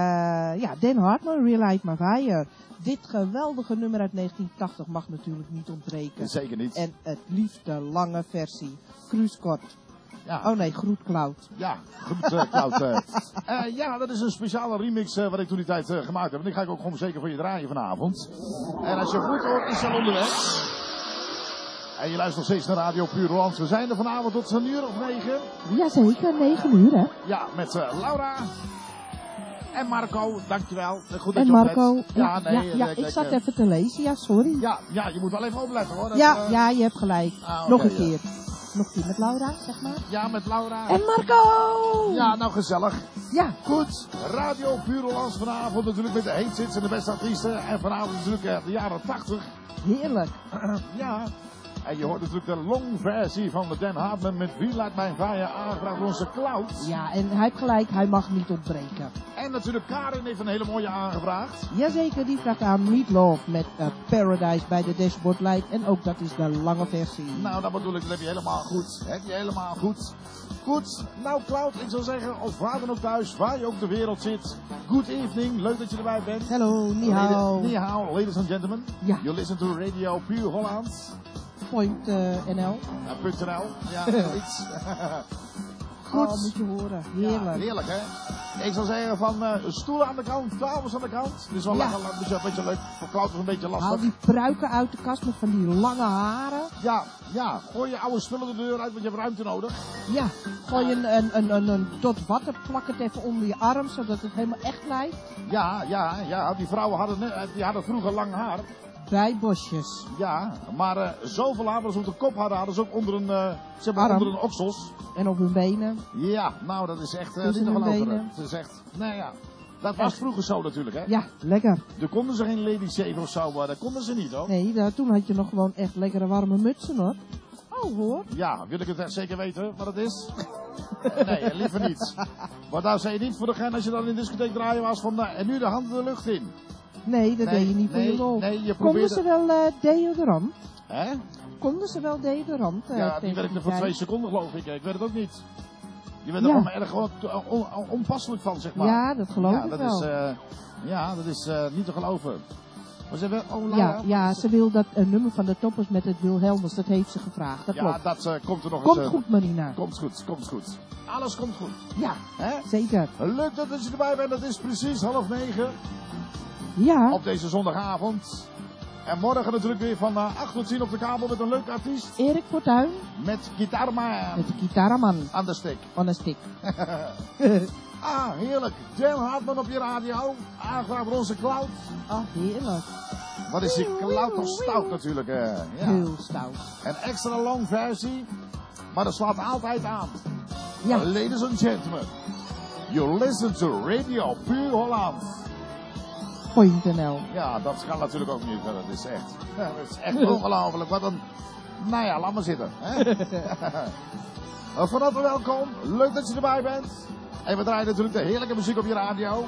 ja, Den Hartman, Real Light My Fire. Dit geweldige nummer uit negentien tachtig mag natuurlijk niet ontbreken. Zeker niet. En het liefst de lange versie. Kruiskort. Ja. Oh nee, Groet Cloud. Ja, Groet uh, Cloud. Uh. Uh, ja, dat is een speciale remix uh, wat ik toen die tijd uh, gemaakt heb. En die ga ik ook gewoon zeker voor je draaien vanavond. En als je goed hoort, is hij onderweg. En je luistert nog steeds naar Radio Puur Hollands. We zijn er vanavond tot een uur of negen. Jazeker, negen uur hè. Ja, met uh, Laura en Marco, dankjewel. Goed dat en je Marco, oplet. ja, ja, nee, ja, ja ik zat uh, even te lezen, ja, sorry. Ja, ja, je moet wel even opletten hoor. Dat, ja, uh... ja, je hebt gelijk. Ah, okay, nog een ja. keer. nog die met Laura, zeg maar. Ja, met Laura. En Marco! Ja, nou gezellig. Ja. Goed, Radio Puur Hollands vanavond natuurlijk met de heetsits en de beste artiesten. En vanavond natuurlijk uh, de jaren tachtig. Heerlijk. Ja. En je hoort natuurlijk de long versie van de Dan Hartman met Wie laat mijn fire aangevraagd door onze Cloud. Ja, en hij heeft gelijk, hij mag niet ontbreken. En natuurlijk Karin heeft een hele mooie aangevraagd. Jazeker, die vraagt aan Meat Love met uh, Paradise bij de Dashboard Light. En ook dat is de lange versie. Nou, dat bedoel ik, dat heb je helemaal goed. Heb je helemaal goed. Goed, nou Cloud, ik zou zeggen, of waar dan ook thuis, waar je ook de wereld zit. Good evening, leuk dat je erbij bent. Hello, ni hao. Ni hao, ladies and gentlemen. Ja. You listen to Radio Puur Hollands. Point uh, N L. Ja, punt N L. Ja, zoiets. Goed. Oh, moet je horen. Heerlijk. Ja, heerlijk, hè? Ik zou zeggen van uh, stoelen aan de kant, tafels aan de kant. Dit is wel Ja. lekker, een beetje, een beetje leuk. Voor Cloud is een beetje lastig. Haal die pruiken uit de kast met van die lange haren. Ja, ja. Gooi je oude spullen de deur uit, want je hebt ruimte nodig. Ja, gooi een, een, een, een, een dot water, plak het even onder je arm, zodat het helemaal echt blijft. Ja, ja, ja. Die vrouwen hadden, ne- die hadden vroeger lang haar. Bijbosjes. Ja, maar uh, zoveel haar, als ze op de kop hadden, hadden ze ook onder een, uh, zeg maar Arm. onder een oksels. En op hun benen. Ja, nou dat is echt uh, niet Tussen te hun geloven. benen. Het is echt, nou ja. Dat was vroeger zo natuurlijk, hè? Ja, lekker. Toen konden ze geen lady shave of zo, maar dat konden ze niet, hoor. Nee, daar, toen had je nog gewoon echt lekkere warme mutsen, hoor. Oh, hoor. Ja, wil ik het echt zeker weten wat het is? Nee, liever niet. Maar daar zei je niet voor degene als je dan in de discotheek draaien was van, uh, en nu de handen de lucht in. Nee, dat Nee, deed je niet voor nee, je lol. nee, je Konden probeerde- ze wel uh, deodorant? Hè? Konden ze wel deodorant? uh, Ja, die tegen werkte voor tijd? twee seconden geloof ik. Ik weet het ook niet. Je bent Ja. er gewoon erg gewoon te- on- on- onpasselijk van, zeg maar. Ja, dat geloof ja, ik dat wel. Is, uh, ja, dat is uh, niet te geloven. Maar ze hebben, oh, Ja, Laura, ja, ze wil dat een nummer van de toppers met het Wilhelmus, dat heeft ze gevraagd. Dat ja, klopt. dat uh, komt er nog Komt eens. uh, goed, Marina. Komt goed, komt goed. Alles komt goed. Ja, Hè? zeker. Leuk dat je erbij bent. Het is precies half negen Ja, op deze zondagavond. En morgen natuurlijk weer van uh, acht tot tien op de kabel met een leuke artiest. Erik Fortuyn Met Gitaarman met de gitaraman aan de stick. van een stick. Ah, heerlijk. Dan Hartman op je radio. Aangevraagd door onze Cloud. Ah, heerlijk. Wat is die Cloud toch stout natuurlijk. Uh, ja. Heel stout. Een extra long versie. Maar dat slaat altijd aan. Ja. Ladies and gentlemen. You listen to Radio Puur Holland. Point N L. Ja, dat kan natuurlijk ook niet. Dat is echt, ja, dat is echt ongelooflijk. Wat een, nou ja, laat maar zitten. Hè? Van harte welkom. Leuk dat je erbij bent. En we draaien natuurlijk de heerlijke muziek op je radio.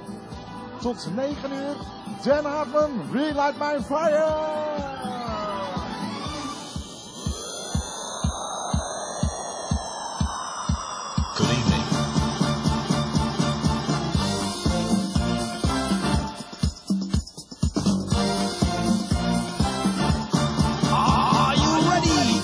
Tot negen uur. Dan Hartman, Relight My Fire. Good evening. Are you ready?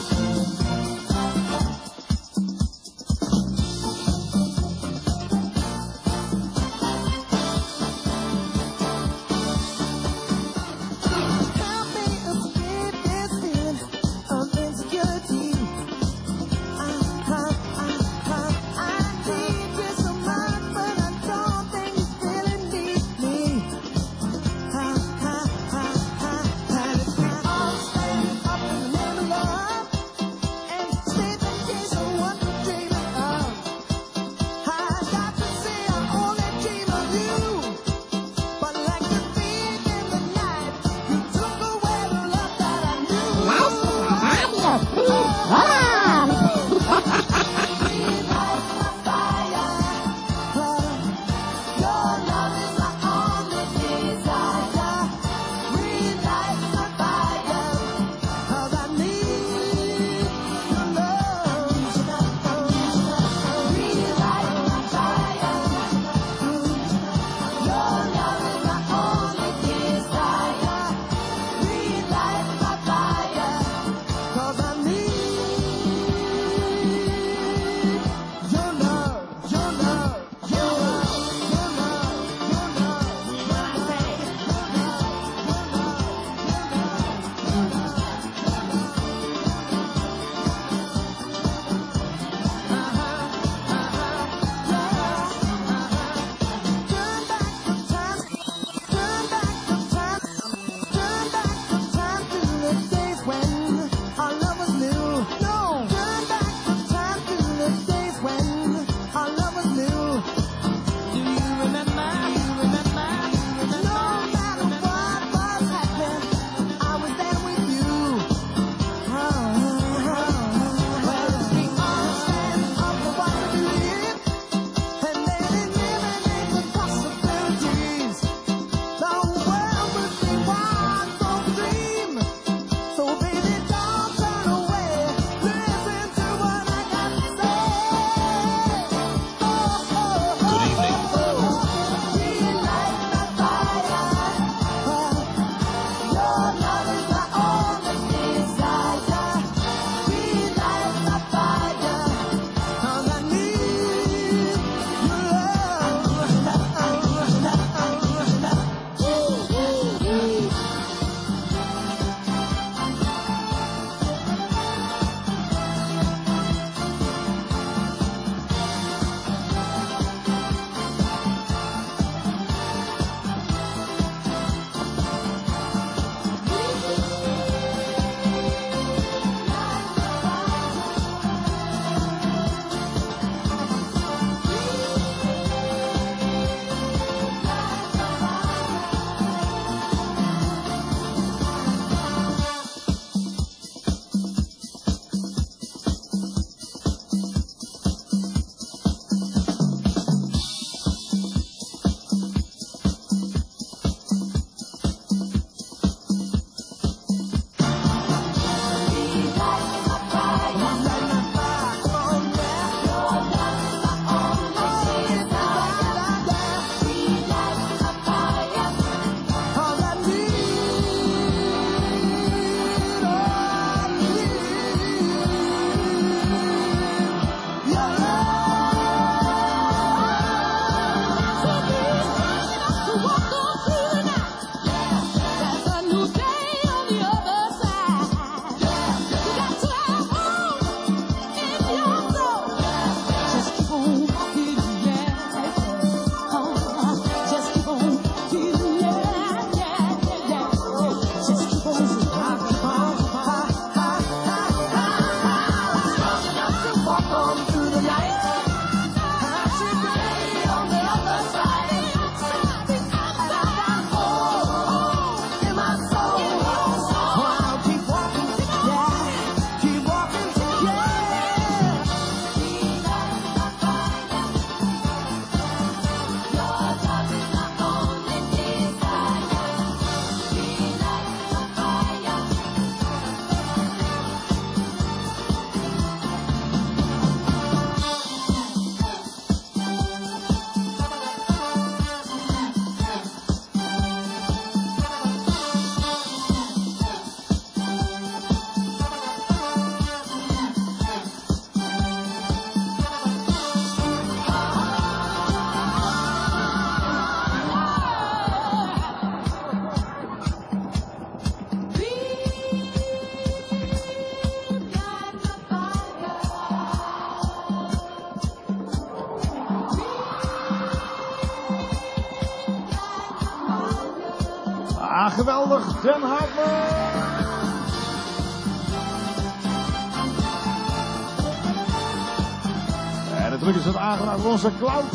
Tell me walk on through the night. I see the day on the other side. And I got hope in my soul. Oh, I'll keep walking, yeah, keep walking, yeah. Your love is my only desire. Be like a fire. Ah, geweldig, Den Hartman. En natuurlijk is het aangevraagd voor onze Cloud.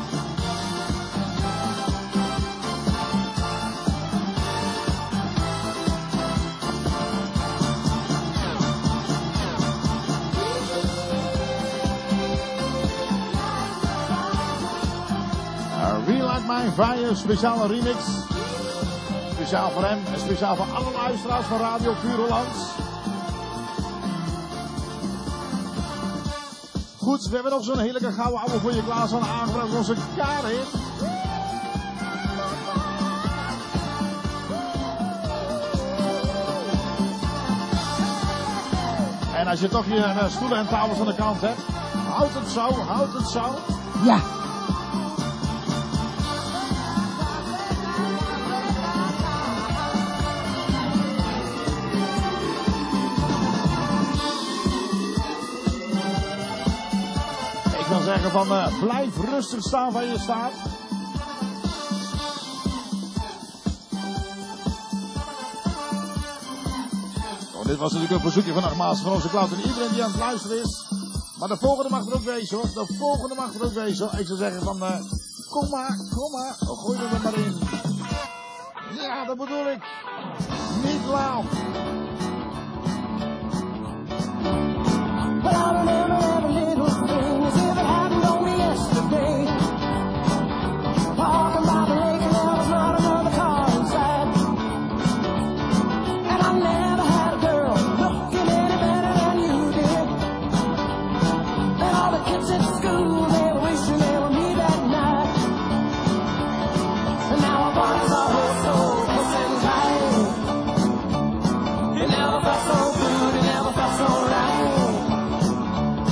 Relight My Fire, speciale remix. Speciaal voor hem en speciaal voor alle luisteraars van Radio Puur Hollands. Goed, we hebben nog zo'n heerlijke gouden ouwe voor je klaarstaan, aangebracht door onze Karin. En als je toch je uh, stoelen en tafels aan de kant hebt, houd het zo, houd het zo. Ja. Ik wil zeggen van uh, blijf rustig staan waar je staat. Oh, dit was natuurlijk een verzoekje van nogmaals van onze Cloud en iedereen die aan het luisteren is. Maar de volgende mag er ook wezen hoor. De volgende mag er ook wezen hoor. Ik zou zeggen van uh, kom maar, kom maar. Oh, gooi er maar in. Ja, dat bedoel ik. Niet laat. Well, I remember every little thing as if it happened only yesterday. Walking by the lake and there was not another car inside. And I never had a girl looking any better than you did. And all the kids at school, they were wishing they were me that night. And now our bodies are both so close and tight. It never felt so good, it never felt so right.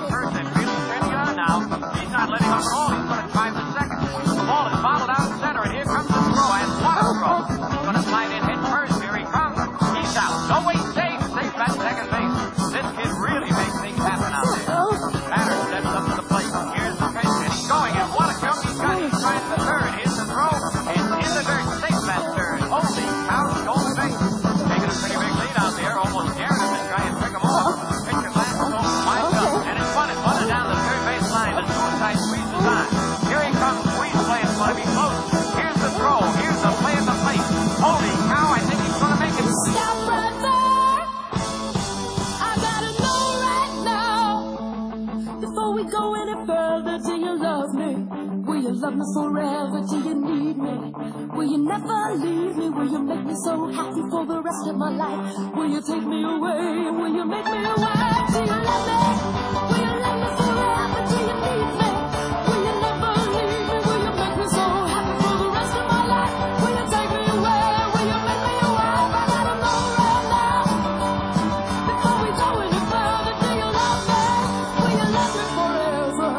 driving first and feeling pretty on now. He's not letting up at all. He's going to drive the second. The ball is fouled out center, and here comes the throw, and what a throw. He's going to slide in head first. Here he comes. He's out. No way, safe. Safe at second base. This kid really makes things happen out there. Batter steps up to the plate. Here's the pitch, and he's going, and what a jump he's got. He's trying the third. Here's the throw. It's in the dirt. Safe at third. Holy cow, Golden Base. Taking a pretty big lead out there, almost daring him to try and pick him off. Pitcher glances over, winds up, and it's fun. It's fun down the third base line. The suicide squeeze is on. Here he comes. Squeeze play is going to be close. Here's the throw. Here's the play at the plate. Holy cow, I think he's going to make it. Stop right there. I gotta know right now. Before we go any further, do you love me? Will you love me forever? Do you need me? Will you never leave me? Will you make me so happy for the rest of my life? Will you take me away? Will you make me your wife? Do you love me? Will you love me forever? Do you need me? Will you never leave me? Will you make me so happy for the rest of my life? Will you take me away? Will you make me your wife? I gotta know right now. Before we go any further, do you love me? Will you love me forever?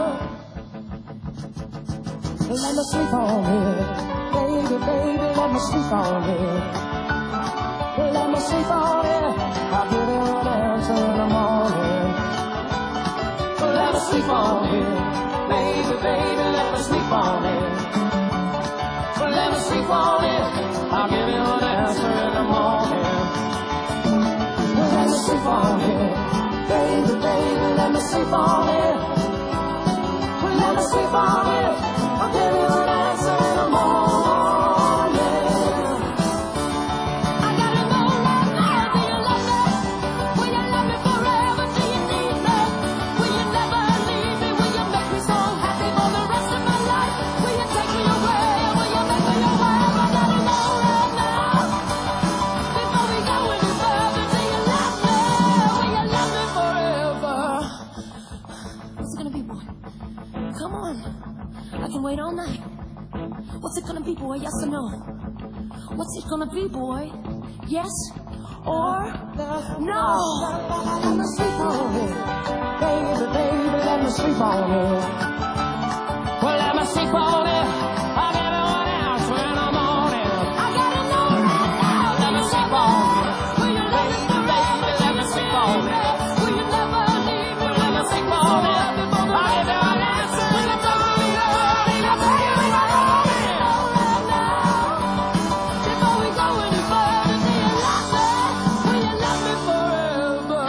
Let me sleep on it. Baby, baby, let me sleep on it. Let me sleep on it. I'll give you an answer in the morning. Let me sleep on it. Baby, baby, let me sleep on it. Let me sleep on it. I'll give you an answer in the morning. Let me sleep on it. Baby, baby, let me sleep on it. Let me sleep on it. I'll give you an answer in the morning. I gotta know right now. Do you love me? Will you love me forever? Do you need me? Will you never leave me? Will you make me so happy for the rest of my life? Will you take me away? Will you make me your wife? I gotta know right now. Before we go any further, do you love me? Will you love me forever? What's it gonna be, boy? Come on. I can wait all night. What's it gonna be, boy? Yes or no? What's it gonna be, boy? Yes or no? Let me sleep on it. Baby, baby, let me sleep on it. Well, let me sleep on it. I'll give you an answer in the morning. I gotta know right now. Let me sleep on it. Will you love me forever? Let me sleep on it. Will you never leave me? Let me sleep on it. I'll give you an answer in the morning. Before we go any further, do you love me? Will you love me forever?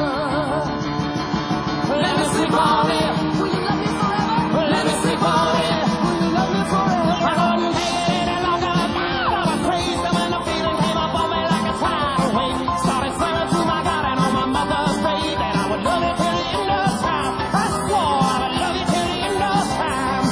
Let me sleep on it. Will you love me forever? Let me sleep on it. Will you love me forever? I couldn't take it any longer. I was crazy when the feeling came up on me like a tidal wave. Started swearing to my God and on my mother's grave that I would love you till the end of time. I swore I would love you till the end of time.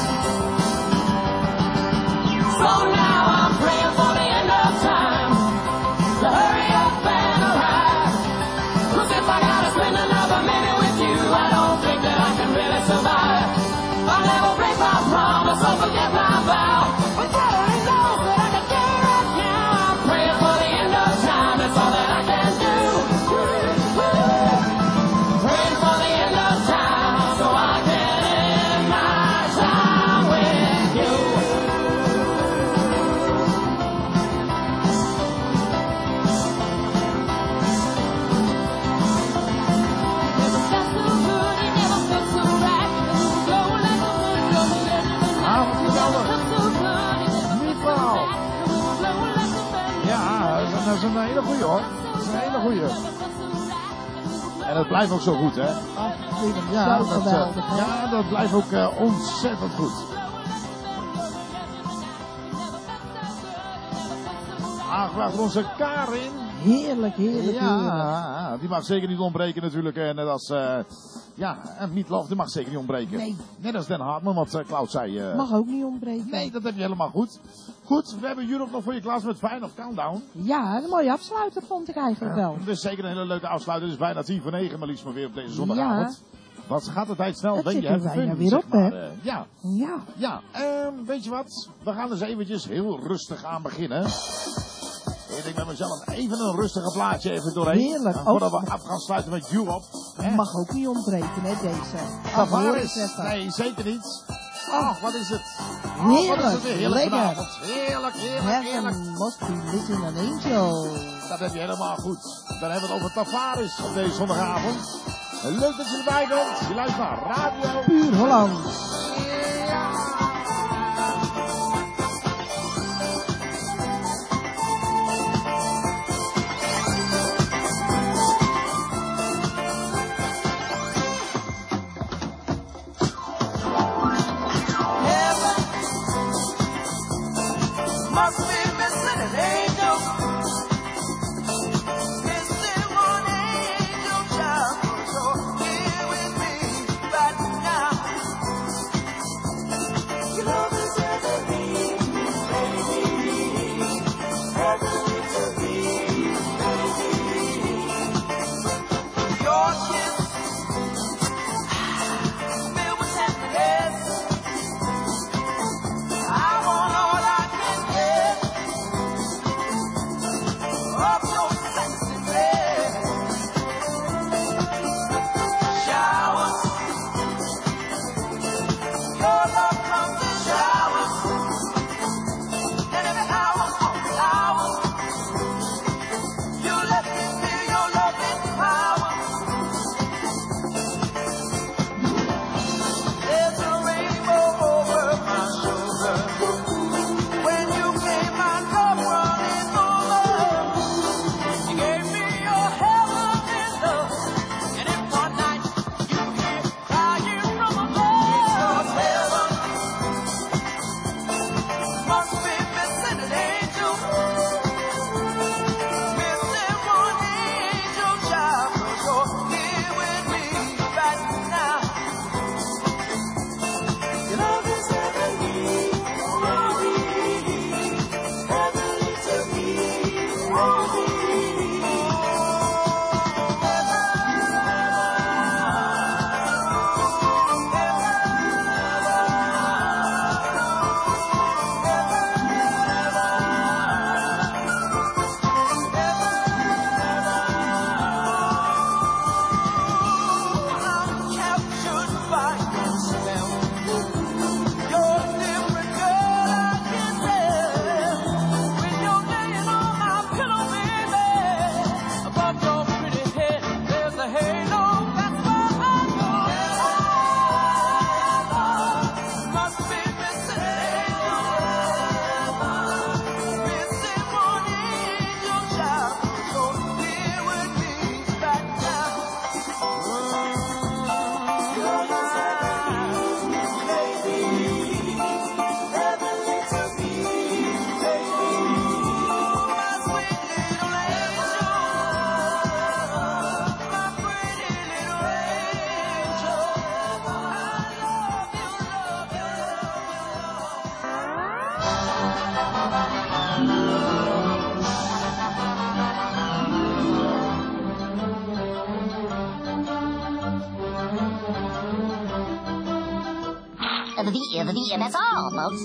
So now I'm praying for the end of time to hurry up and arrive. 'Cause if I gotta spend another minute with you, I don't think that I can really survive. I'll never break my promise or forget my vow. But God only knows that I can do right now. I'm praying for the end of time. That's all that I can do. Praying for the end of time so I can end my time with you. Never felt so good, it never felt so right. It was glowing like the moon, glowing in the night. Ah, Never geweldig. felt so good, it never Niet felt so verhaal. right. It was glowing like the moon. Ja, dat is, een- dat is een hele goeie hoor. Dat is een hele goeie. En het blijft ook zo goed, hè? Ja, Zo dat, eh, geweldig, hè? ja, dat blijft ook eh, ontzettend goed. Aangevraagd door onze Karin. Heerlijk, heerlijk, heerlijk. Ja, die mag zeker niet ontbreken natuurlijk. En net als, eh ja, en Meatloaf, die mag zeker niet ontbreken. Nee. Net als Den Hartman, wat uh, Klaus zei. eh, Mag ook niet ontbreken. Nee, dat heb je helemaal goed. Goed, we hebben Europe nog voor je klaar met Fine of Countdown. Ja, een mooie afsluiter vond ik eigenlijk wel. Het is zeker een hele leuke afsluiter. Het is bijna tien voor negen, maar liefst maar weer op deze zondagavond. Wat gaat de tijd snel? Het Ben zit je er even bijna fun, weer zeg op, maar, hè? eh, ja, Ja. ja. Ehm, weet je wat? We gaan eens eventjes heel rustig aan beginnen. ik denk bij mezelf even een rustige plaatje even doorheen. Heerlijk. En voordat we af gaan sluiten met Europe. Dat mag ook niet ontbreken, hè, deze. Tavares? Nee, zeker niet. Ach, wat is het? Heerlijk, oh, wat is het weer heerlijk lekker. vanavond. Heerlijk, heerlijk, heerlijk. Heaven must be missing an angel. Dat heb je helemaal goed. Dan hebben we het over Tavares op deze zondagavond. Leuk dat je erbij bent. Je luistert naar Radio Puur Holland. Must be missing an angel. Missing one angel child. So here with me right now. Your love is heavenly, baby. Heavenly to me, baby. Your kiss filled with happiness. I want all I can get of your sexiness. Showers, your love comes in showers, and every hour of the hour, you let me feel your loving power. There's a rainbow over my shoulder. When you came, my cup running over. You gave me your heaven and love, and in one night you came crying from above. Heaven must be missing an angel, missing one angel child. So here with me right now. Your love is heavenly, baby. Heavenly to me, baby. I'm captured by your spell. You're a different girl, I can tell. When you're laying on my pillow, baby, above your pretty head, there's a halo. That's where I go. Must be missing an angel, missing one angel child. So here with me right now. You're my baby, heavenly to me, baby. My sweet little angel, my pretty little angel. I love you, love you, The V, the V, and that's all, folks.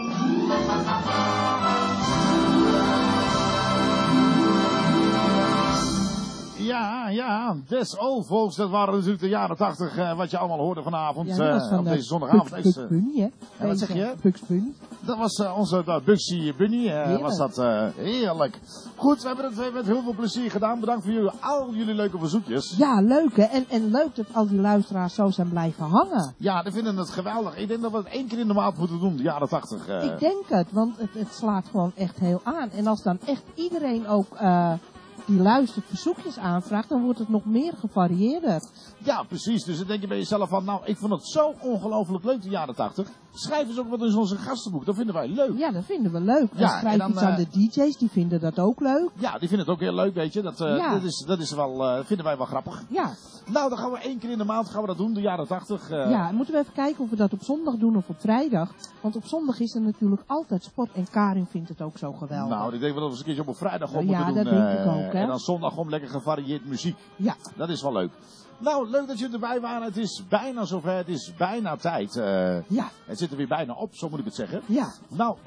Ja, ja, Des Old Folks, dat waren natuurlijk de jaren tachtig, uh, wat je allemaal hoorde vanavond, Ja, dat was uh, van op de deze zondagavond. Bugs Bugs Bunny, hè? En wat zeg je? Bugs Bunny. Dat was uh, onze uh, Bugsy Bunny, uh, Heerlijk. was dat uh, heerlijk. Goed, we hebben het uh, met heel veel plezier gedaan. Bedankt voor jullie, al jullie leuke verzoekjes. Ja, leuk hè. En, en leuk dat al die luisteraars zo zijn blijven hangen. Ja, die vinden het geweldig. Ik denk dat we het één keer in de maand moeten doen, de jaren tachtig. Uh. Ik denk het, want het, het slaat gewoon echt heel aan. En als dan echt iedereen ook uh, die luistert verzoekjes aanvraagt, dan wordt het nog meer gevarieerder. Ja, precies. Dus dan denk je bij jezelf van, nou, ik vond het zo ongelooflijk leuk, de jaren tachtig. Schrijf eens ook wat in onze gastenboek, dat vinden wij leuk. Ja, dat vinden we leuk. En Ja, schrijf en dan, iets aan uh, de D J's, die vinden dat ook leuk. Ja, die vinden het ook heel leuk, weet je. Dat, uh, Ja. dat, is, dat is wel, uh, vinden wij wel grappig. Ja. Nou, dan gaan we één keer in de maand gaan we dat doen, de jaren tachtig. Uh, Ja, moeten we even kijken of we dat op zondag doen of op vrijdag. Want op zondag is er natuurlijk altijd sport en Karin vindt het ook zo geweldig. Nou, ik denk wel dat we eens een keertje op een vrijdag om Ja, moeten doen. dat denk ik uh, ook, hè. En dan zondag gewoon lekker gevarieerd muziek. Ja. Dat is wel leuk. Nou, leuk dat jullie erbij waren. Het is bijna zover. Het is bijna tijd. Uh, ja. Het zit er weer bijna op, zo moet ik het zeggen. Ja. Nou, uh,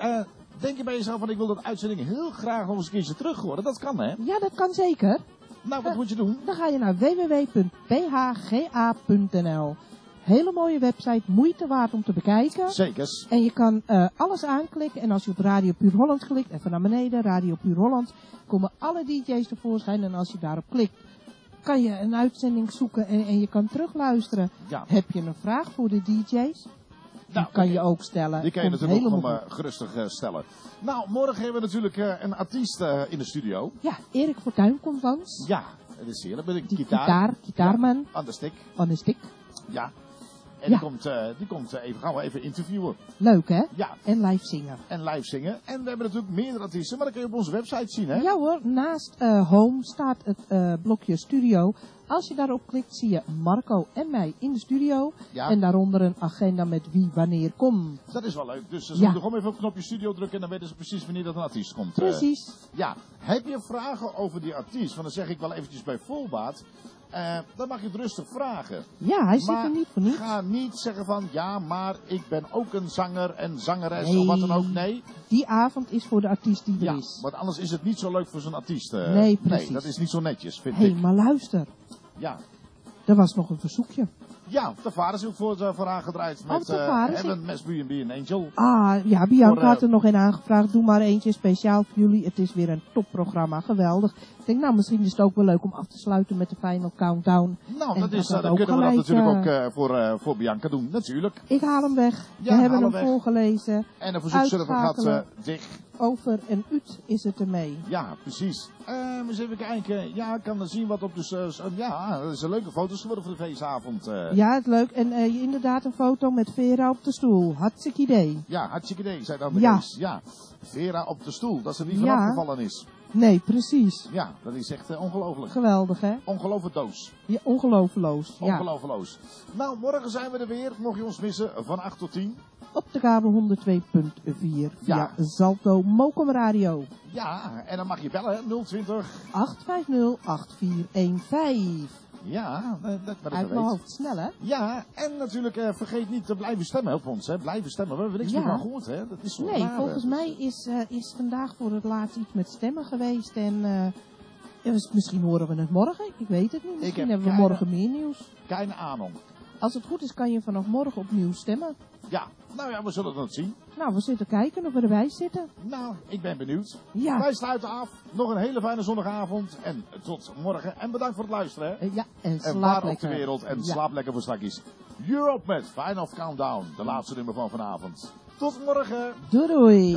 Denk je bij jezelf van ik wil dat uitzending heel graag nog eens een keertje terug horen? Dat kan, hè? Ja, dat kan zeker. Nou, wat uh, moet je doen? Dan ga je naar w w w punt p h g a punt n l. Hele mooie website, moeite waard om te bekijken. Zekers. En je kan uh, alles aanklikken. En als je op Radio Puur Holland klikt, even naar beneden, Radio Puur Holland, komen alle D J's tevoorschijn. En als je daarop klikt, kan je een uitzending zoeken en, en je kan terugluisteren. Ja. Heb je een vraag voor de D J's? Die Nou, kan je ook stellen. Die kan je Komt natuurlijk ook helemaal uh, gerustig uh, stellen. Nou, morgen hebben we natuurlijk uh, een artiest uh, in de studio. Ja, Erik Fortuyn komt langs. Ja, dat is heerlijk. Met een Die gitaar. gitaar, gitaarman. Ja, aan de stick. Aan de stick. Ja. En Ja. die komt, uh, die komt uh, even, gaan we even interviewen. Leuk, hè? Ja. En live zingen. En live zingen. En we hebben natuurlijk meerdere artiesten, maar dat kun je op onze website zien, hè? Ja hoor, naast uh, Home staat het uh, blokje studio. Als je daarop klikt zie je Marco en mij in de studio. Ja. En daaronder een agenda met wie wanneer komt. Dat is wel leuk. Dus ze Ja. moeten gewoon even op het knopje studio drukken en dan weten ze precies wanneer dat een artiest komt. Uh, Precies. ja. Heb je vragen over die artiest? Want dan zeg ik wel eventjes bij voorbaat. Uh, dan mag je het rustig vragen. Ja, hij zit Maar er niet voor niets. ga niet zeggen van, ja, maar ik ben ook een zanger en zangeres Nee. of wat dan ook. Nee. Die avond is voor de artiest die er Ja, is. want anders is het niet zo leuk voor zo'n artiest. Uh, Nee, precies. Nee, dat is niet zo netjes, vind Hé, hey, ik. maar luister. Ja. Er was nog een verzoekje. Ja, de vader is ook voor, uh, voor aangedraaid met de uh, vader is- Heaven, Must Be an Angel. Ah, ja, Bianca Voor, uh, had er nog een aangevraagd. Doe maar eentje speciaal voor jullie. Het is weer een topprogramma. Geweldig. Ik denk, nou, misschien is het ook wel leuk om af te sluiten met de Final Countdown. Nou, En dat is, dat uh, dan ook kunnen we dat gelijk, natuurlijk uh, ook uh, voor, uh, voor Bianca doen, natuurlijk. Ik haal hem weg. Ja, We hebben haal hem hem weg. voorgelezen. En de verzoekserver gaat uh, Uitschakelen. dicht. Over een uut is het ermee. Ja, precies. Uh, eens even kijken. Ja, ik kan er zien wat op de... Uh, ja, dat is een leuke foto's geworden voor de feestavond. Uh. Ja, het leuk. En uh, inderdaad een foto met Vera op de stoel. Hartstikke idee. Ja, hartstikke idee, zei dan de Ja. Kees. Ja. Vera op de stoel, dat ze niet Ja. vanaf gevallen is. Nee, precies. Ja, dat is echt uh, ongelooflijk. Geweldig, hè? Ongelooflijk doos. Ja, ongeloofloos. Ja. Ongeloofloos. Nou, morgen zijn we er weer. Mocht je ons missen, van acht tot tien. Op de kabel honderd twee punt vier via Ja. Zalto Mokum Radio. Ja, en dan mag je bellen, hè, nul twintig. acht vijf nul acht vier een vijf. Ja, dat, dat maar dat Uit je mijn weet. hoofd snel, hè? Ja, en natuurlijk uh, vergeet niet te blijven stemmen op ons, hè. Blijven stemmen. We hebben niks Ja. meer van gehoord, hè. Dat is zo Nee, raar, volgens hè. mij is, uh, is vandaag voor het laatst iets met stemmen geweest. En uh, ja, dus misschien horen we het morgen. Ik weet het niet. Misschien heb hebben we keine- morgen meer nieuws. Keine ahnung. Als het goed is, kan je vanaf morgen opnieuw stemmen. Ja, nou ja, we zullen het zien. Nou, we zitten kijken of we erbij zitten. Nou, ik ben benieuwd. Ja. Wij sluiten af. Nog een hele fijne zondagavond. En tot morgen. En bedankt voor het luisteren, hè. Uh, ja, en En slaap waar op de lekker. wereld. En Ja. slaap lekker voor straks. Europe met Final Countdown. De laatste nummer van vanavond. Tot morgen. Doei doei.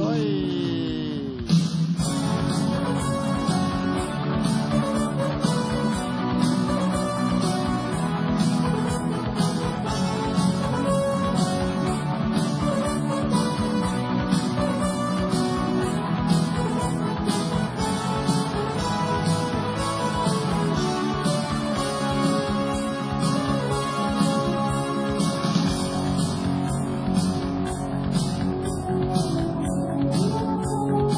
Doei. Thank you.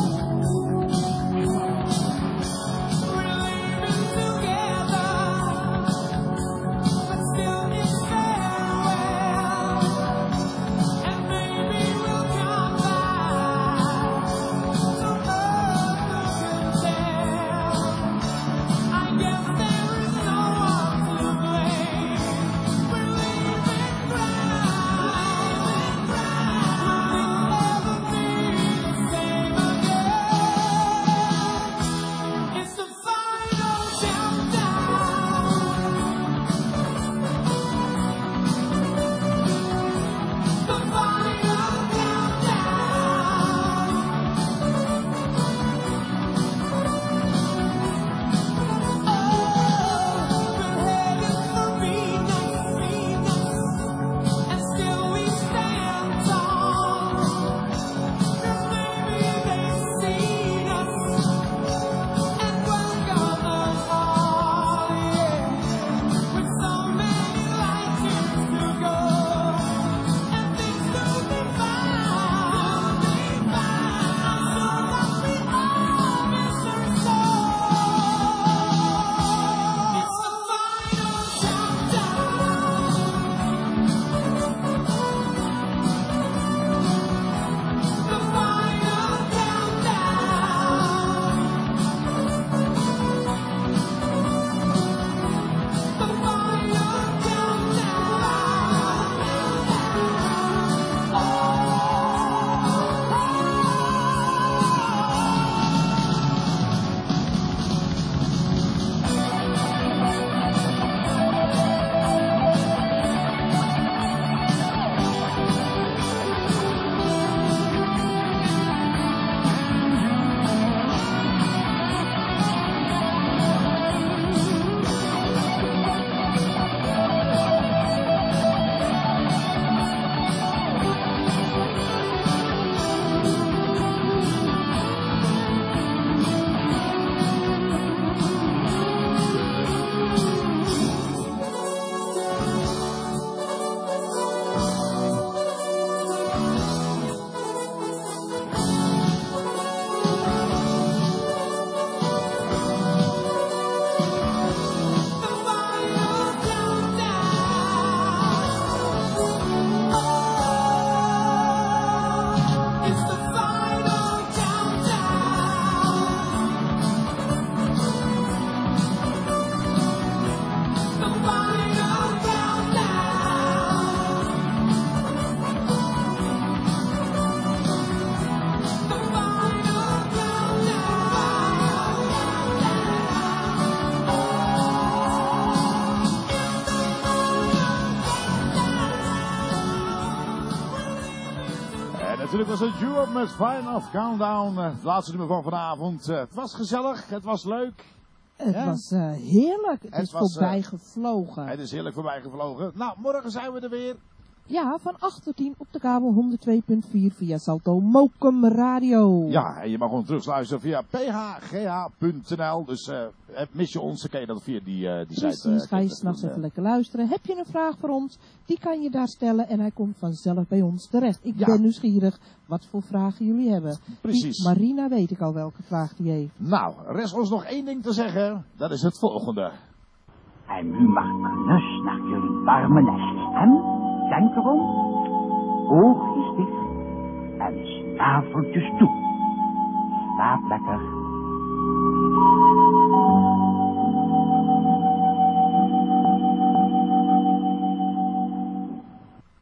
natuurlijk was het Europe met Fine of Countdown. Het laatste nummer van vanavond. Het was gezellig, het was leuk. Het ja? was uh, heerlijk. Het, het is was, voorbij uh, gevlogen. Het is heerlijk voorbij gevlogen. Nou, morgen zijn we er weer. Ja, van acht tot tien op de kabel honderd twee punt vier via Salto Mokum Radio. Ja, en je mag gewoon terugluisteren via p h g h punt n l. Dus uh, mis je ons, dan kan je dat via die, uh, die Precies, site. Precies, uh, ga je s'nachts even lekker luisteren. Heb je een vraag voor ons, die kan je daar stellen en hij komt vanzelf bij ons terecht. Ik ja. ben nieuwsgierig wat voor vragen jullie hebben. Precies. Die Marina weet ik al welke vraag die heeft. Nou, rest ons nog één ding te zeggen. Dat is het volgende. En u mag gerust naar jullie warme nest. En denk erom, oogjes dicht en snaveltjes toe. Slaap lekker.